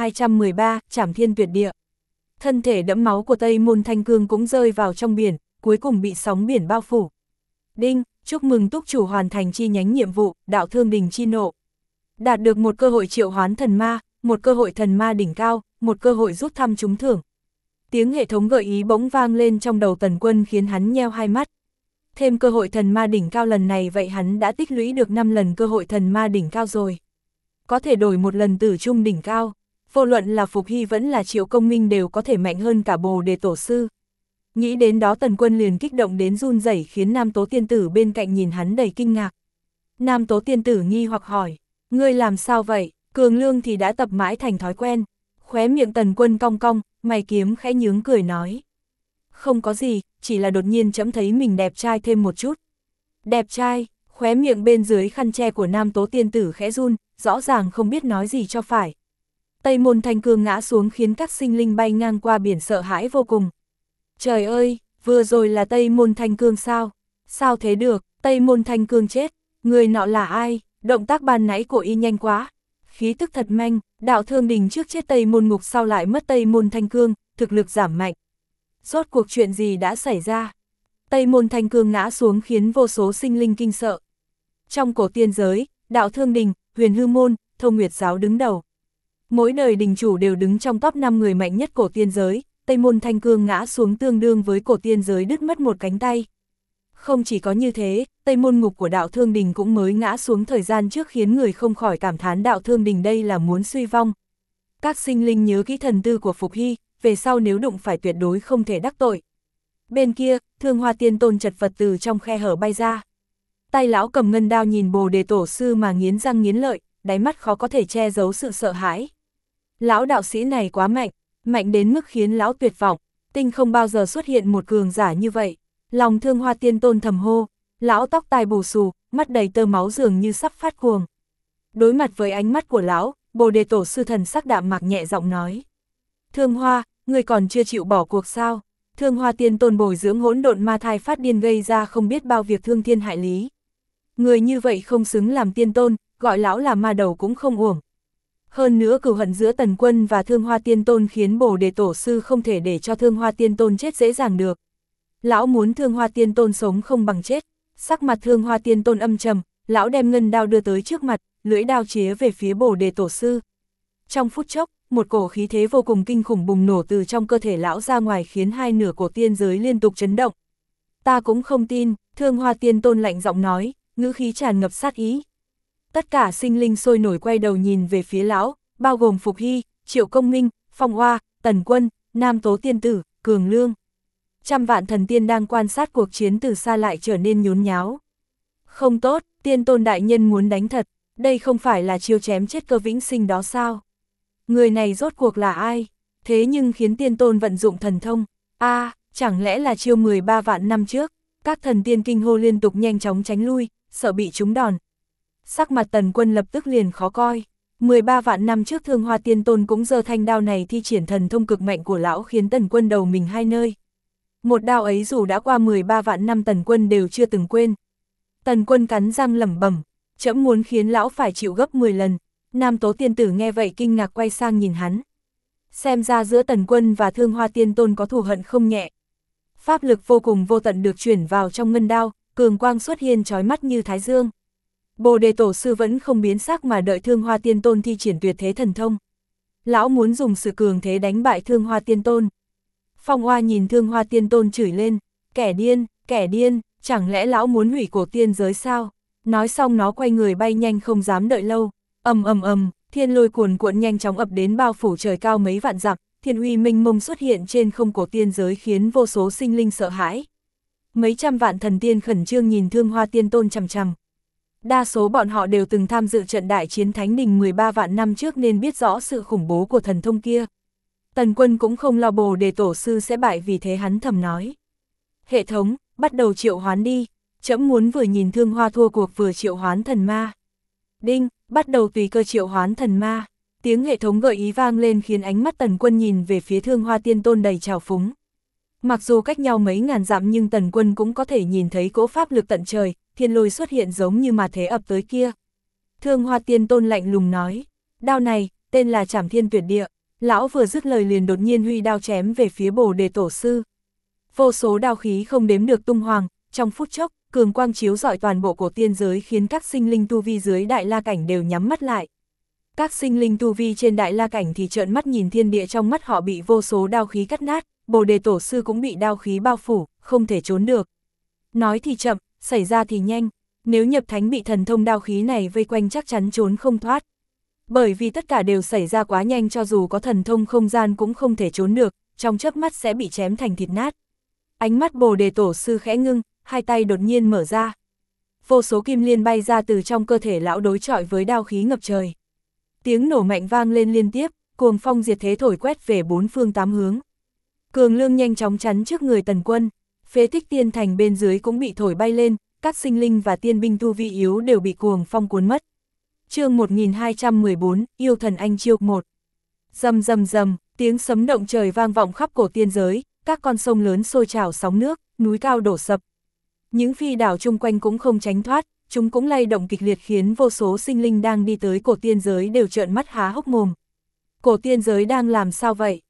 1213, Trảm Thiên Tuyệt Địa. Thân thể đẫm máu của Tây Môn Thanh Cương cũng rơi vào trong biển, cuối cùng bị sóng biển bao phủ. Đinh, chúc mừng túc chủ hoàn thành chi nhánh nhiệm vụ, Đạo Thương Đình chi nộ. Đạt được một cơ hội triệu hoán thần ma, một cơ hội thần ma đỉnh cao, một cơ hội rút thăm trúng thưởng. Tiếng hệ thống gợi ý bỗng vang lên trong đầu Tần Quân khiến hắn nheo hai mắt. Thêm cơ hội thần ma đỉnh cao lần này vậy hắn đã tích lũy được 5 lần cơ hội thần ma đỉnh cao rồi. Có thể đổi một lần tử trung đỉnh cao. Vô luận là Phục Hy vẫn là Triệu Công Minh đều có thể mạnh hơn cả Bồ Đề Tổ Sư. Nghĩ đến đó Tần Quân liền kích động đến run rẩy khiến Nam Tố Tiên Tử bên cạnh nhìn hắn đầy kinh ngạc. Nam Tố Tiên Tử nghi hoặc hỏi, ngươi làm sao vậy? Cường Lương thì đã tập mãi thành thói quen. Khóe miệng Tần Quân cong cong, mày kiếm khẽ nhướng cười nói. Không có gì, chỉ là đột nhiên trẫm thấy mình đẹp trai thêm một chút. Đẹp trai, khóe miệng bên dưới khăn che của Nam Tố Tiên Tử khẽ run, rõ ràng không biết nói gì cho phải. Tây Môn Thanh Cương ngã xuống khiến các sinh linh bay ngang qua biển sợ hãi vô cùng. Trời ơi, vừa rồi là Tây Môn Thanh Cương sao? Sao thế được, Tây Môn Thanh Cương chết, người nọ là ai? Động tác ban nãy của y nhanh quá. Khí tức thật manh, Đạo Thương Đình trước chết Tây Môn Ngục sau lại mất Tây Môn Thanh Cương, thực lực giảm mạnh. Rốt cuộc chuyện gì đã xảy ra? Tây Môn Thanh Cương ngã xuống khiến vô số sinh linh kinh sợ. Trong cổ tiên giới, Đạo Thương Đình, Huyền Hư Môn, Thông Nguyệt Giáo đứng đầu. Mỗi đời đình chủ đều đứng trong top 5 người mạnh nhất cổ tiên giới, Tây Môn Thanh Cương ngã xuống tương đương với cổ tiên giới đứt mất một cánh tay. Không chỉ có như thế, Tây Môn Ngục của Đạo Thương Đình cũng mới ngã xuống thời gian trước khiến người không khỏi cảm thán Đạo Thương Đình đây là muốn suy vong. Các sinh linh nhớ kỹ thần tư của Phục Hy, về sau nếu đụng phải tuyệt đối không thể đắc tội. Bên kia, Thương Hoa Tiên Tôn chật vật từ trong khe hở bay ra. Tay lão cầm ngân đao nhìn Bồ Đề Tổ Sư mà nghiến răng nghiến lợi, đáy mắt khó có thể che giấu sự sợ hãi. Lão đạo sĩ này quá mạnh, mạnh đến mức khiến lão tuyệt vọng, tinh không bao giờ xuất hiện một cường giả như vậy. Lòng Thương Hoa Tiên Tôn thầm hô, lão tóc tai bù xù, mắt đầy tơ máu dường như sắp phát cuồng. Đối mặt với ánh mắt của lão, Bồ Đề Tổ Sư thần sắc đạm mạc nhẹ giọng nói. Thương Hoa, người còn chưa chịu bỏ cuộc sao? Thương Hoa Tiên Tôn bồi dưỡng hỗn độn ma thai phát điên gây ra không biết bao việc thương thiên hại lý. Người như vậy không xứng làm tiên tôn, gọi lão là ma đầu cũng không uổng. Hơn nữa cừu hận giữa Tần Quân và Thương Hoa Tiên Tôn khiến Bồ Đề Tổ Sư không thể để cho Thương Hoa Tiên Tôn chết dễ dàng được. Lão muốn Thương Hoa Tiên Tôn sống không bằng chết. Sắc mặt Thương Hoa Tiên Tôn âm trầm, lão đem ngân đao đưa tới trước mặt, lưỡi đao chĩa về phía Bồ Đề Tổ Sư. Trong phút chốc, một cổ khí thế vô cùng kinh khủng bùng nổ từ trong cơ thể lão ra ngoài khiến hai nửa cổ tiên giới liên tục chấn động. Ta cũng không tin, Thương Hoa Tiên Tôn lạnh giọng nói, ngữ khí tràn ngập sát ý. Tất cả sinh linh sôi nổi quay đầu nhìn về phía lão, bao gồm Phục Hy, Triệu Công Minh, Phong Hoa, Tần Quân, Nam Tố Tiên Tử, Cường Lương. Trăm vạn thần tiên đang quan sát cuộc chiến từ xa lại trở nên nhốn nháo. Không tốt, tiên tôn đại nhân muốn đánh thật, đây không phải là chiêu chém chết Cơ Vĩnh Sinh đó sao? Người này rốt cuộc là ai? Thế nhưng khiến tiên tôn vận dụng thần thông, chẳng lẽ là chiêu 13 vạn năm trước? Các thần tiên kinh hô liên tục nhanh chóng tránh lui, sợ bị trúng đòn. Sắc mặt Tần Quân lập tức liền khó coi. 13 vạn năm trước Thương Hoa Tiên Tôn cũng giơ thanh đao này thi triển thần thông cực mạnh của lão khiến Tần Quân đầu mình hai nơi. Một đao ấy dù đã qua 13 vạn năm Tần Quân đều chưa từng quên. Tần Quân cắn răng lẩm bẩm, trẫm muốn khiến lão phải chịu gấp 10 lần. Nam Tố Tiên Tử nghe vậy kinh ngạc quay sang nhìn hắn. Xem ra giữa Tần Quân và Thương Hoa Tiên Tôn có thù hận không nhẹ. Pháp lực vô cùng vô tận được chuyển vào trong ngân đao, cường quang xuất hiện chói mắt như thái dương. Bồ Đề Tổ Sư vẫn không biến sắc mà đợi Thương Hoa Tiên Tôn thi triển tuyệt thế thần thông. Lão muốn dùng sự cường thế đánh bại Thương Hoa Tiên Tôn. Phong Oa nhìn Thương Hoa Tiên Tôn chửi lên, kẻ điên, chẳng lẽ lão muốn hủy cổ tiên giới sao? Nói xong nó quay người bay nhanh không dám đợi lâu. Ầm, thiên lôi cuồn cuộn nhanh chóng ập đến bao phủ trời cao mấy vạn dặm, thiên uy mênh mông xuất hiện trên không cổ tiên giới khiến vô số sinh linh sợ hãi. Mấy trăm vạn thần tiên khẩn trương nhìn Thương Hoa Tiên Tôn chằm chằm. Đa số bọn họ đều từng tham dự trận đại chiến Thánh Đình 13 vạn năm trước nên biết rõ sự khủng bố của thần thông kia. Tần Quân cũng không lo Bồ Đề Tổ Sư sẽ bại, vì thế hắn thầm nói. Hệ thống, bắt đầu triệu hoán đi, trẫm muốn vừa nhìn Thương Hoa thua cuộc vừa triệu hoán thần ma. Đinh, bắt đầu tùy cơ triệu hoán thần ma. Tiếng hệ thống gợi ý vang lên khiến ánh mắt Tần Quân nhìn về phía Thương Hoa Tiên Tôn đầy trào phúng. Mặc dù cách nhau mấy ngàn dặm nhưng Tần Quân cũng có thể nhìn thấy cỗ pháp lực tận trời, thiên lôi xuất hiện giống như mà thế ập tới kia. Thương Hoa Tiên Tôn lạnh lùng nói, đao này, tên là Trảm Thiên Tuyệt Địa. Lão vừa dứt lời liền đột nhiên huy đao chém về phía Bồ Đề Tổ Sư. Vô số đao khí không đếm được tung hoàng, trong phút chốc, cường quang chiếu rọi toàn bộ cổ tiên giới khiến các sinh linh tu vi dưới Đại La Cảnh đều nhắm mắt lại. Các sinh linh tu vi trên Đại La Cảnh thì trợn mắt nhìn thiên địa, trong mắt họ bị vô số đao khí cắt nát, Bồ Đề Tổ Sư cũng bị đao khí bao phủ, không thể trốn được. Nói thì chậm, xảy ra thì nhanh, nếu nhập thánh bị thần thông đao khí này vây quanh chắc chắn trốn không thoát. Bởi vì tất cả đều xảy ra quá nhanh, cho dù có thần thông không gian cũng không thể trốn được, trong chớp mắt sẽ bị chém thành thịt nát. Ánh mắt Bồ Đề Tổ Sư khẽ ngưng, hai tay đột nhiên mở ra. Vô số kim liên bay ra từ trong cơ thể lão đối chọi với đao khí ngập trời. Tiếng nổ mạnh vang lên liên tiếp, cuồng phong diệt thế thổi quét về bốn phương tám hướng. Cường Lương nhanh chóng chắn trước người Tần Quân, phế tích tiên thành bên dưới cũng bị thổi bay lên, các sinh linh và tiên binh tu vi yếu đều bị cuồng phong cuốn mất. Chương 1214, Yêu Thần Anh Chiêu 1. Rầm rầm rầm, tiếng sấm động trời vang vọng khắp cổ tiên giới, các con sông lớn sôi trào sóng nước, núi cao đổ sập. Những phi đảo chung quanh cũng không tránh thoát, chúng cũng lay động kịch liệt khiến vô số sinh linh đang đi tới cổ tiên giới đều trợn mắt há hốc mồm. Cổ tiên giới đang làm sao vậy?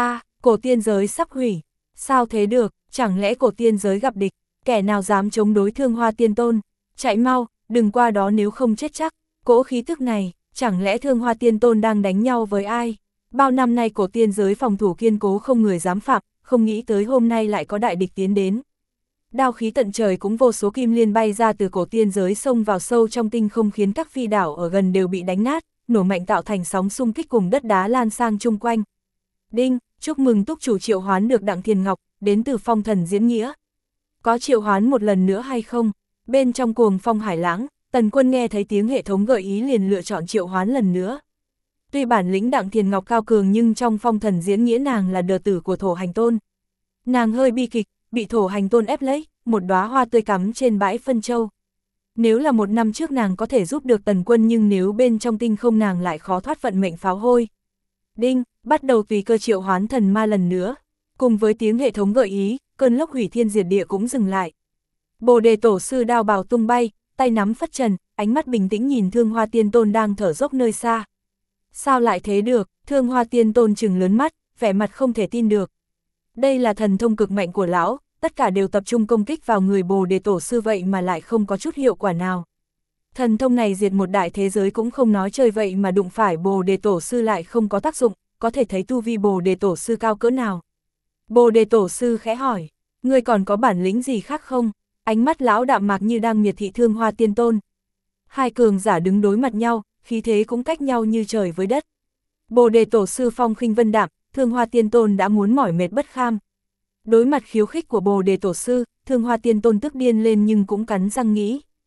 Cổ tiên giới sắp hủy. Sao thế được, chẳng lẽ cổ tiên giới gặp địch, kẻ nào dám chống đối Thương Hoa Tiên Tôn? Chạy mau, đừng qua đó nếu không chết chắc. Cỗ khí tức này, chẳng lẽ Thương Hoa Tiên Tôn đang đánh nhau với ai? Bao năm nay cổ tiên giới phòng thủ kiên cố không người dám phạm, không nghĩ tới hôm nay lại có đại địch tiến đến. Đao khí tận trời cũng vô số kim liên bay ra từ cổ tiên giới xông vào sâu trong tinh không khiến các phi đảo ở gần đều bị đánh nát, nổ mạnh tạo thành sóng xung kích cùng đất đá lan sang chung quanh. Đinh, chúc mừng túc chủ triệu hoán được Đặng Thiền Ngọc, đến từ Phong Thần Diễn Nghĩa. Có triệu hoán một lần nữa hay không? Bên trong cuồng phong hải lãng, Tần Quân nghe thấy tiếng hệ thống gợi ý liền lựa chọn triệu hoán lần nữa. Tuy bản lĩnh Đặng Thiền Ngọc cao cường nhưng trong Phong Thần Diễn Nghĩa nàng là đờ tử của Thổ Hành Tôn. Nàng hơi bi kịch, bị Thổ Hành Tôn ép lấy, một đóa hoa tươi cắm trên bãi phân châu. Nếu là một năm trước nàng có thể giúp được Tần Quân, nhưng nếu bên trong tinh không nàng lại khó thoát vận mệnh pháo hôi. Đinh, bắt đầu tùy cơ triệu hoán thần ma lần nữa. Cùng với tiếng hệ thống gợi ý, cơn lốc hủy thiên diệt địa cũng dừng lại. Bồ Đề Tổ Sư đao bào tung bay, tay nắm phất trần, ánh mắt bình tĩnh nhìn Thương Hoa Tiên Tôn đang thở dốc nơi xa. Sao lại thế được? Thương Hoa Tiên Tôn trừng lớn mắt, vẻ mặt không thể tin được. Đây là thần thông cực mạnh của lão, tất cả đều tập trung công kích vào người Bồ Đề Tổ Sư vậy mà lại không có chút hiệu quả nào. Thần thông này diệt một đại thế giới cũng không nói chơi, vậy mà đụng phải Bồ Đề Tổ Sư lại không có tác dụng, có thể thấy tu vi Bồ Đề Tổ Sư cao cỡ nào. Bồ Đề Tổ Sư khẽ hỏi, ngươi còn có bản lĩnh gì khác không? Ánh mắt lão đạm mạc như đang miệt thị Thương Hoa Tiên Tôn. Hai cường giả đứng đối mặt nhau, khí thế cũng cách nhau như trời với đất. Bồ Đề Tổ Sư phong khinh vân đạm, Thương Hoa Tiên Tôn đã muốn mỏi mệt bất kham. Đối mặt khiêu khích của Bồ Đề Tổ Sư, Thương Hoa Tiên Tôn tức điên lên nhưng cũng cắn răng nghĩ.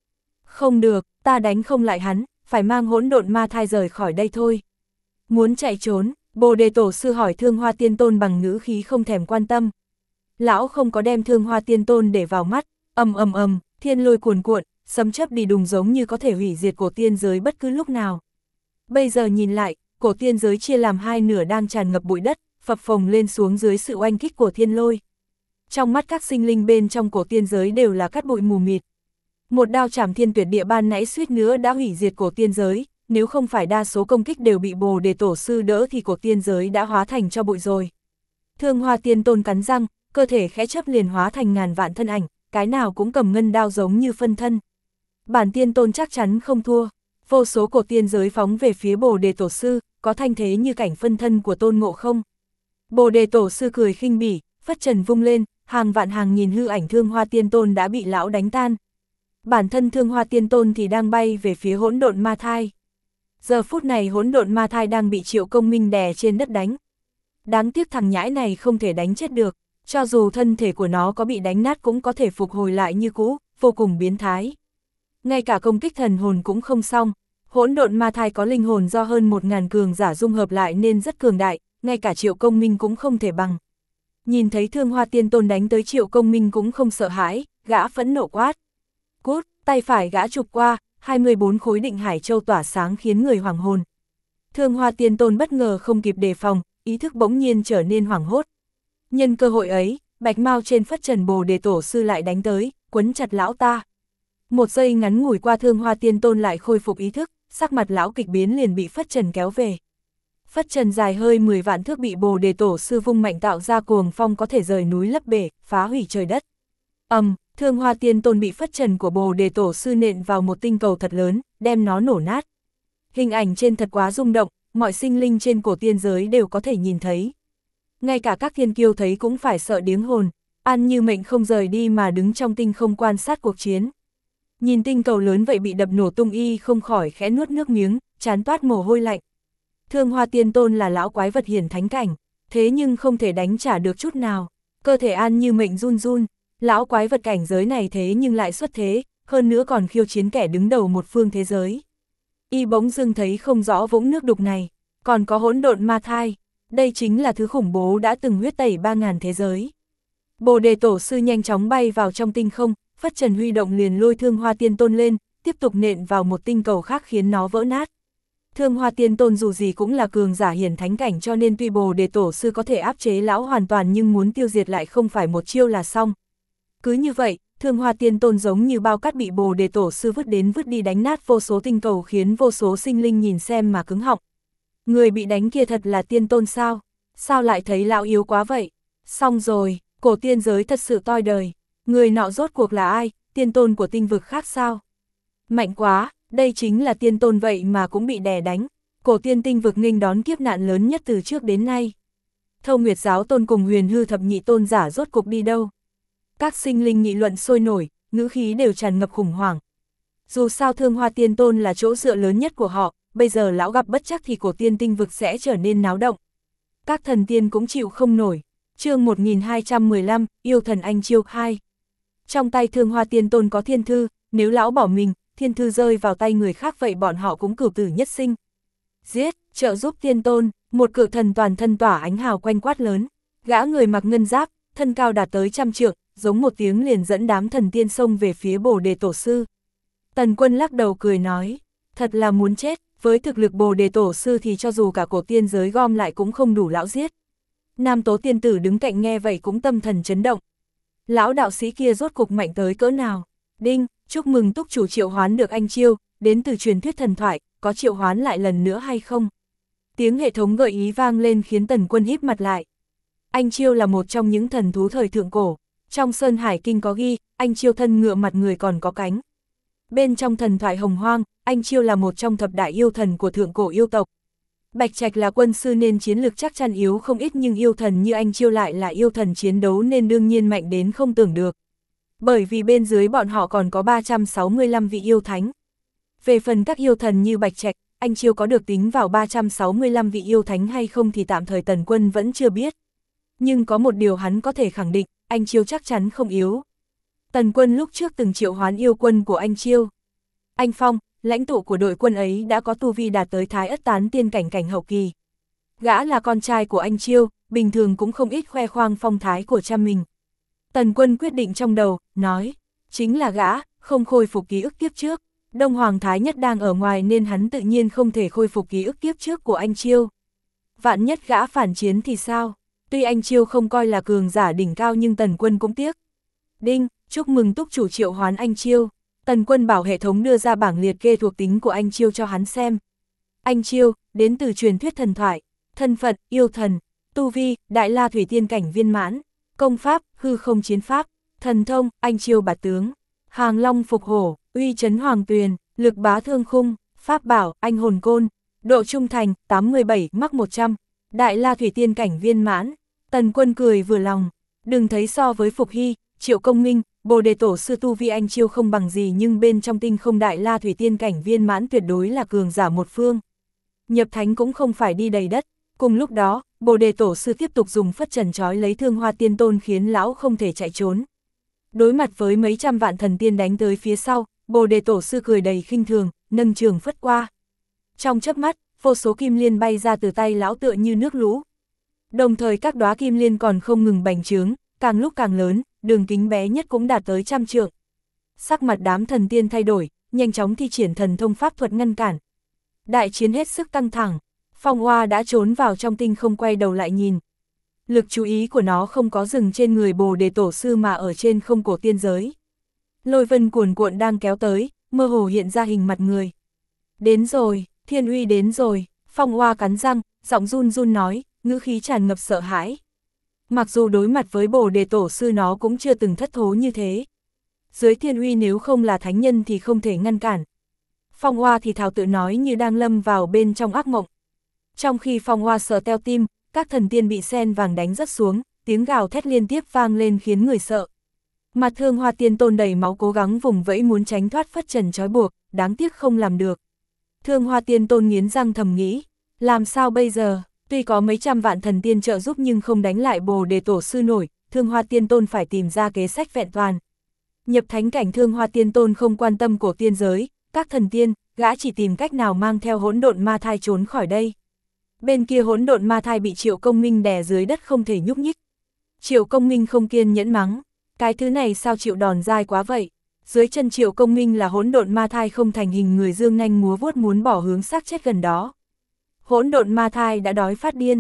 Không được, ta đánh không lại hắn, phải mang hỗn độn ma thai rời khỏi đây thôi. Muốn chạy trốn, Bồ Đề Tổ sư hỏi Thương Hoa Tiên Tôn bằng ngữ khí không thèm quan tâm. Lão không có đem Thương Hoa Tiên Tôn để vào mắt, thiên lôi cuồn cuộn, sấm chớp đi đùng giống như có thể hủy diệt cổ tiên giới bất cứ lúc nào. Bây giờ nhìn lại, cổ tiên giới chia làm hai nửa đang tràn ngập bụi đất, phập phồng lên xuống dưới sự oanh kích của thiên lôi. Trong mắt các sinh linh bên trong cổ tiên giới đều là cát bụi mù mịt. Một đao chảm thiên tuyệt địa ban nãy suýt nữa đã hủy diệt cổ tiên giới, nếu không phải đa số công kích đều bị Bồ Đề Tổ sư đỡ thì cổ tiên giới đã hóa thành cho bụi rồi. Thương Hoa Tiên Tôn cắn răng, cơ thể khẽ chấp liền hóa thành ngàn vạn thân ảnh, cái nào cũng cầm ngân đao giống như phân thân. Bản Tiên Tôn chắc chắn không thua, vô số cổ tiên giới phóng về phía Bồ Đề Tổ sư, có thanh thế như cảnh phân thân của Tôn Ngộ Không. Bồ Đề Tổ sư cười khinh bỉ, phất trần vung lên, hàng vạn hàng nghìn hư ảnh Thương Hoa Tiên Tôn đã bị lão đánh tan. Bản thân Thương Hoa Tiên Tôn thì đang bay về phía hỗn độn ma thai. Giờ phút này hỗn độn ma thai đang bị Triệu Công Minh đè trên đất đánh. Đáng tiếc thằng nhãi này không thể đánh chết được, cho dù thân thể của nó có bị đánh nát cũng có thể phục hồi lại như cũ, vô cùng biến thái. Ngay cả công kích thần hồn cũng không xong, hỗn độn ma thai có linh hồn do hơn 1000 cường giả dung hợp lại nên rất cường đại, ngay cả Triệu Công Minh cũng không thể bằng. Nhìn thấy Thương Hoa Tiên Tôn đánh tới Triệu Công Minh cũng không sợ hãi, gã phẫn nộ quát. Cút, tay phải gã chụp qua, 24 khối định hải châu tỏa sáng khiến người hoảng hồn. Thương Hoa Tiên Tôn bất ngờ không kịp đề phòng, ý thức bỗng nhiên trở nên hoảng hốt. Nhân cơ hội ấy, bạch mao trên phất trần Bồ Đề Tổ sư lại đánh tới, quấn chặt lão ta. Một giây ngắn ngủi qua Thương Hoa Tiên Tôn lại khôi phục ý thức, sắc mặt lão kịch biến liền bị phất trần kéo về. Phất trần dài hơi 10 vạn thước bị Bồ Đề Tổ sư vung mạnh tạo ra cuồng phong có thể rời núi lấp bể, phá hủy trời đất. Thương Hoa Tiên Tôn bị phất trần của Bồ Đề Tổ sư nện vào một tinh cầu thật lớn, đem nó nổ nát. Hình ảnh trên thật quá rung động, mọi sinh linh trên cổ tiên giới đều có thể nhìn thấy. Ngay cả các thiên kiêu thấy cũng phải sợ điếng hồn, An Như Mệnh không rời đi mà đứng trong tinh không quan sát cuộc chiến. Nhìn tinh cầu lớn vậy bị đập nổ tung y không khỏi khẽ nuốt nước miếng, chán toát mồ hôi lạnh. Thương Hoa Tiên Tôn là lão quái vật hiển thánh cảnh, thế nhưng không thể đánh trả được chút nào. Cơ thể An Như Mệnh run run, lão quái vật cảnh giới này thế nhưng lại xuất thế, hơn nữa còn khiêu chiến kẻ đứng đầu một phương thế giới. Y bỗng dưng thấy không rõ vũng nước đục này, còn có hỗn độn ma thai, đây chính là thứ khủng bố đã từng huyết tẩy 3000 thế giới. Bồ Đề Tổ sư nhanh chóng bay vào trong tinh không, phất trần huy động liền lôi Thương Hoa Tiên Tôn lên, tiếp tục nện vào một tinh cầu khác khiến nó vỡ nát. Thương Hoa Tiên Tôn dù gì cũng là cường giả hiển thánh cảnh cho nên tuy Bồ Đề Tổ sư có thể áp chế lão hoàn toàn nhưng muốn tiêu diệt lại không phải một chiêu là xong. Cứ như vậy, Thương Hoa Tiên Tôn giống như bao cát bị Bồ Đề Tổ sư vứt đến vứt đi đánh nát vô số tinh cầu khiến vô số sinh linh nhìn xem mà cứng họng. Người bị đánh kia thật là Tiên Tôn sao? Sao lại thấy lão yếu quá vậy? Xong rồi, cổ tiên giới thật sự toi đời. Người nọ rốt cuộc là ai? Tiên Tôn của tinh vực khác sao? Mạnh quá, đây chính là Tiên Tôn vậy mà cũng bị đè đánh. Cổ tiên tinh vực nghênh đón kiếp nạn lớn nhất từ trước đến nay. Thâu Nguyệt Giáo Tôn cùng Huyền Hư Thập Nhị Tôn giả rốt cuộc đi đâu? Các sinh linh nghị luận sôi nổi, ngữ khí đều tràn ngập khủng hoảng. Dù sao Thương Hoa Tiên Tôn là chỗ dựa lớn nhất của họ, bây giờ lão gặp bất trắc thì cổ tiên tinh vực sẽ trở nên náo động. Các thần tiên cũng chịu không nổi. Chương 1215, Yêu Thần Anh Chiêu 2. Trong tay Thương Hoa Tiên Tôn có thiên thư, nếu lão bỏ mình, thiên thư rơi vào tay người khác vậy bọn họ cũng cửu tử nhất sinh. Giết, trợ giúp Tiên Tôn, một cự thần toàn thân tỏa ánh hào quanh quát lớn. Gã người mặc ngân giáp, thân cao đạt tới 100 trượng, giống một tiếng liền dẫn đám thần tiên xông về phía Bồ Đề Tổ sư. Tần Quân lắc đầu cười nói, thật là muốn chết, với thực lực Bồ Đề Tổ sư thì cho dù cả cổ tiên giới gom lại cũng không đủ lão giết. Nam Tố tiên tử đứng cạnh nghe vậy cũng tâm thần chấn động. Lão đạo sĩ kia rốt cục mạnh tới cỡ nào? Đinh, chúc mừng túc chủ triệu hoán được anh chiêu, đến từ truyền thuyết thần thoại, có triệu hoán lại lần nữa hay không? Tiếng hệ thống gợi ý vang lên khiến Tần Quân híp mặt lại. Anh chiêu là một trong những thần thú thời thượng cổ. Trong Sơn Hải Kinh có ghi, anh chiêu thân ngựa mặt người còn có cánh. Bên trong thần thoại Hồng Hoang, anh chiêu là một trong thập đại yêu thần của thượng cổ yêu tộc. Bạch Trạch là quân sư nên chiến lực chắc chắn yếu không ít nhưng yêu thần như anh chiêu lại là yêu thần chiến đấu nên đương nhiên mạnh đến không tưởng được. Bởi vì bên dưới bọn họ còn có 365 vị yêu thánh. Về phần các yêu thần như Bạch Trạch, anh chiêu có được tính vào 365 vị yêu thánh hay không thì tạm thời Tần Quân vẫn chưa biết. Nhưng có một điều hắn có thể khẳng định, anh chiêu chắc chắn không yếu. Tần Quân lúc trước từng triệu hoán yêu quân của anh chiêu. Anh Phong, lãnh tụ của đội quân ấy đã có tu vi đạt tới Thái Ất Tán Tiên cảnh hậu kỳ. Gã là con trai của anh Chiêu, bình thường cũng không ít khoe khoang phong thái của cha mình. Tần Quân quyết định trong đầu, nói, chính là gã, không khôi phục ký ức kiếp trước. Đông Hoàng Thái Nhất đang ở ngoài nên hắn tự nhiên không thể khôi phục ký ức kiếp trước của anh Chiêu. Vạn nhất gã phản chiến thì sao? Tuy anh Chiêu không coi là cường giả đỉnh cao nhưng Tần Quân cũng tiếc. Đinh, chúc mừng túc chủ triệu hoán anh Chiêu. Tần Quân bảo hệ thống đưa ra bảng liệt kê thuộc tính của anh Chiêu cho hắn xem. Anh Chiêu, đến từ truyền thuyết thần thoại, thân phận, yêu thần, tu vi, Đại La Thủy Tiên cảnh viên mãn, công pháp, hư không chiến pháp, thần thông, anh Chiêu bạt tướng, hàng long phục hổ, uy chấn hoàng tuyền, lực bá thương khung, pháp bảo, anh hồn côn, độ trung thành, 87 mắc 100, Đại La Thủy Tiên cảnh viên mãn. Tần Quân cười vừa lòng, đừng thấy so với Phục Hy, Triệu Công Minh, Bồ Đề Tổ sư tu vi anh Chiêu không bằng gì nhưng bên trong tinh không Đại La Thủy Tiên cảnh viên mãn tuyệt đối là cường giả một phương. Nhập thánh cũng không phải đi đầy đất. Cùng lúc đó, Bồ Đề Tổ sư tiếp tục dùng phất trần trói lấy Thương Hoa Tiên Tôn khiến lão không thể chạy trốn. Đối mặt với mấy trăm vạn thần tiên đánh tới phía sau, Bồ Đề Tổ sư cười đầy khinh thường, nâng trường phất qua. Trong chớp mắt, vô số kim liên bay ra từ tay lão tựa như nước lũ. Đồng thời các đóa kim liên còn không ngừng bành trướng, càng lúc càng lớn, đường kính bé nhất cũng đạt tới 100 trượng. Sắc mặt đám thần tiên thay đổi, nhanh chóng thi triển thần thông pháp thuật ngăn cản. Đại chiến hết sức căng thẳng, Phong Hoa đã trốn vào trong tinh không quay đầu lại nhìn. Lực chú ý của nó không có dừng trên người Bồ Đề Tổ sư mà ở trên không cổ tiên giới. Lôi vân cuồn cuộn đang kéo tới, mơ hồ hiện ra hình mặt người. Đến rồi, Thiên Uy đến rồi, Phong Hoa cắn răng, giọng run run nói, ngữ khí tràn ngập sợ hãi. Mặc dù đối mặt với Bồ Đề Tổ sư nó cũng chưa từng thất thố như thế. Dưới Thiên Uy nếu không là thánh nhân thì không thể ngăn cản. Phong Hoa thì thào tự nói như đang lâm vào bên trong ác mộng. Trong khi Phong Hoa sợ teo tim, các thần tiên bị sen vàng đánh rất xuống, tiếng gào thét liên tiếp vang lên khiến người sợ. Mặt Thương Hoa Tiên Tôn đầy máu cố gắng vùng vẫy muốn tránh thoát phất trần trói buộc, đáng tiếc không làm được. Thương Hoa Tiên Tôn nghiến răng thầm nghĩ, làm sao bây giờ, tuy có mấy trăm vạn thần tiên trợ giúp nhưng không đánh lại Bồ Đề Tổ sư nổi, Thương Hoa Tiên Tôn phải tìm ra kế sách vẹn toàn. Nhập thánh cảnh Thương Hoa Tiên Tôn không quan tâm cổ tiên giới, các thần tiên, gã chỉ tìm cách nào mang theo hỗn độn ma thai trốn khỏi đây. Bên kia hỗn độn ma thai bị Triệu Công Minh đè dưới đất không thể nhúc nhích. Triệu Công Minh không kiên nhẫn mắng, cái thứ này sao chịu đòn dai quá vậy. Dưới chân Triệu Công Minh là hỗn độn ma thai không thành hình người dương nanh múa vuốt muốn bỏ hướng xác chết gần đó. Hỗn độn ma thai đã đói phát điên,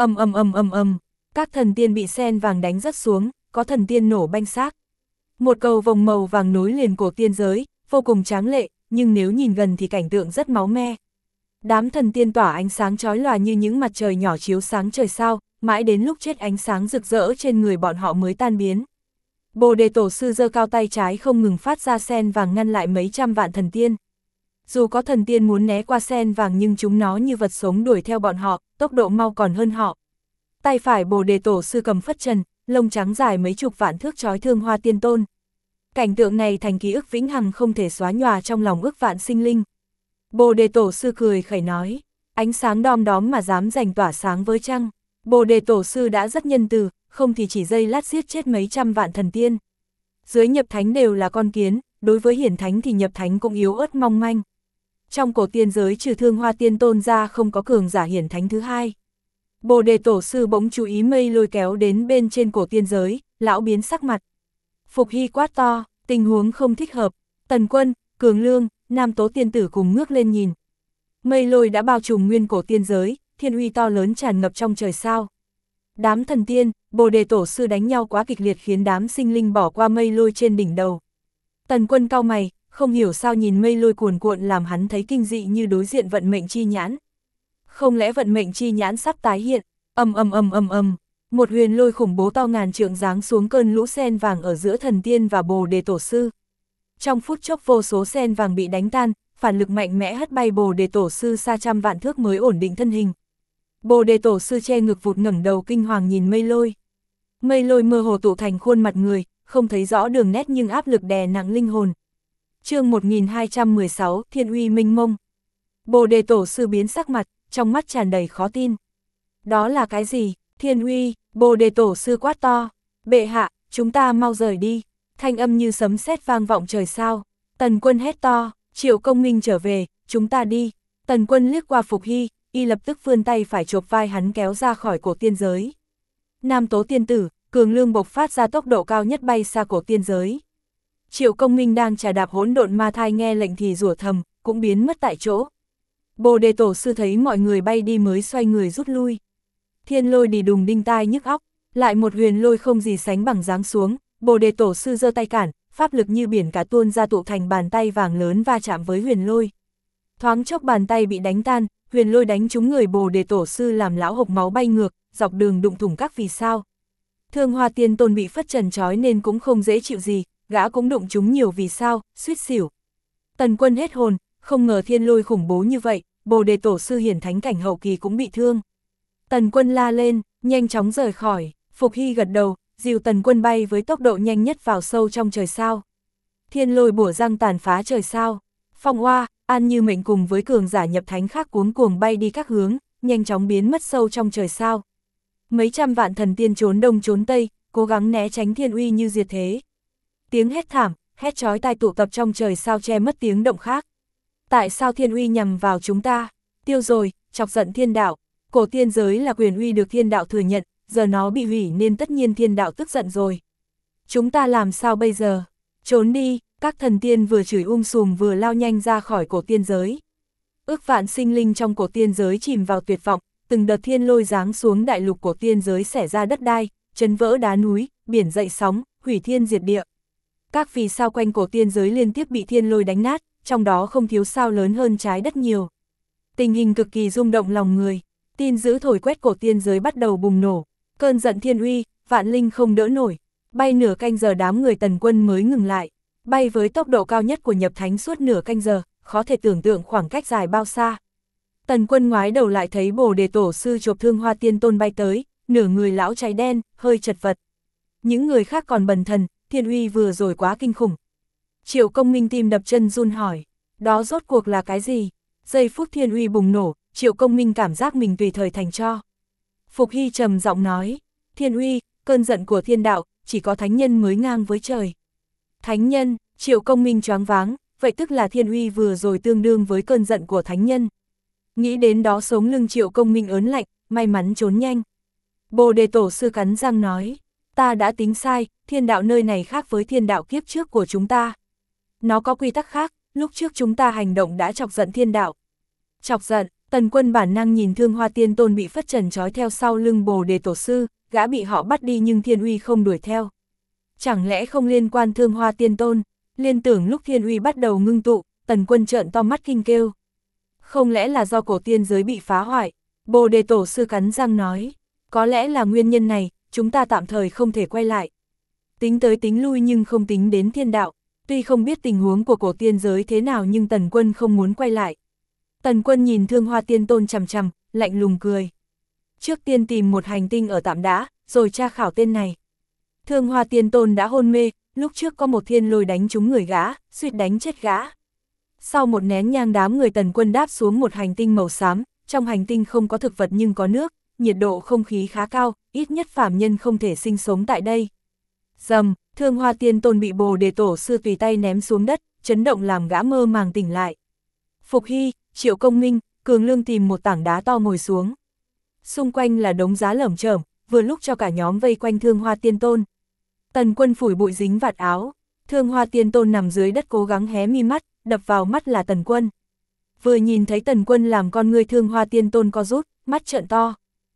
ầm. Các thần tiên bị sen vàng đánh rất xuống, có thần tiên nổ banh xác. Một cầu vồng màu vàng nối liền cổ tiên giới, vô cùng tráng lệ, nhưng nếu nhìn gần thì cảnh tượng rất máu me. Đám thần tiên tỏa ánh sáng chói lòa như những mặt trời nhỏ chiếu sáng trời sao, mãi đến lúc chết ánh sáng rực rỡ trên người bọn họ mới tan biến. Bồ Đề Tổ sư giơ cao tay trái không ngừng phát ra sen vàng ngăn lại mấy trăm vạn thần tiên. Dù có thần tiên muốn né qua sen vàng nhưng chúng nó như vật sống đuổi theo bọn họ, tốc độ mau còn hơn họ. Tay phải Bồ Đề Tổ sư cầm phất trần, lông trắng dài mấy chục vạn thước trói Thương Hoa Tiên Tôn. Cảnh tượng này thành ký ức vĩnh hằng không thể xóa nhòa trong lòng ức vạn sinh linh. Bồ Đề Tổ sư cười khẩy nói, ánh sáng đom đóm mà dám giành tỏa sáng với trăng. Bồ Đề Tổ sư đã rất nhân từ, không thì chỉ giây lát giết chết mấy trăm vạn thần tiên. Dưới nhập thánh đều là con kiến, đối với hiển thánh thì nhập thánh cũng yếu ớt mong manh. Trong cổ tiên giới trừ Thương Hoa Tiên Tôn ra không có cường giả hiển thánh thứ hai. Bồ Đề Tổ sư bỗng chú ý mây lôi kéo đến bên trên cổ tiên giới, lão biến sắc mặt. Phục Hy quát to, tình huống không thích hợp, Tần Quân, Cường Lương, Nam Tố tiên tử cùng ngước lên nhìn. Mây lôi đã bao trùm nguyên cổ tiên giới, thiên uy to lớn tràn ngập trong trời sao. Đám thần tiên, Bồ Đề Tổ sư đánh nhau quá kịch liệt khiến đám sinh linh bỏ qua mây lôi trên đỉnh đầu. Tần Quân cau mày, không hiểu sao nhìn mây lôi cuồn cuộn làm hắn thấy kinh dị như đối diện vận mệnh chi nhãn. Không lẽ vận mệnh chi nhãn sắp tái hiện, ầm. Một huyền lôi khủng bố to ngàn trượng giáng xuống cơn lũ sen vàng ở giữa thần tiên và Bồ Đề Tổ sư. Trong phút chốc vô số sen vàng bị đánh tan, phản lực mạnh mẽ hất bay Bồ Đề Tổ sư xa trăm vạn thước mới ổn định thân hình. Bồ Đề Tổ sư che ngực vụt ngẩng đầu kinh hoàng nhìn mây lôi. Mây lôi mơ hồ tụ thành khuôn mặt người, không thấy rõ đường nét nhưng áp lực đè nặng linh hồn. Chương 1216, Thiên uy minh mông. Bồ Đề Tổ sư biến sắc mặt, trong mắt tràn đầy khó tin. Đó là cái gì? Thiên uy, Bồ Đề Tổ sư quát to. Bệ hạ, chúng ta mau rời đi. Thanh âm như sấm sét vang vọng trời sao. Tần Quân hét to, Triệu Công Minh trở về, chúng ta đi. Tần Quân liếc qua Phục Hy, y lập tức vươn tay phải chộp vai hắn kéo ra khỏi cổ tiên giới. Nam Tố tiên tử, Cường Lương bộc phát ra tốc độ cao nhất bay xa cổ tiên giới. Triệu Công Minh đang trà đạp hỗn độn ma thai nghe lệnh thì rủa thầm, cũng biến mất tại chỗ. Bồ Đề Tổ sư thấy mọi người bay đi mới xoay người rút lui. Thiên lôi đi đùng đinh tai nhức óc, lại một huyền lôi không gì sánh bằng giáng xuống, Bồ Đề Tổ sư giơ tay cản, pháp lực như biển cả tuôn ra tụ thành bàn tay vàng lớn va chạm với huyền lôi. Thoáng chốc bàn tay bị đánh tan, huyền lôi đánh trúng người Bồ Đề Tổ sư làm lão hộc máu bay ngược, dọc đường đụng thủng các vì sao. Thương Hoa Tiên Tôn bị phất trần trói nên cũng không dễ chịu gì, gã cũng đụng trúng nhiều vì sao, suýt xỉu. Tần Quân hết hồn, không ngờ thiên lôi khủng bố như vậy, Bồ Đề Tổ sư hiển thánh cảnh hậu kỳ cũng bị thương. Tần Quân la lên, nhanh chóng rời khỏi, Phục Hy gật đầu, dìu Tần Quân bay với tốc độ nhanh nhất vào sâu trong trời sao. Thiên lôi bủa răng tàn phá trời sao, Phong Oa, An Như Mệnh cùng với cường giả nhập thánh khác cuống cuồng bay đi các hướng, nhanh chóng biến mất sâu trong trời sao. Mấy trăm vạn thần tiên trốn đông trốn tây, cố gắng né tránh thiên uy như diệt thế. Tiếng hét thảm, hét chói tai tụ tập trong trời sao che mất tiếng động khác. Tại sao thiên uy nhằm vào chúng ta? Tiêu rồi, chọc giận thiên đạo. Cổ tiên giới là quyền uy được thiên đạo thừa nhận, giờ nó bị hủy nên tất nhiên thiên đạo tức giận rồi. Chúng ta làm sao bây giờ? Trốn đi, các thần tiên vừa chửi sùm vừa lao nhanh ra khỏi cổ tiên giới. Ước vạn sinh linh trong cổ tiên giới chìm vào tuyệt vọng, từng đợt thiên lôi giáng xuống đại lục cổ tiên giới xẻ ra đất đai, chấn vỡ đá núi, biển dậy sóng, hủy thiên diệt địa. Các vì sao quanh cổ tiên giới liên tiếp bị thiên lôi đánh nát, trong đó không thiếu sao lớn hơn trái đất nhiều. Tình hình cực kỳ rung động lòng người, tin dữ thổi quét cổ tiên giới bắt đầu bùng nổ, cơn giận thiên uy, vạn linh không đỡ nổi, bay nửa canh giờ đám người Tần Quân mới ngừng lại, bay với tốc độ cao nhất của nhập thánh suốt nửa canh giờ, khó thể tưởng tượng khoảng cách dài bao xa. Tần Quân ngoái đầu lại thấy Bồ Đề Tổ sư chộp Thương Hoa Tiên Tôn bay tới, nửa người lão cháy đen, hơi chật vật. Những người khác còn bần thần, thiên uy vừa rồi quá kinh khủng. Triệu Công Minh tim đập chân run hỏi, đó rốt cuộc là cái gì? Giây phút thiên uy bùng nổ, Triệu Công Minh cảm giác mình tùy thời thành tro. Phục Hy trầm giọng nói, thiên uy, cơn giận của thiên đạo, chỉ có thánh nhân mới ngang với trời. Thánh nhân, Triệu Công Minh choáng váng, vậy tức là thiên uy vừa rồi tương đương với cơn giận của thánh nhân. Nghĩ đến đó sống lưng Triệu Công Minh ớn lạnh, may mắn trốn nhanh. Bồ Đề Tổ sư cắn răng nói, ta đã tính sai, thiên đạo nơi này khác với thiên đạo kiếp trước của chúng ta. Nó có quy tắc khác, lúc trước chúng ta hành động đã chọc giận thiên đạo. Chọc giận, Tần Quân bản năng nhìn Thương Hoa Tiên Tôn bị phất trần trói theo sau lưng Bồ Đề Tổ sư, gã bị họ bắt đi nhưng thiên uy không đuổi theo. Chẳng lẽ không liên quan Thương Hoa Tiên Tôn? Liên tưởng lúc thiên uy bắt đầu ngưng tụ, Tần Quân trợn to mắt kinh kêu. Không lẽ là do cổ tiên giới bị phá hoại? Bồ Đề Tổ sư cắn răng nói, có lẽ là nguyên nhân này, chúng ta tạm thời không thể quay lại. Tính tới tính lui nhưng không tính đến thiên đạo, tuy không biết tình huống của cổ tiên giới thế nào nhưng Tần Quân không muốn quay lại. Tần Quân nhìn Thương Hoa Tiên Tôn chằm chằm, lạnh lùng cười. Trước tiên tìm một hành tinh ở tạm đã, rồi tra khảo tên này. Thương Hoa Tiên Tôn đã hôn mê, lúc trước có một thiên lôi đánh trúng người gã, suýt đánh chết gã. Sau một nén nhang đám người Tần Quân đáp xuống một hành tinh màu xám, trong hành tinh không có thực vật nhưng có nước, nhiệt độ không khí khá cao, ít nhất phàm nhân không thể sinh sống tại đây. Rầm, Thương Hoa Tiên Tôn bị Bồ Đề Tổ sư tùy tay ném xuống đất, chấn động làm gã mơ màng tỉnh lại. Phục Hy, Triệu Công Minh, Cường Lương tìm một tảng đá to ngồi xuống. Xung quanh là đống giá lởm chởm, vừa lúc cho cả nhóm vây quanh Thương Hoa Tiên Tôn. Tần Quân phủi bụi dính vạt áo, Thương Hoa Tiên Tôn nằm dưới đất cố gắng hé mi mắt, đập vào mắt là Tần Quân. Vừa nhìn thấy Tần Quân làm con người Thương Hoa Tiên Tôn co rút, mắt trợn to.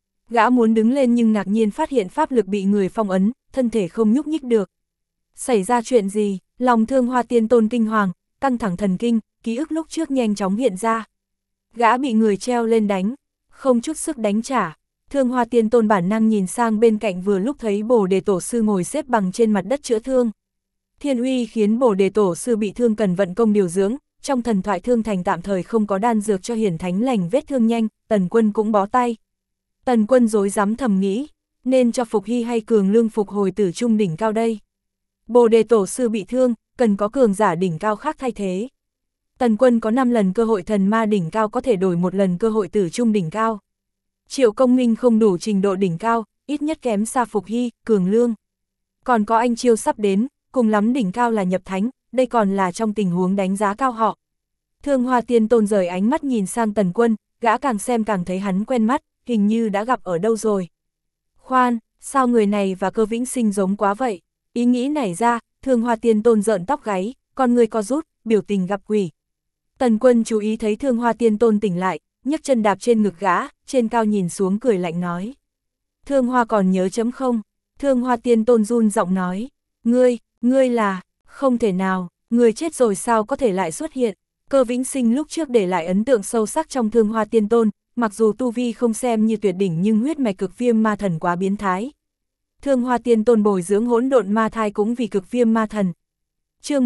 Gã muốn đứng lên nhưng ngạc nhiên phát hiện pháp lực bị người phong ấn, thân thể không nhúc nhích được. Xảy ra chuyện gì? Lòng Thương Hoa Tiên Tôn kinh hoàng, căng thẳng thần kinh, ký ức lúc trước nhanh chóng hiện ra. Gã bị người treo lên đánh, không chút sức đánh trả. Thương Hoa Tiên Tôn bản năng nhìn sang bên cạnh vừa lúc thấy Bồ Đề Tổ sư ngồi xếp bằng trên mặt đất chữa thương. Thiên uy khiến Bồ Đề Tổ sư bị thương cần vận công điều dưỡng, trong thần thoại thương thành tạm thời không có đan dược cho hiển thánh lành vết thương nhanh, Tần Quân cũng bó tay. Tần Quân rối rắm thầm nghĩ, nên cho Phục Hy hay Cường Lương phục hồi tử trung đỉnh cao đây. Bồ Đề Tổ sư bị thương, cần có cường giả đỉnh cao khác thay thế. Tần Quân có 5 lần cơ hội thần ma đỉnh cao có thể đổi một lần cơ hội tử trung đỉnh cao. Triệu Công Minh không đủ trình độ đỉnh cao, ít nhất kém xa Phục Hy, Cường Lương. Còn có anh Chiêu sắp đến, cùng lắm đỉnh cao là nhập thánh, đây còn là trong tình huống đánh giá cao họ. Thương Hoa Tiên Tôn rời ánh mắt nhìn sang Tần Quân, gã càng xem càng thấy hắn quen mắt, hình như đã gặp ở đâu rồi. Khoan, sao người này và Cơ Vĩnh Sinh giống quá vậy? Ý nghĩ nảy ra, Thương Hoa Tiên Tôn rợn tóc gáy, con người co rút, biểu tình gặp quỷ. Tần Quân chú ý thấy Thương Hoa Tiên Tôn tỉnh lại, nhấc chân đạp trên ngực gã, trên cao nhìn xuống cười lạnh nói. Thương Hoa còn nhớ chấm không? Thương Hoa Tiên Tôn run giọng nói. Ngươi là, không thể nào, người chết rồi sao có thể lại xuất hiện? Cơ Vĩnh Sinh lúc trước để lại ấn tượng sâu sắc trong Thương Hoa Tiên Tôn, mặc dù tu vi không xem như tuyệt đỉnh nhưng huyết mạch cực viêm ma thần quá biến thái. Thương Hoa Tiên Tôn bồi dưỡng hỗn độn ma thai cũng vì cực viêm ma thần. Chương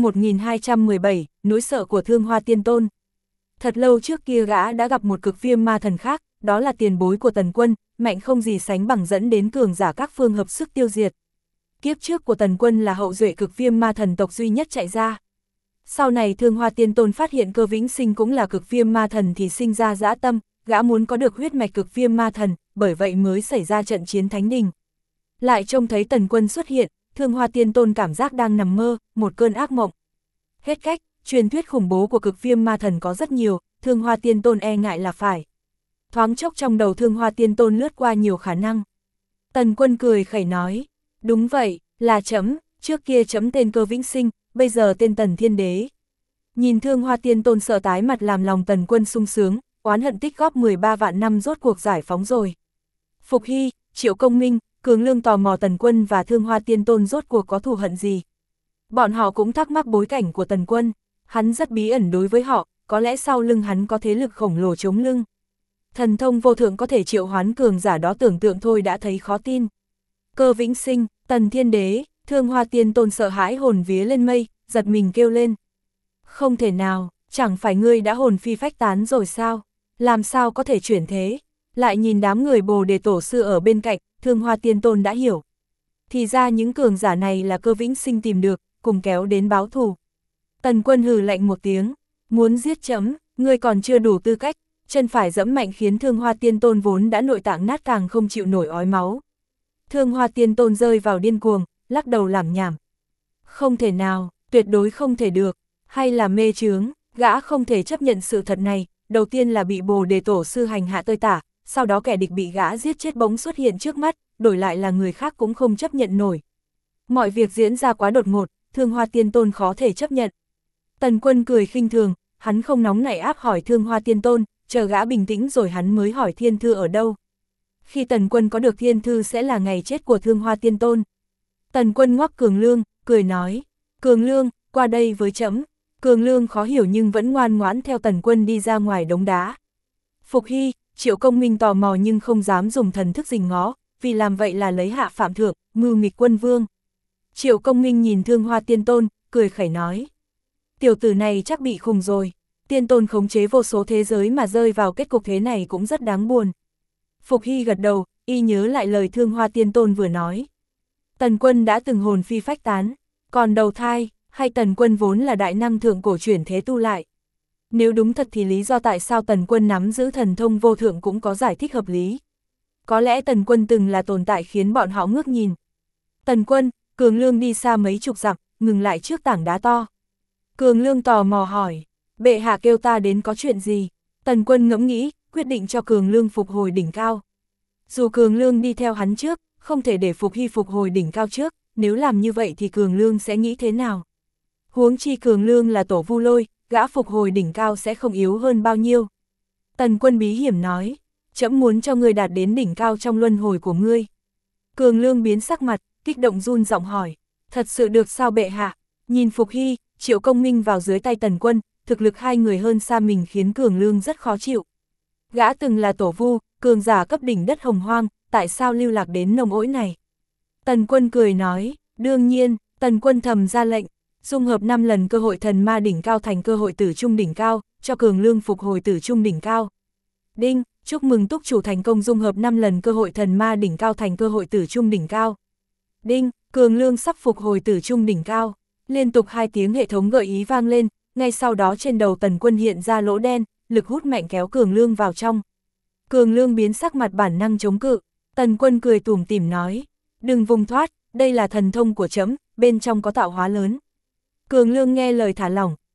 1217, nỗi sợ của Thương Hoa Tiên Tôn. Thật lâu trước kia gã đã gặp một cực viêm ma thần khác, đó là tiền bối của Tần Quân, mạnh không gì sánh bằng dẫn đến cường giả các phương hợp sức tiêu diệt. Kiếp trước của Tần Quân là hậu duệ cực viêm ma thần tộc duy nhất chạy ra. Sau này Thương Hoa Tiên Tôn phát hiện Cơ Vĩnh Sinh cũng là cực viêm ma thần thì sinh ra dã tâm, gã muốn có được huyết mạch cực viêm ma thần, bởi vậy mới xảy ra trận chiến Thánh Đình. Lại trông thấy Tần Quân xuất hiện, Thương Hoa Tiên Tôn cảm giác đang nằm mơ, một cơn ác mộng. Hết cách, truyền thuyết khủng bố của cực viêm ma thần có rất nhiều, Thương Hoa Tiên Tôn e ngại là phải. Thoáng chốc trong đầu Thương Hoa Tiên Tôn lướt qua nhiều khả năng. Tần Quân cười khẩy nói, đúng vậy, là chấm, trước kia chấm tên Cơ Vĩnh Sinh, bây giờ tên Tần Thiên Đế. Nhìn Thương Hoa Tiên Tôn sợ tái mặt làm lòng Tần Quân sung sướng, oán hận tích góp 13 vạn năm rốt cuộc giải phóng rồi. Phục Hy, Triệu Công Minh, Cường Lương tò mò Tần Quân và Thương Hoa Tiên Tôn rốt cuộc có thù hận gì. Bọn họ cũng thắc mắc bối cảnh của Tần Quân, hắn rất bí ẩn đối với họ, có lẽ sau lưng hắn có thế lực khổng lồ chống lưng. Thần thông vô thượng có thể triệu hoán cường giả đó tưởng tượng thôi đã thấy khó tin. Cơ Vĩnh Sinh, Tần Thiên Đế, Thương Hoa Tiên Tôn sợ hãi hồn vía lên mây, giật mình kêu lên. Không thể nào, chẳng phải ngươi đã hồn phi phách tán rồi sao? Làm sao có thể chuyển thế? Lại nhìn đám người Bồ Đề Tổ Sư ở bên cạnh, Thương Hoa Tiên Tôn đã hiểu. Thì ra những cường giả này là Cơ Vĩnh Sinh tìm được, cùng kéo đến báo thù. Tần Quân hừ lạnh một tiếng, muốn giết chấm, ngươi còn chưa đủ tư cách, chân phải dẫm mạnh khiến Thương Hoa Tiên Tôn vốn đã nội tạng nát càng không chịu nổi ói máu. Thương Hoa Tiên Tôn rơi vào điên cuồng, lắc đầu làm nhảm. Không thể nào, tuyệt đối không thể được, hay là mê chướng, gã không thể chấp nhận sự thật này, đầu tiên là bị Bồ Đề Tổ Sư hành hạ tơi tả, sau đó kẻ địch bị gã giết chết bỗng xuất hiện trước mắt, đổi lại là người khác cũng không chấp nhận nổi. Mọi việc diễn ra quá đột ngột, Thương Hoa Tiên Tôn khó thể chấp nhận. Tần Quân cười khinh thường, hắn không nóng nảy áp hỏi Thương Hoa Tiên Tôn, chờ gã bình tĩnh rồi hắn mới hỏi thiên thư ở đâu. Khi Tần Quân có được thiên thư sẽ là ngày chết của Thương Hoa Tiên Tôn. Tần Quân ngoắc Cường Lương, cười nói, Cường Lương, qua đây với chấm. Cường Lương khó hiểu nhưng vẫn ngoan ngoãn theo Tần Quân đi ra ngoài đống đá. Phục Hy, Triệu Công Minh tò mò nhưng không dám dùng thần thức rình ngó, vì làm vậy là lấy hạ phạm thượng, mưu nghịch quân vương. Triệu Công Minh nhìn Thương Hoa Tiên Tôn, cười khẩy nói. Tiểu tử này chắc bị khùng rồi, Tiên Tôn khống chế vô số thế giới mà rơi vào kết cục thế này cũng rất đáng buồn. Phục Hy gật đầu, y nhớ lại lời Thương Hoa Tiên Tôn vừa nói. Tần Quân đã từng hồn phi phách tán, còn đầu thai, hay Tần Quân vốn là đại năng thượng cổ chuyển thế tu lại. Nếu đúng thật thì lý do tại sao Tần Quân nắm giữ thần thông vô thượng cũng có giải thích hợp lý. Có lẽ Tần Quân từng là tồn tại khiến bọn họ ngước nhìn. Tần Quân, Cường Lương đi xa mấy chục dặm, ngừng lại trước tảng đá to. Cường Lương tò mò hỏi, bệ hạ kêu ta đến có chuyện gì? Tần Quân ngẫm nghĩ, quyết định cho Cường Lương phục hồi đỉnh cao. Dù Cường Lương đi theo hắn trước, không thể để Phục Hy phục hồi đỉnh cao trước, nếu làm như vậy thì Cường Lương sẽ nghĩ thế nào? Huống chi Cường Lương là tổ Vu Lôi, gã phục hồi đỉnh cao sẽ không yếu hơn bao nhiêu. Tần Quân bí hiểm nói, trẫm muốn cho ngươi đạt đến đỉnh cao trong luân hồi của ngươi. Cường Lương biến sắc mặt, kích động run giọng hỏi, thật sự được sao bệ hạ? Nhìn Phục Hy, Triệu Công Minh vào dưới tay Tần Quân, thực lực hai người hơn xa mình khiến Cường Lương rất khó chịu. Gã từng là tổ vu, cường giả cấp đỉnh đất hồng hoang, tại sao lưu lạc đến nông ỗi này? Tần Quân cười nói, đương nhiên. Tần Quân thầm ra lệnh, dung hợp 5 lần cơ hội thần ma đỉnh cao thành cơ hội tử trung đỉnh cao, cho Cường Lương phục hồi tử trung đỉnh cao. Đinh, chúc mừng túc chủ thành công dung hợp 5 lần cơ hội thần ma đỉnh cao thành cơ hội tử trung đỉnh cao. Đinh, Cường Lương sắp phục hồi tử trung đỉnh cao. Liên tục 2 tiếng hệ thống gợi ý vang lên, ngay sau đó trên đầu Tần Quân hiện ra lỗ đen, lực hút mạnh kéo Cường Lương vào trong. Cường Lương biến sắc mặt bản năng chống cự, Tần Quân cười tủm tỉm nói, đừng vùng thoát, đây là thần thông của trẫm, bên trong có tạo hóa lớn. Cường Lương nghe lời thả lỏng,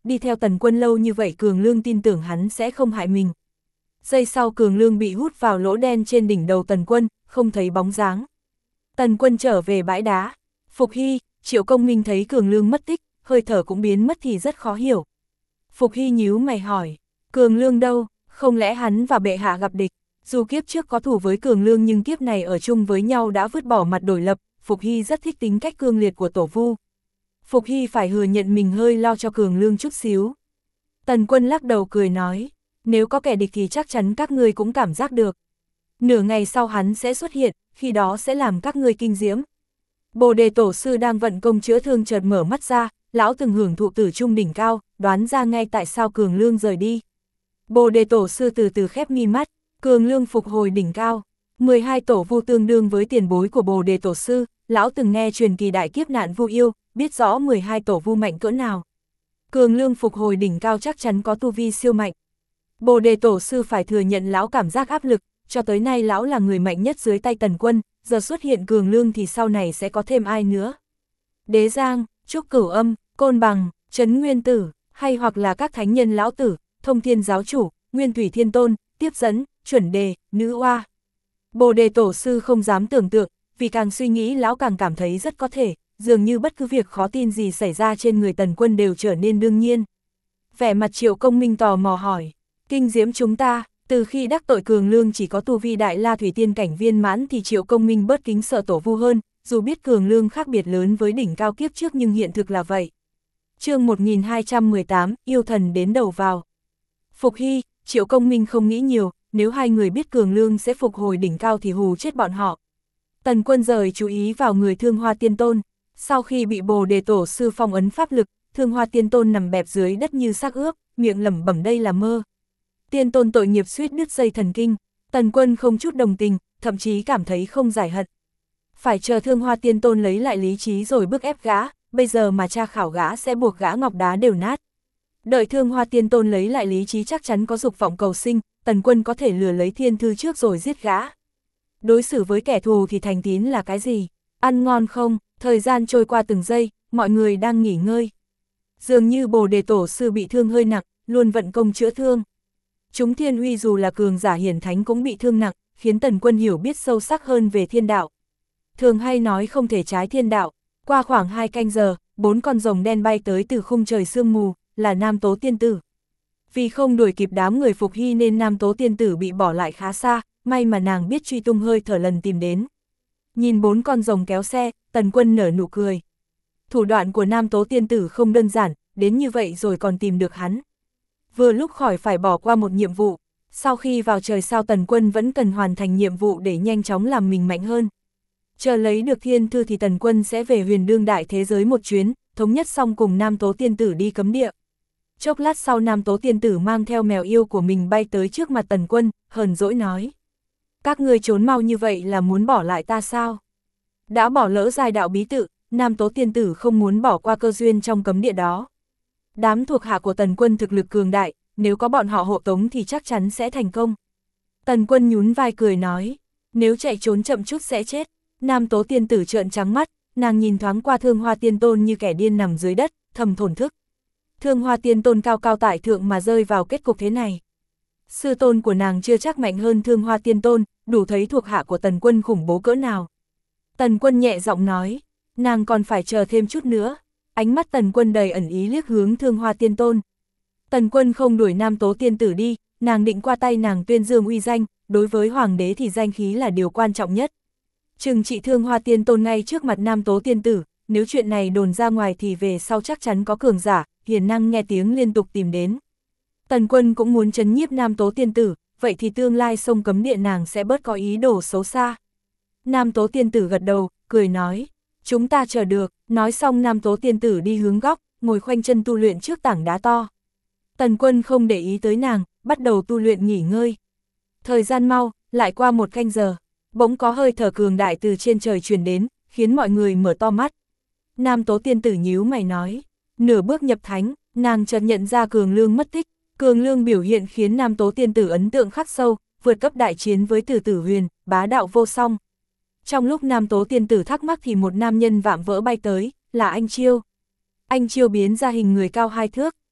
đi theo Tần Quân lâu như vậy Cường Lương tin tưởng hắn sẽ không hại mình. Giây sau Cường Lương bị hút vào lỗ đen trên đỉnh đầu Tần Quân, không thấy bóng dáng. Tần Quân trở về bãi đá. Phục Hy, Triệu Công Minh thấy Cường Lương mất tích, hơi thở cũng biến mất thì rất khó hiểu. Phục Hy nhíu mày hỏi, Cường Lương đâu, không lẽ hắn và bệ hạ gặp địch? Dù kiếp trước có thù với Cường Lương nhưng kiếp này ở chung với nhau đã vứt bỏ mặt đổi lập, Phục Hy rất thích tính cách cương liệt của Tổ Vu. Phục Hy phải thừa nhận mình hơi lo cho Cường Lương chút xíu. Tần Quân lắc đầu cười nói, nếu có kẻ địch thì chắc chắn các ngươi cũng cảm giác được. Nửa ngày sau hắn sẽ xuất hiện, khi đó sẽ làm các ngươi kinh diễm. Bồ Đề Tổ sư đang vận công chữa thương chợt mở mắt ra, lão từng hưởng thụ tử trung đỉnh cao, đoán ra ngay tại sao Cường Lương rời đi. Bồ Đề Tổ sư từ từ khép mi mắt, Cường Lương phục hồi đỉnh cao. 12 tổ vu tương đương với tiền bối của Bồ Đề Tổ sư, lão từng nghe truyền kỳ đại kiếp nạn vu yêu, biết rõ 12 tổ vu mạnh cỡ nào. Cường Lương phục hồi đỉnh cao chắc chắn có tu vi siêu mạnh. Bồ Đề Tổ sư phải thừa nhận lão cảm giác áp lực, cho tới nay lão là người mạnh nhất dưới tay Tần Quân, giờ xuất hiện Cường Lương thì sau này sẽ có thêm ai nữa. Đế Giang, Trúc Cửu Âm, Côn Bằng, Trấn Nguyên Tử, hay hoặc là các thánh nhân lão tử, Thông Thiên Giáo Chủ, Nguyên Thủy Thiên Tôn, Tiếp Dẫn, Chuẩn Đề, Nữ Oa. Bồ Đề Tổ sư không dám tưởng tượng, vì càng suy nghĩ lão càng cảm thấy rất có thể, dường như bất cứ việc khó tin gì xảy ra trên người Tần Quân đều trở nên đương nhiên. Vẻ mặt Triệu Công Minh tò mò hỏi, kinh diễm chúng ta, từ khi đắc tội Cường Lương chỉ có tu vi Đại La Thủy Tiên cảnh viên mãn thì Triệu Công Minh bớt kính sợ Tổ Vu hơn, dù biết Cường Lương khác biệt lớn với đỉnh cao kiếp trước nhưng hiện thực là vậy. Chương 1218, yêu thần đến đầu vào. Phục Hy, Triệu Công Minh không nghĩ nhiều, nếu hai người biết Cường Lương sẽ phục hồi đỉnh cao thì hù chết bọn họ. Tần Quân rời chú ý vào người Thương Hoa Tiên Tôn, sau khi bị Bồ Đề Tổ sư phong ấn pháp lực, Thương Hoa Tiên Tôn nằm bẹp dưới đất như xác ướp, miệng lẩm bẩm đây là mơ. Tiên Tôn tội nghiệp suýt đứt dây thần kinh, Tần Quân không chút đồng tình, thậm chí cảm thấy không giải hận. Phải chờ Thương Hoa Tiên Tôn lấy lại lý trí rồi bức ép gã, bây giờ mà tra khảo gã sẽ buộc gã ngọc đá đều nát. Đợi Thương Hoa Tiên Tôn lấy lại lý trí chắc chắn có dục vọng cầu sinh, Tần Quân có thể lừa lấy thiên thư trước rồi giết gã. Đối xử với kẻ thù thì thành tín là cái gì? Ăn ngon không? Thời gian trôi qua từng giây, mọi người đang nghỉ ngơi. Dường như Bồ Đề Tổ sư bị thương hơi nặng, luôn vận công chữa thương. Chúng Thiên Uy dù là cường giả hiển thánh cũng bị thương nặng, khiến Tần Quân hiểu biết sâu sắc hơn về thiên đạo. Thường hay nói không thể trái thiên đạo. Qua khoảng 2 canh giờ, 4 con rồng đen bay tới từ khung trời sương mù, là Nam Tố Tiên Tử. Vì không đuổi kịp đám người Phục Hy nên Nam Tố Tiên Tử bị bỏ lại khá xa, may mà nàng biết truy tung hơi thở lần tìm đến. Nhìn 4 con rồng kéo xe, Tần Quân nở nụ cười. Thủ đoạn của Nam Tố Tiên Tử không đơn giản, đến như vậy rồi còn tìm được hắn. Vừa lúc khỏi phải bỏ qua một nhiệm vụ, sau khi vào trời sao Tần Quân vẫn cần hoàn thành nhiệm vụ để nhanh chóng làm mình mạnh hơn. Chờ lấy được thiên thư thì Tần Quân sẽ về huyền đương đại thế giới một chuyến, thống nhất xong cùng Nam Tố Tiên Tử đi cấm địa. Chốc lát sau Nam Tố Tiên Tử mang theo mèo yêu của mình bay tới trước mặt Tần Quân, hờn dỗi nói. Các ngươi trốn mau như vậy là muốn bỏ lại ta sao? Đã bỏ lỡ giai đạo bí tự, Nam Tố Tiên Tử không muốn bỏ qua cơ duyên trong cấm địa đó. Đám thuộc hạ của Tần Quân thực lực cường đại, nếu có bọn họ hộ tống thì chắc chắn sẽ thành công. Tần Quân nhún vai cười nói, nếu chạy trốn chậm chút sẽ chết. Nam Tố Tiên Tử trợn trắng mắt, nàng nhìn thoáng qua Thương Hoa Tiên Tôn như kẻ điên nằm dưới đất, thầm thổn thức. Thương Hoa Tiên Tôn cao cao tại thượng mà rơi vào kết cục thế này. Sư tôn của nàng chưa chắc mạnh hơn Thương Hoa Tiên Tôn, đủ thấy thuộc hạ của Tần Quân khủng bố cỡ nào. Tần Quân nhẹ giọng nói, nàng còn phải chờ thêm chút nữa. Ánh mắt Tần Quân đầy ẩn ý liếc hướng Thương Hoa Tiên Tôn. Tần Quân không đuổi Nam Tố Tiên Tử đi, nàng định qua tay nàng tuyên dương uy danh, đối với hoàng đế thì danh khí là điều quan trọng nhất. Trừng trị Thương Hoa Tiên Tôn ngay trước mặt Nam Tố Tiên Tử, nếu chuyện này đồn ra ngoài thì về sau chắc chắn có cường giả, hiền năng nghe tiếng liên tục tìm đến. Tần Quân cũng muốn trấn nhiếp Nam Tố Tiên Tử, vậy thì tương lai sông cấm địa nàng sẽ bớt có ý đồ xấu xa. Nam Tố Tiên Tử gật đầu, cười nói, chúng ta chờ được, nói xong Nam Tố Tiên Tử đi hướng góc, ngồi khoanh chân tu luyện trước tảng đá to. Tần Quân không để ý tới nàng, bắt đầu tu luyện nghỉ ngơi. Thời gian mau, lại qua 1 canh giờ, bỗng có hơi thở cường đại từ trên trời truyền đến, khiến mọi người mở to mắt. Nam Tố Tiên Tử nhíu mày nói, nửa bước nhập thánh, nàng chợt nhận ra Cường Lương mất tích. Cường Lương biểu hiện khiến Nam Tố Tiên Tử ấn tượng khắc sâu, vượt cấp đại chiến với Tử Tử Huyền, bá đạo vô song. Trong lúc Nam Tố Tiên Tử thắc mắc thì một nam nhân vạm vỡ bay tới, là Anh Chiêu. Anh Chiêu biến ra hình người cao 2 thước,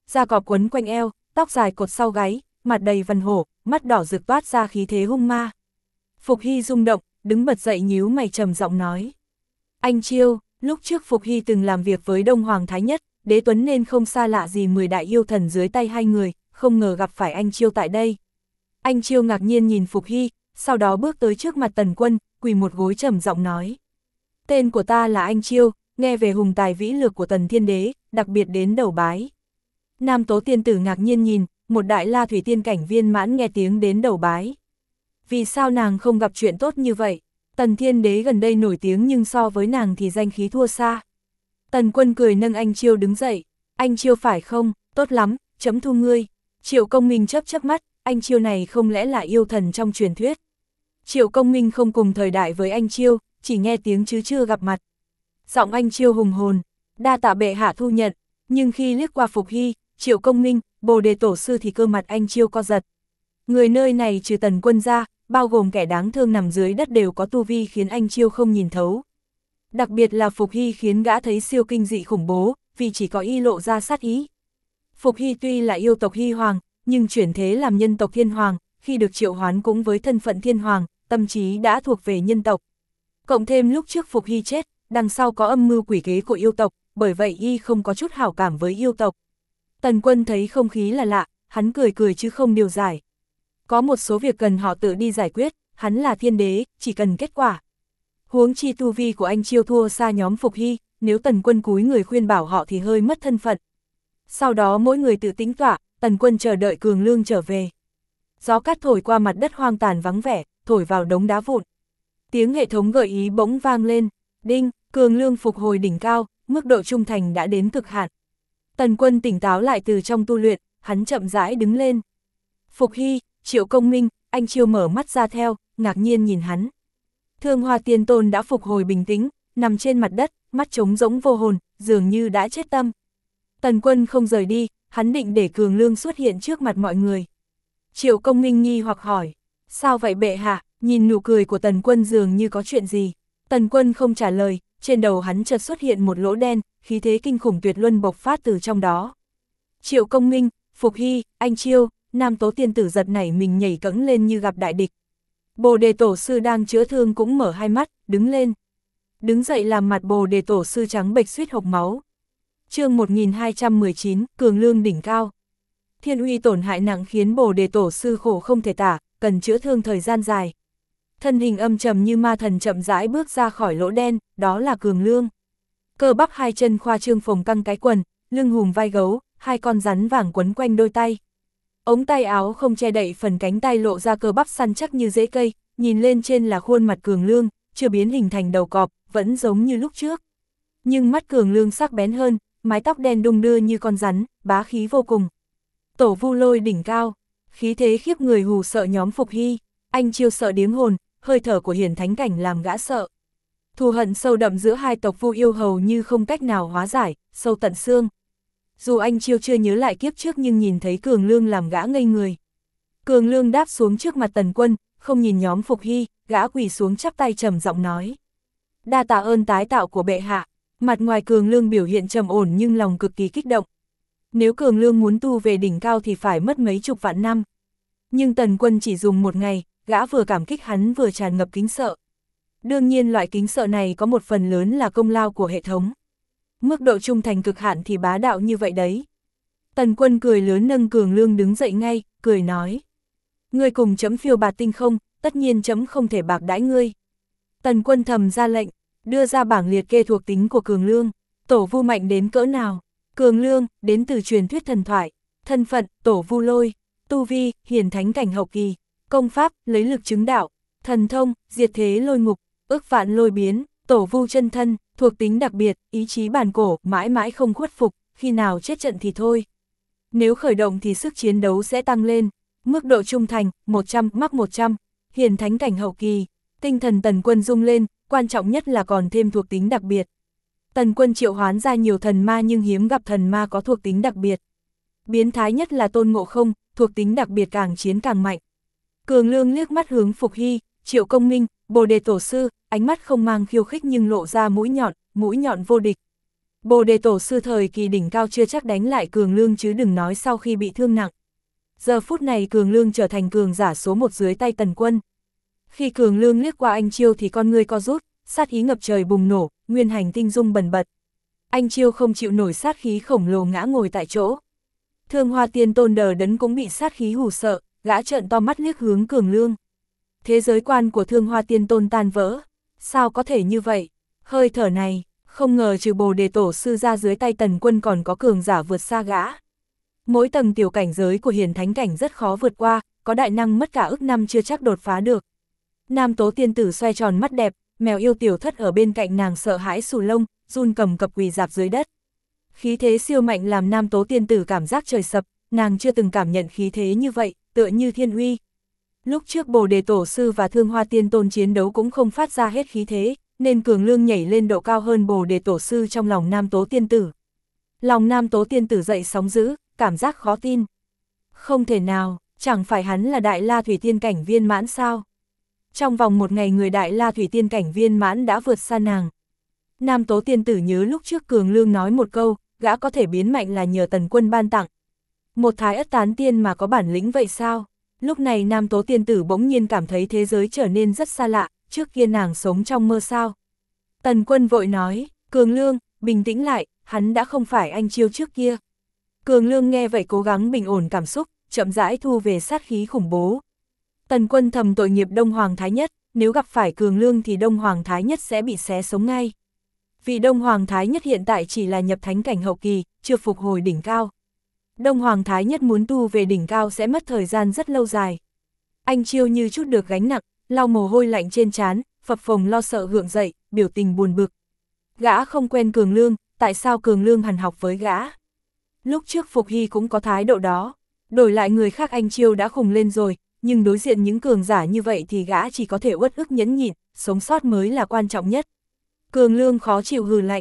da cọp quấn quanh eo, tóc dài cột sau gáy, mặt đầy vằn hổ, mắt đỏ rực toát ra khí thế hung ma. Phục Hy rung động, đứng bật dậy nhíu mày trầm giọng nói. Anh Chiêu, lúc trước Phục Hy từng làm việc với Đông Hoàng Thái Nhất, Đế Tuấn nên không xa lạ gì 10 đại yêu thần dưới tay hai người, không ngờ gặp phải anh Chiêu tại đây. Anh Chiêu ngạc nhiên nhìn Phục Hy, sau đó bước tới trước mặt Tần Quân, quỳ một gối trầm giọng nói. Tên của ta là anh Chiêu, nghe về hùng tài vĩ lược của Tần Thiên Đế, đặc biệt đến đầu bái. Nam Tố Tiên Tử ngạc nhiên nhìn, một đại la thủy tiên cảnh viên mãn nghe tiếng đến đầu bái. Vì sao nàng không gặp chuyện tốt như vậy? Tần Thiên Đế gần đây nổi tiếng nhưng so với nàng thì danh khí thua xa. Tần Quân cười nâng anh Chiêu đứng dậy. Anh Chiêu phải không? Tốt lắm, chấm thu ngươi. Triệu Công Minh chớp mắt, anh Chiêu này không lẽ là yêu thần trong truyền thuyết. Triệu Công Minh không cùng thời đại với anh Chiêu, chỉ nghe tiếng chứ chưa gặp mặt. Giọng anh Chiêu hùng hồn, đa tạ bệ hạ thu nhận, nhưng khi liếc qua Phục Hy, Triệu Công Minh, Bồ Đề Tổ Sư thì cơ mặt anh Chiêu co giật. Người nơi này trừ Tần Quân ra, bao gồm kẻ đáng thương nằm dưới đất đều có tu vi khiến anh Chiêu không nhìn thấu. Đặc biệt là Phục Hy khiến gã thấy siêu kinh dị khủng bố, vì chỉ có y lộ ra sát ý. Phục Hy tuy là yêu tộc Hy Hoàng, nhưng chuyển thế làm nhân tộc Thiên Hoàng, khi được triệu hoán cũng với thân phận Thiên Hoàng, tâm trí đã thuộc về nhân tộc. Cộng thêm lúc trước Phục Hy chết, đằng sau có âm mưu quỷ kế của yêu tộc, bởi vậy y không có chút hảo cảm với yêu tộc. Tần Quân thấy không khí là lạ, hắn cười cười chứ không điều giải. Có một số việc cần họ tự đi giải quyết, hắn là thiên đế, chỉ cần kết quả. Huống chi tu vi của anh Chiêu thua xa nhóm Phục Hy, nếu Tần Quân cúi người khuyên bảo họ thì hơi mất thân phận. Sau đó mỗi người tự tính tọa, Tần Quân chờ đợi Cường Lương trở về. Gió cát thổi qua mặt đất hoang tàn vắng vẻ, thổi vào đống đá vụn. Tiếng hệ thống gợi ý bỗng vang lên, đinh, Cường Lương phục hồi đỉnh cao, mức độ trung thành đã đến cực hạn. Tần Quân tỉnh táo lại từ trong tu luyện, hắn chậm rãi đứng lên. Phục Hy, Triệu Công Minh, anh Chiêu mở mắt ra theo, ngạc nhiên nhìn hắn. Thương Hoa Tiên Tôn đã phục hồi bình tĩnh, nằm trên mặt đất, mắt trống rỗng vô hồn, dường như đã chết tâm. Tần Quân không rời đi, hắn định để Cường Lương xuất hiện trước mặt mọi người. Triệu Công Minh nghi hoặc hỏi, sao vậy bệ hạ? Nhìn nụ cười của Tần Quân dường như có chuyện gì. Tần Quân không trả lời, trên đầu hắn chợt xuất hiện một lỗ đen, khí thế kinh khủng tuyệt luân bộc phát từ trong đó. Triệu Công Minh, Phục Hy, anh Chiêu, Nam Tố Tiên Tử giật nảy mình nhảy cẫng lên như gặp đại địch. Bồ Đề Tổ Sư đang chữa thương cũng mở hai mắt, đứng lên. Đứng dậy làm mặt Bồ Đề Tổ Sư trắng bệch suýt hộc máu. Chương 1219, Cường Lương đỉnh cao. Thiên uy tổn hại nặng khiến Bồ Đề Tổ Sư khổ không thể tả, cần chữa thương thời gian dài. Thân hình âm trầm như ma thần chậm rãi bước ra khỏi lỗ đen, đó là Cường Lương. Cơ bắp hai chân khoa trương phồng căng cái quần, lưng hùm vai gấu, hai con rắn vàng quấn quanh đôi tay. Ống tay áo không che đậy phần cánh tay lộ ra cơ bắp săn chắc như rễ cây, nhìn lên trên là khuôn mặt Cường Lương, chưa biến hình thành đầu cọp, vẫn giống như lúc trước. Nhưng mắt Cường Lương sắc bén hơn, mái tóc đen đung đưa như con rắn, bá khí vô cùng. Tổ Vu Lôi đỉnh cao, khí thế khiếp người hù sợ nhóm Phục Hy, anh Chiêu sợ điếng hồn, hơi thở của Hiển Thánh Cảnh làm gã sợ. Thù hận sâu đậm giữa hai tộc Vu yêu hầu như không cách nào hóa giải, sâu tận xương. Dù anh Chiêu chưa nhớ lại kiếp trước nhưng nhìn thấy Cường Lương làm gã ngây người. Cường Lương đáp xuống trước mặt Tần Quân, không nhìn nhóm Phục Hy, gã quỳ xuống chắp tay trầm giọng nói. Đa tạ ơn tái tạo của bệ hạ. Mặt ngoài Cường Lương biểu hiện trầm ổn nhưng lòng cực kỳ kích động. Nếu Cường Lương muốn tu về đỉnh cao thì phải mất mấy chục vạn năm. Nhưng Tần Quân chỉ dùng một ngày, gã vừa cảm kích hắn vừa tràn ngập kính sợ. Đương nhiên loại kính sợ này có một phần lớn là công lao của hệ thống. Mức độ trung thành cực hạn thì bá đạo như vậy đấy. Tần Quân cười lớn nâng Cường Lương đứng dậy ngay, cười nói. Ngươi cùng chấm phiêu bạt tinh không, tất nhiên chấm không thể bạc đãi ngươi. Tần Quân thầm ra lệnh, đưa ra bảng liệt kê thuộc tính của Cường Lương. Tổ Vu mạnh đến cỡ nào? Cường Lương, đến từ truyền thuyết thần thoại. Thân phận, Tổ Vu Lôi. Tu vi, Hiển Thánh Cảnh hậu kỳ. Công pháp, lấy lực chứng đạo. Thần thông, diệt thế lôi ngục. Ức vạn lôi biến, Tổ Vu chân thân. Thuộc tính đặc biệt, ý chí bản cổ, mãi mãi không khuất phục, khi nào chết trận thì thôi. Nếu khởi động thì sức chiến đấu sẽ tăng lên. Mức độ trung thành, 100, mắc 100. Hiển Thánh Cảnh hậu kỳ. Tinh thần Tần Quân rung lên, quan trọng nhất là còn thêm thuộc tính đặc biệt. Tần Quân triệu hoán ra nhiều thần ma nhưng hiếm gặp thần ma có thuộc tính đặc biệt. Biến thái nhất là Tôn Ngộ Không, thuộc tính đặc biệt càng chiến càng mạnh. Cường Lương liếc mắt hướng Phục Hy, Triệu Công Minh, Bồ Đề Tổ Sư, ánh mắt không mang khiêu khích nhưng lộ ra mũi nhọn vô địch. Bồ Đề Tổ sư thời kỳ đỉnh cao chưa chắc đánh lại Cường Lương chứ đừng nói sau khi bị thương nặng. Giờ phút này Cường Lương trở thành cường giả số 1 dưới tay Tần Quân. Khi Cường Lương liếc qua anh Chiêu thì con ngươi co rút, sát ý ngập trời bùng nổ, nguyên hành tinh dung bần bật. Anh Chiêu không chịu nổi sát khí khổng lồ ngã ngồi tại chỗ. Thương Hoa Tiên Tôn đờ đẫn cũng bị sát khí hù sợ, gã trợn to mắt liếc hướng Cường Lương. Thế giới quan của Thương Hoa Tiên Tôn tan vỡ. Sao có thể như vậy? Hơi thở này, không ngờ trừ Bồ Đề Tổ sư ra dưới tay Tần Quân còn có cường giả vượt xa gã. Mỗi tầng tiểu cảnh giới của hiển thánh cảnh rất khó vượt qua, có đại năng mất cả ức năm chưa chắc đột phá được. Nam Tố Tiên Tử xoay tròn mắt đẹp, mèo yêu tiểu thất ở bên cạnh nàng sợ hãi xù lông, run cầm cập quỳ rạp dưới đất. Khí thế siêu mạnh làm Nam Tố Tiên Tử cảm giác trời sập, nàng chưa từng cảm nhận khí thế như vậy, tựa như thiên uy. Lúc trước Bồ Đề Tổ sư và Thương Hoa Tiên Tôn chiến đấu cũng không phát ra hết khí thế, nên Cường Lương nhảy lên độ cao hơn Bồ Đề Tổ sư trong lòng Nam Tố Tiên Tử. Lòng Nam Tố Tiên Tử dậy sóng dữ, cảm giác khó tin. Không thể nào, chẳng phải hắn là Đại La Thủy Tiên cảnh viên mãn sao? Trong vòng một ngày người Đại La Thủy Tiên cảnh viên mãn đã vượt xa nàng. Nam Tố Tiên Tử nhớ lúc trước Cường Lương nói một câu, gã có thể biến mạnh là nhờ Tần Quân ban tặng. Một thái ất tán tiên mà có bản lĩnh vậy sao? Lúc này Nam Tố Tiên Tử bỗng nhiên cảm thấy thế giới trở nên rất xa lạ, trước kia nàng sống trong mơ sao. Tần Quân vội nói, Cường Lương, bình tĩnh lại, hắn đã không phải anh Chiêu trước kia. Cường Lương nghe vậy cố gắng bình ổn cảm xúc, chậm rãi thu về sát khí khủng bố. Tần Quân thầm tội nghiệp Đông Hoàng Thái Nhất, nếu gặp phải Cường Lương thì Đông Hoàng Thái Nhất sẽ bị xé sống ngay. Vì Đông Hoàng Thái Nhất hiện tại chỉ là nhập thánh cảnh hậu kỳ, chưa phục hồi đỉnh cao. Đông Hoàng Thái Nhất muốn tu về đỉnh cao sẽ mất thời gian rất lâu dài. Anh Chiêu như chút được gánh nặng, lau mồ hôi lạnh trên trán, phập phồng lo sợ gượng dậy, biểu tình buồn bực. Gã không quen Cường Lương, tại sao Cường Lương hằn học với gã? Lúc trước Phục Hy cũng có thái độ đó, đổi lại người khác anh Chiêu đã khùng lên rồi, nhưng đối diện những cường giả như vậy thì gã chỉ có thể uất ức nhẫn nhịn, sống sót mới là quan trọng nhất. Cường Lương khó chịu hừ lạnh,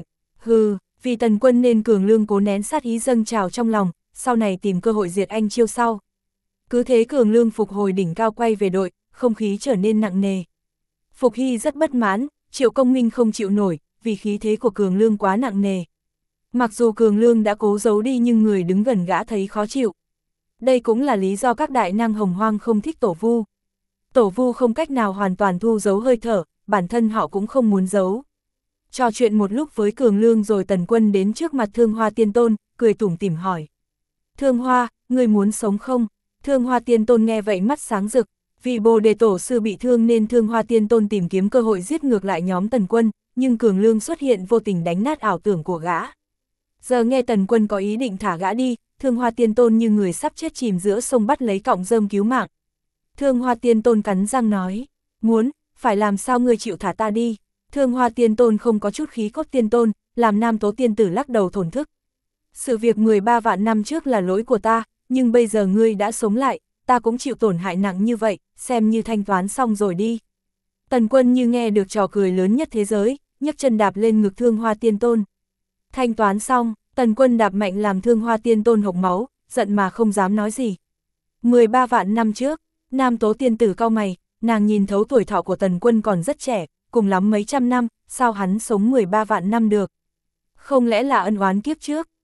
vì Tần Quân nên Cường Lương cố nén sát ý dâng trào trong lòng, sau này tìm cơ hội diệt anh Chiêu sau. Cứ thế Cường Lương phục hồi đỉnh cao quay về đội, không khí trở nên nặng nề. Phục Hy rất bất mãn, Triệu Công Minh không chịu nổi, vì khí thế của Cường Lương quá nặng nề. Mặc dù Cường Lương đã cố giấu đi nhưng người đứng gần gã thấy khó chịu. Đây cũng là lý do các đại năng Hồng Hoang không thích Tổ Vu. Tổ Vu không cách nào hoàn toàn thu giấu hơi thở, bản thân họ cũng không muốn giấu. Trò chuyện một lúc với Cường Lương rồi Tần Quân đến trước mặt Thương Hoa Tiên Tôn, cười tủm tỉm hỏi. Thương Hoa, ngươi muốn sống không? Thương Hoa Tiên Tôn nghe vậy mắt sáng rực, vì Bồ Đề Tổ sư bị thương nên Thương Hoa Tiên Tôn tìm kiếm cơ hội giết ngược lại nhóm Tần Quân, nhưng Cường Lương xuất hiện vô tình đánh nát ảo tưởng của gã. Giờ nghe Tần Quân có ý định thả gã đi, Thương Hoa Tiên Tôn như người sắp chết chìm giữa sông bắt lấy cọng rơm cứu mạng. Thương Hoa Tiên Tôn cắn răng nói, phải làm sao ngươi chịu thả ta đi? Thương Hoa Tiên Tôn không có chút khí cốt tiên tôn, làm Nam Tố Tiên Tử lắc đầu thổn thức. Sự việc 13 vạn năm trước là lỗi của ta, nhưng bây giờ ngươi đã sống lại, ta cũng chịu tổn hại nặng như vậy, xem như thanh toán xong rồi đi. Tần Quân như nghe được trò cười lớn nhất thế giới, nhấc chân đạp lên ngực Thương Hoa Tiên Tôn. Thanh toán xong, Tần Quân đạp mạnh làm Thương Hoa Tiên Tôn hộc máu, giận mà không dám nói gì. 13 vạn năm trước, Nam Tố Tiên Tử cau mày, nàng nhìn thấu tuổi thọ của Tần Quân còn rất trẻ, cùng lắm mấy trăm năm, sao hắn sống 13 vạn năm được? Không lẽ là ân oán kiếp trước?